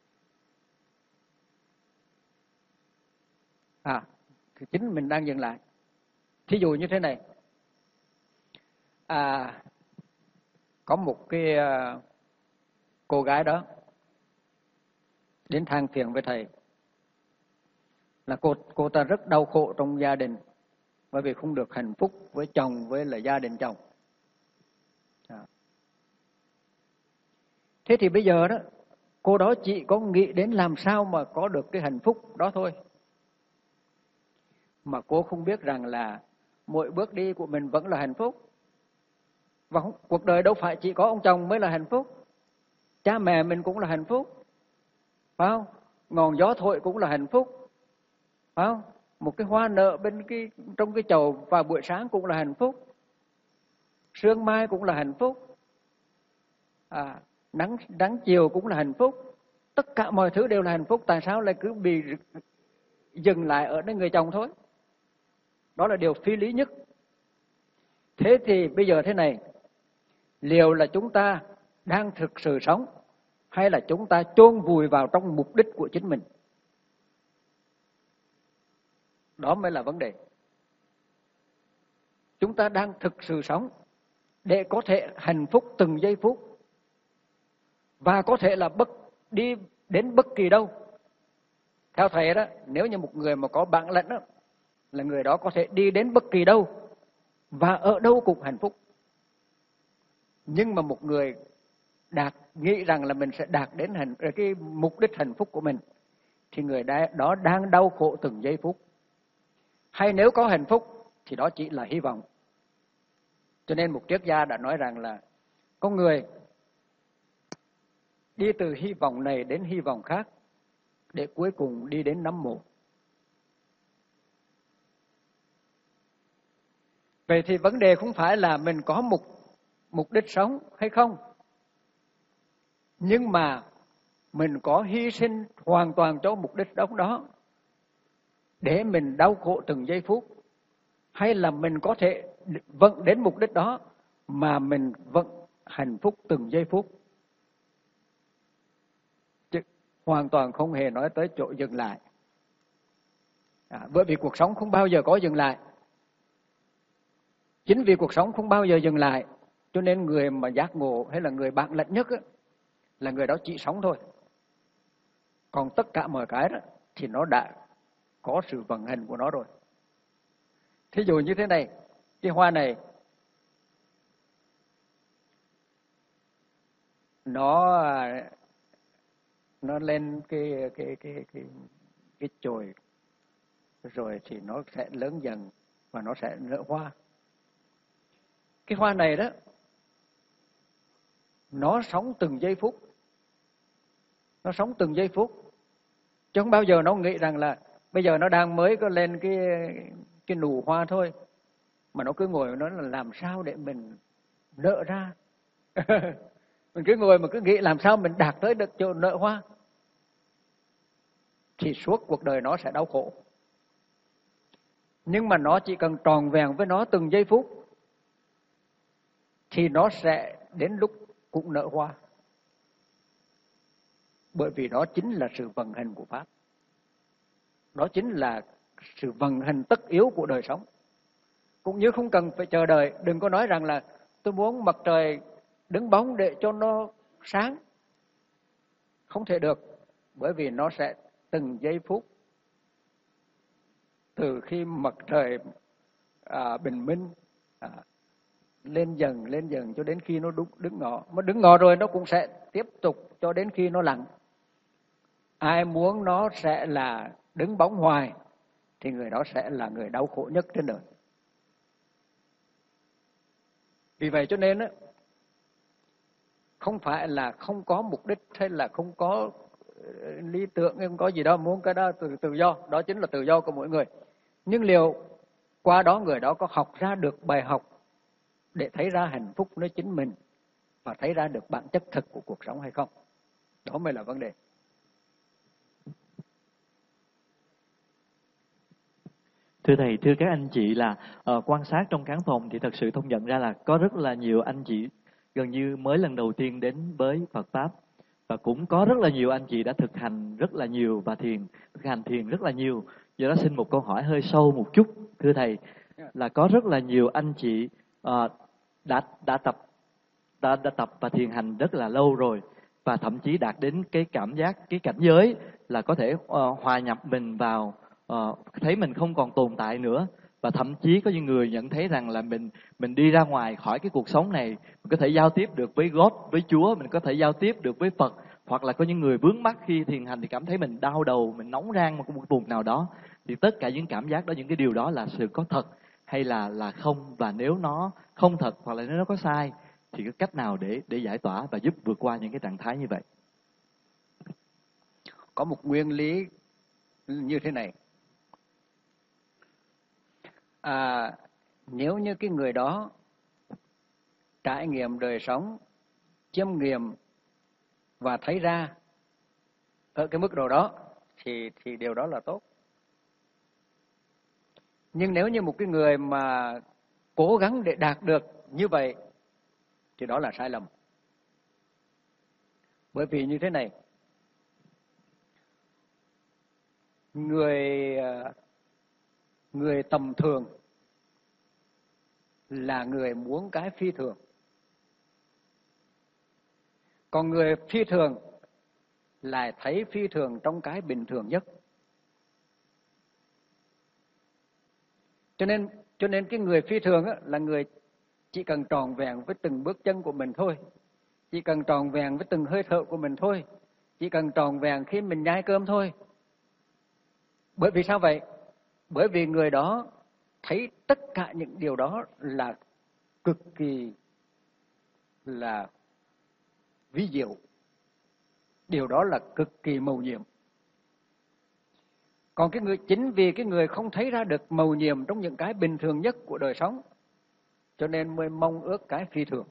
À, thì chính mình đang dừng lại. Thí dụ như thế này, à, có một cái uh, cô gái đó đến than phiền với thầy là cô cô ta rất đau khổ trong gia đình, bởi vì không được hạnh phúc với chồng, với lại gia đình chồng. À. Thế thì bây giờ đó, cô đó chỉ có nghĩ đến làm sao mà có được cái hạnh phúc đó thôi. Mà cô không biết rằng là mỗi bước đi của mình vẫn là hạnh phúc. Và không, cuộc đời đâu phải chỉ có ông chồng mới là hạnh phúc. Cha mẹ mình cũng là hạnh phúc. Phải không? Ngọn gió thổi cũng là hạnh phúc. Phải không? Một cái hoa nở bên cái, trong cái chậu vào buổi sáng cũng là hạnh phúc. Sương mai cũng là hạnh phúc. À, nắng, nắng chiều cũng là hạnh phúc. Tất cả mọi thứ đều là hạnh phúc. Tại sao lại cứ bị dừng lại ở nơi người chồng thôi? Đó là điều phi lý nhất. Thế thì bây giờ thế này, liệu là chúng ta đang thực sự sống hay là chúng ta chôn vùi vào trong mục đích của chính mình? Đó mới là vấn đề. Chúng ta đang thực sự sống để có thể hạnh phúc từng giây phút, và có thể là bất đi đến bất kỳ đâu. Theo thầy đó, nếu như một người mà có bản lĩnh đó, là người đó có thể đi đến bất kỳ đâu và ở đâu cũng hạnh phúc. Nhưng mà một người đạt nghĩ rằng là mình sẽ đạt đến hạnh, cái mục đích hạnh phúc của mình, thì người đó đang đau khổ từng giây phút. Hay nếu có hạnh phúc thì đó chỉ là hy vọng. Cho nên một triết gia đã nói rằng là con người đi từ hy vọng này đến hy vọng khác để cuối cùng đi đến nấm mồ. Vậy thì vấn đề không phải là mình có một mục đích sống hay không, nhưng mà mình có hy sinh hoàn toàn cho mục đích sống đó để mình đau khổ từng giây phút, hay là mình có thể vẫn đến mục đích đó mà mình vẫn hạnh phúc từng giây phút. Chứ hoàn toàn không hề nói tới chỗ dừng lại. À, bởi vì cuộc sống không bao giờ có dừng lại. Chính vì cuộc sống không bao giờ dừng lại, cho nên người mà giác ngộ hay là người bản lĩnh nhất á, là người đó chỉ sống thôi. Còn tất cả mọi cái đó thì nó đã có sự vận hành của nó rồi. Thí dụ như thế này, cái hoa này nó nó lên cái cái cái cái cái chồi, rồi thì nó sẽ lớn dần và nó sẽ nở hoa. Cái hoa này đó, nó sống từng giây phút. Nó sống từng giây phút. Chứ không bao giờ nó nghĩ rằng là bây giờ nó đang mới có lên cái cái nụ hoa thôi, mà nó cứ ngồi nó là làm sao để mình nở ra. Mình cứ ngồi mà cứ nghĩ làm sao mình đạt tới được chỗ nở hoa, thì suốt cuộc đời nó sẽ đau khổ. Nhưng mà nó chỉ cần tròn vẹn với nó từng giây phút thì nó sẽ đến lúc cũng nở hoa. Bởi vì đó chính là sự vận hành của Pháp. Đó chính là sự vận hành tất yếu của đời sống. Cũng như không cần phải chờ đợi, đừng có nói rằng là tôi muốn mặt trời đứng bóng để cho nó sáng. Không thể được, bởi vì nó sẽ từng giây phút, từ khi mặt trời à, bình minh à, lên dần lên dần cho đến khi nó đúng, đứng ngọ. Mà đứng ngọ rồi nó cũng sẽ tiếp tục cho đến khi nó lặn. Ai muốn nó sẽ là đứng bóng hoài thì người đó sẽ là người đau khổ nhất trên đời. Vì vậy cho nên á, không phải là không có mục đích hay là không có lý tưởng, không có gì đó, muốn cái đó tự, tự do, đó chính là tự do của mỗi người. Nhưng liệu qua đó người đó có học ra được bài học để thấy ra hạnh phúc nơi chính mình và thấy ra được bản chất thực của cuộc sống hay không? Đó mới là vấn đề. Thưa Thầy, thưa các anh chị là uh, quan sát trong khán phòng thì thật sự Thông nhận ra là có rất là nhiều anh chị gần như mới lần đầu tiên đến với Phật Pháp. Và cũng có rất là nhiều anh chị đã thực hành rất là nhiều và thiền, thực hành thiền rất là nhiều. Do đó xin một câu hỏi hơi sâu một chút, thưa Thầy, là có rất là nhiều anh chị uh, đã đã tập đã, đã tập và thiền hành rất là lâu rồi, và thậm chí đạt đến cái cảm giác, cái cảnh giới là có thể uh, hòa nhập mình vào, uh, thấy mình không còn tồn tại nữa. Và thậm chí có những người nhận thấy rằng là mình mình đi ra ngoài khỏi cái cuộc sống này, mình có thể giao tiếp được với God, với Chúa, mình có thể giao tiếp được với Phật. Hoặc là có những người vướng mắc khi thiền hành thì cảm thấy mình đau đầu, mình nóng rang một một vùng nào đó. Thì tất cả những cảm giác đó, những cái điều đó là sự có thật hay là là không? Và nếu nó không thật hoặc là nếu nó có sai thì có cách nào để để giải tỏa và giúp vượt qua những cái trạng thái như vậy? Có một nguyên lý như thế này. À, nếu như cái người đó trải nghiệm đời sống, chiêm nghiệm và thấy ra ở cái mức độ đó thì thì điều đó là tốt. Nhưng nếu như một cái người mà cố gắng để đạt được như vậy thì đó là sai lầm. Bởi vì như thế này, người người tầm thường là người muốn cái phi thường. Còn người phi thường lại thấy phi thường trong cái bình thường nhất. Cho nên cho nên cái người phi thường á, là người chỉ cần tròn vẹn với từng bước chân của mình thôi, chỉ cần tròn vẹn với từng hơi thở của mình thôi, chỉ cần tròn vẹn khi mình nhai cơm thôi. Bởi vì sao vậy? Bởi vì người đó thấy tất cả những điều đó là cực kỳ là vi diệu, điều đó là cực kỳ mầu nhiệm. Còn cái người, chính vì cái người không thấy ra được mầu nhiệm trong những cái bình thường nhất của đời sống, cho nên mới mong ước cái phi thường.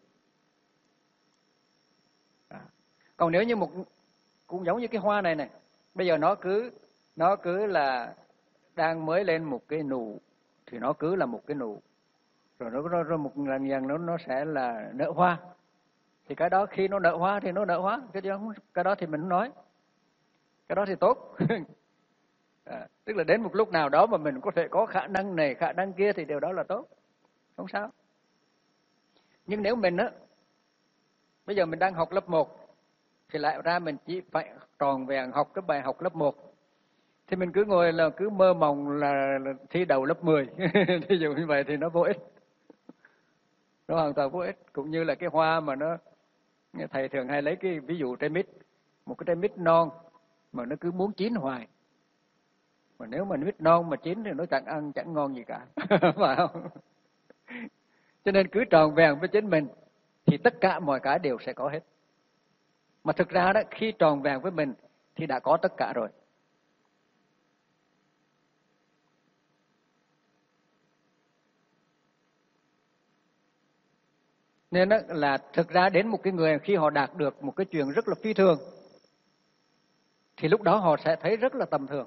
À. Còn nếu như một, cũng giống như cái hoa này này, bây giờ nó cứ nó cứ là đang mới lên một cái nụ thì nó cứ là một cái nụ, rồi nó rồi, rồi một lần dần nó nó sẽ là nở hoa. Thì cái đó khi nó nở hoa thì nó nở hoa, cái đó, cái đó thì mình nói, cái đó thì tốt. À, tức là đến một lúc nào đó mà mình có thể có khả năng này, khả năng kia thì điều đó là tốt, không sao. Nhưng nếu mình á, bây giờ mình đang học lớp một thì lại ra mình chỉ phải tròn vẹn học cái bài học lớp một, thì mình cứ ngồi là cứ mơ mộng là, là thi đầu lớp mười. Ví dụ như vậy thì nó vô ích, nó hoàn toàn vô ích. Cũng như là cái hoa mà nó, thầy thường hay lấy cái ví dụ trái mít, một cái trái mít non mà nó cứ muốn chín hoài, mà nếu mà mít non mà chín thì nó chẳng ăn chẳng ngon gì cả. Phải không? Cho nên cứ tròn vẹn với chính mình thì tất cả mọi cái đều sẽ có hết. Mà thực ra đó, khi tròn vẹn với mình thì đã có tất cả rồi. Nên đó là thực ra đến một cái người khi họ đạt được một cái chuyện rất là phi thường thì lúc đó họ sẽ thấy rất là tầm thường.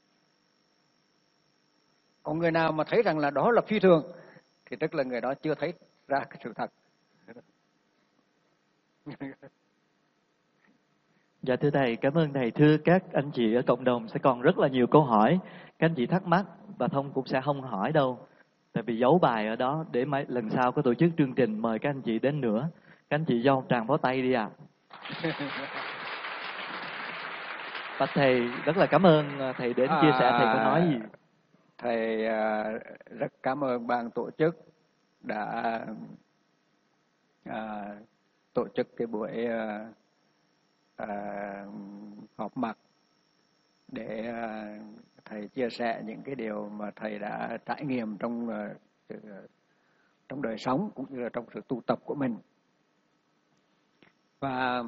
Còn người nào mà thấy rằng là đó là phi thường thì tức là người đó chưa thấy ra cái sự thật. Dạ thưa Thầy, cảm ơn Thầy. Thưa các anh chị ở cộng đồng sẽ còn rất là nhiều câu hỏi. Các anh chị thắc mắc và Thông cũng sẽ không hỏi đâu. Tại vì giấu bài ở đó để mấy lần sau có tổ chức chương trình mời các anh chị đến nữa. Các anh chị cho một tràng pháo tay đi ạ. À. Bạch Thầy rất là cảm ơn Thầy đến chia sẻ. Thầy có nói gì? Thầy rất cảm ơn ban tổ chức đã à, tổ chức cái buổi à, à, họp mặt để à, Thầy chia sẻ những cái điều mà Thầy đã trải nghiệm trong à, trong đời sống cũng như là trong sự tu tập của mình. Và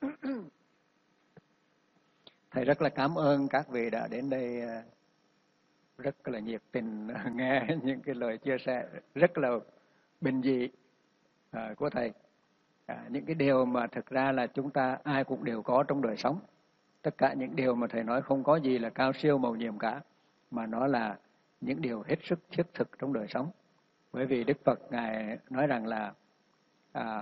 Thầy rất là cảm ơn các vị đã đến đây rất là nhiệt tình nghe những cái lời chia sẻ rất là bình dị à, của Thầy. À, những cái điều mà thực ra là chúng ta ai cũng đều có trong đời sống. Tất cả những điều mà Thầy nói không có gì là cao siêu màu nhiệm cả, mà nó là những điều hết sức thiết thực trong đời sống. Bởi vì Đức Phật Ngài nói rằng là à,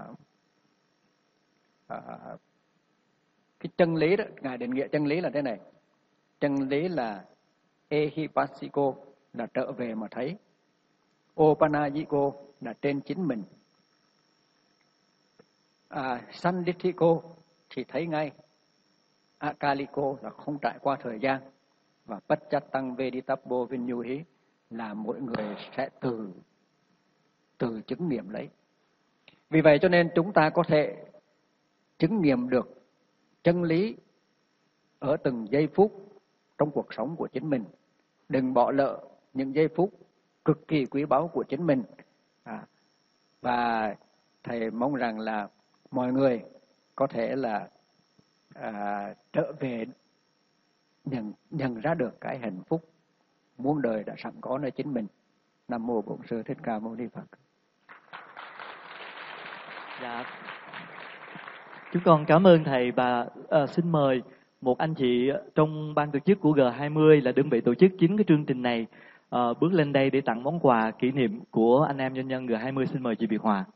à, cái chân lý đó, Ngài định nghĩa chân lý là thế này. Chân lý là ehipassiko là trở về mà thấy, opanayiko là trên chính mình, à, sandithiko thì thấy ngay, akaliko là không trải qua thời gian, và pacchatang veditappo vinyuhi là mỗi người sẽ từ từ chứng nghiệm lấy. Vì vậy cho nên chúng ta có thể chứng nghiệm được chân lý ở từng giây phút trong cuộc sống của chính mình. Đừng bỏ lỡ những giây phút cực kỳ quý báu của chính mình. À, và Thầy mong rằng là mọi người có thể là à, trở về nhận, nhận ra được cái hạnh phúc muôn đời đã sẵn có nơi chính mình. Nam mô Bổn Sư Thích Ca Mâu Ni Phật. Dạ. Chúng con cảm ơn Thầy và uh, xin mời một anh chị trong ban tổ chức của G hai mươi là đơn vị tổ chức chính cái chương trình này uh, bước lên đây để tặng món quà kỷ niệm của anh em doanh nhân G hai mươi. Xin mời chị Việt Hòa.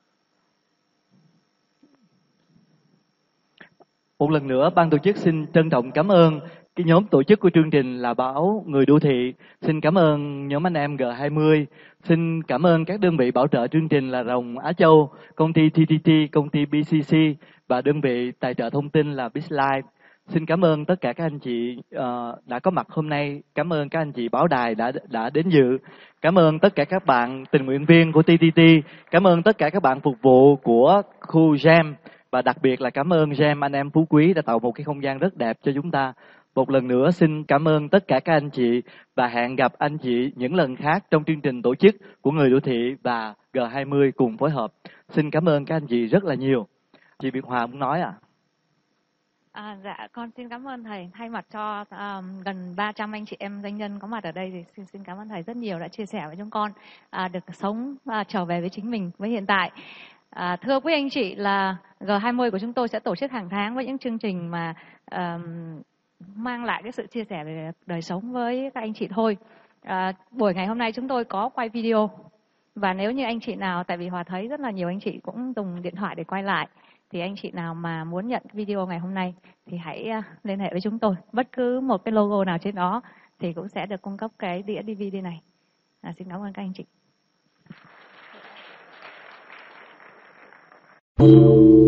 Một lần nữa, ban tổ chức xin trân trọng cảm ơn cái nhóm tổ chức của chương trình là báo Người Đô Thị. Xin cảm ơn nhóm anh em G hai mươi. Xin cảm ơn các đơn vị bảo trợ chương trình là Rồng Á Châu, công ty tê tê tê, công ty bê xê xê và đơn vị tài trợ thông tin là BizLive. Xin cảm ơn tất cả các anh chị uh, đã có mặt hôm nay. Cảm ơn các anh chị báo đài đã đã đến dự. Cảm ơn tất cả các bạn tình nguyện viên của tê tê tê. Cảm ơn tất cả các bạn phục vụ của khu Gem. Và đặc biệt là cảm ơn Gem anh em Phú Quý đã tạo một cái không gian rất đẹp cho chúng ta. Một lần nữa xin cảm ơn tất cả các anh chị và hẹn gặp anh chị những lần khác trong chương trình tổ chức của Người Đô Thị và G hai mươi cùng phối hợp. Xin cảm ơn các anh chị rất là nhiều. Chị Việt Hòa muốn nói à? À, dạ, con xin cảm ơn Thầy. Thay mặt cho um, gần ba trăm anh chị em doanh nhân có mặt ở đây thì xin, xin cảm ơn Thầy rất nhiều đã chia sẻ với chúng con à, được sống à, trở về với chính mình, với hiện tại. À, thưa quý anh chị là G hai mươi của chúng tôi sẽ tổ chức hàng tháng với những chương trình mà um, mang lại cái sự chia sẻ về đời sống với các anh chị thôi. À, buổi ngày hôm nay chúng tôi có quay video. Và nếu như anh chị nào, tại vì Hòa thấy rất là nhiều anh chị cũng dùng điện thoại để quay lại, thì anh chị nào mà muốn nhận video ngày hôm nay thì hãy liên hệ với chúng tôi. Bất cứ một cái logo nào trên đó thì cũng sẽ được cung cấp cái đĩa đê vê đê này. À, xin cảm ơn các anh chị.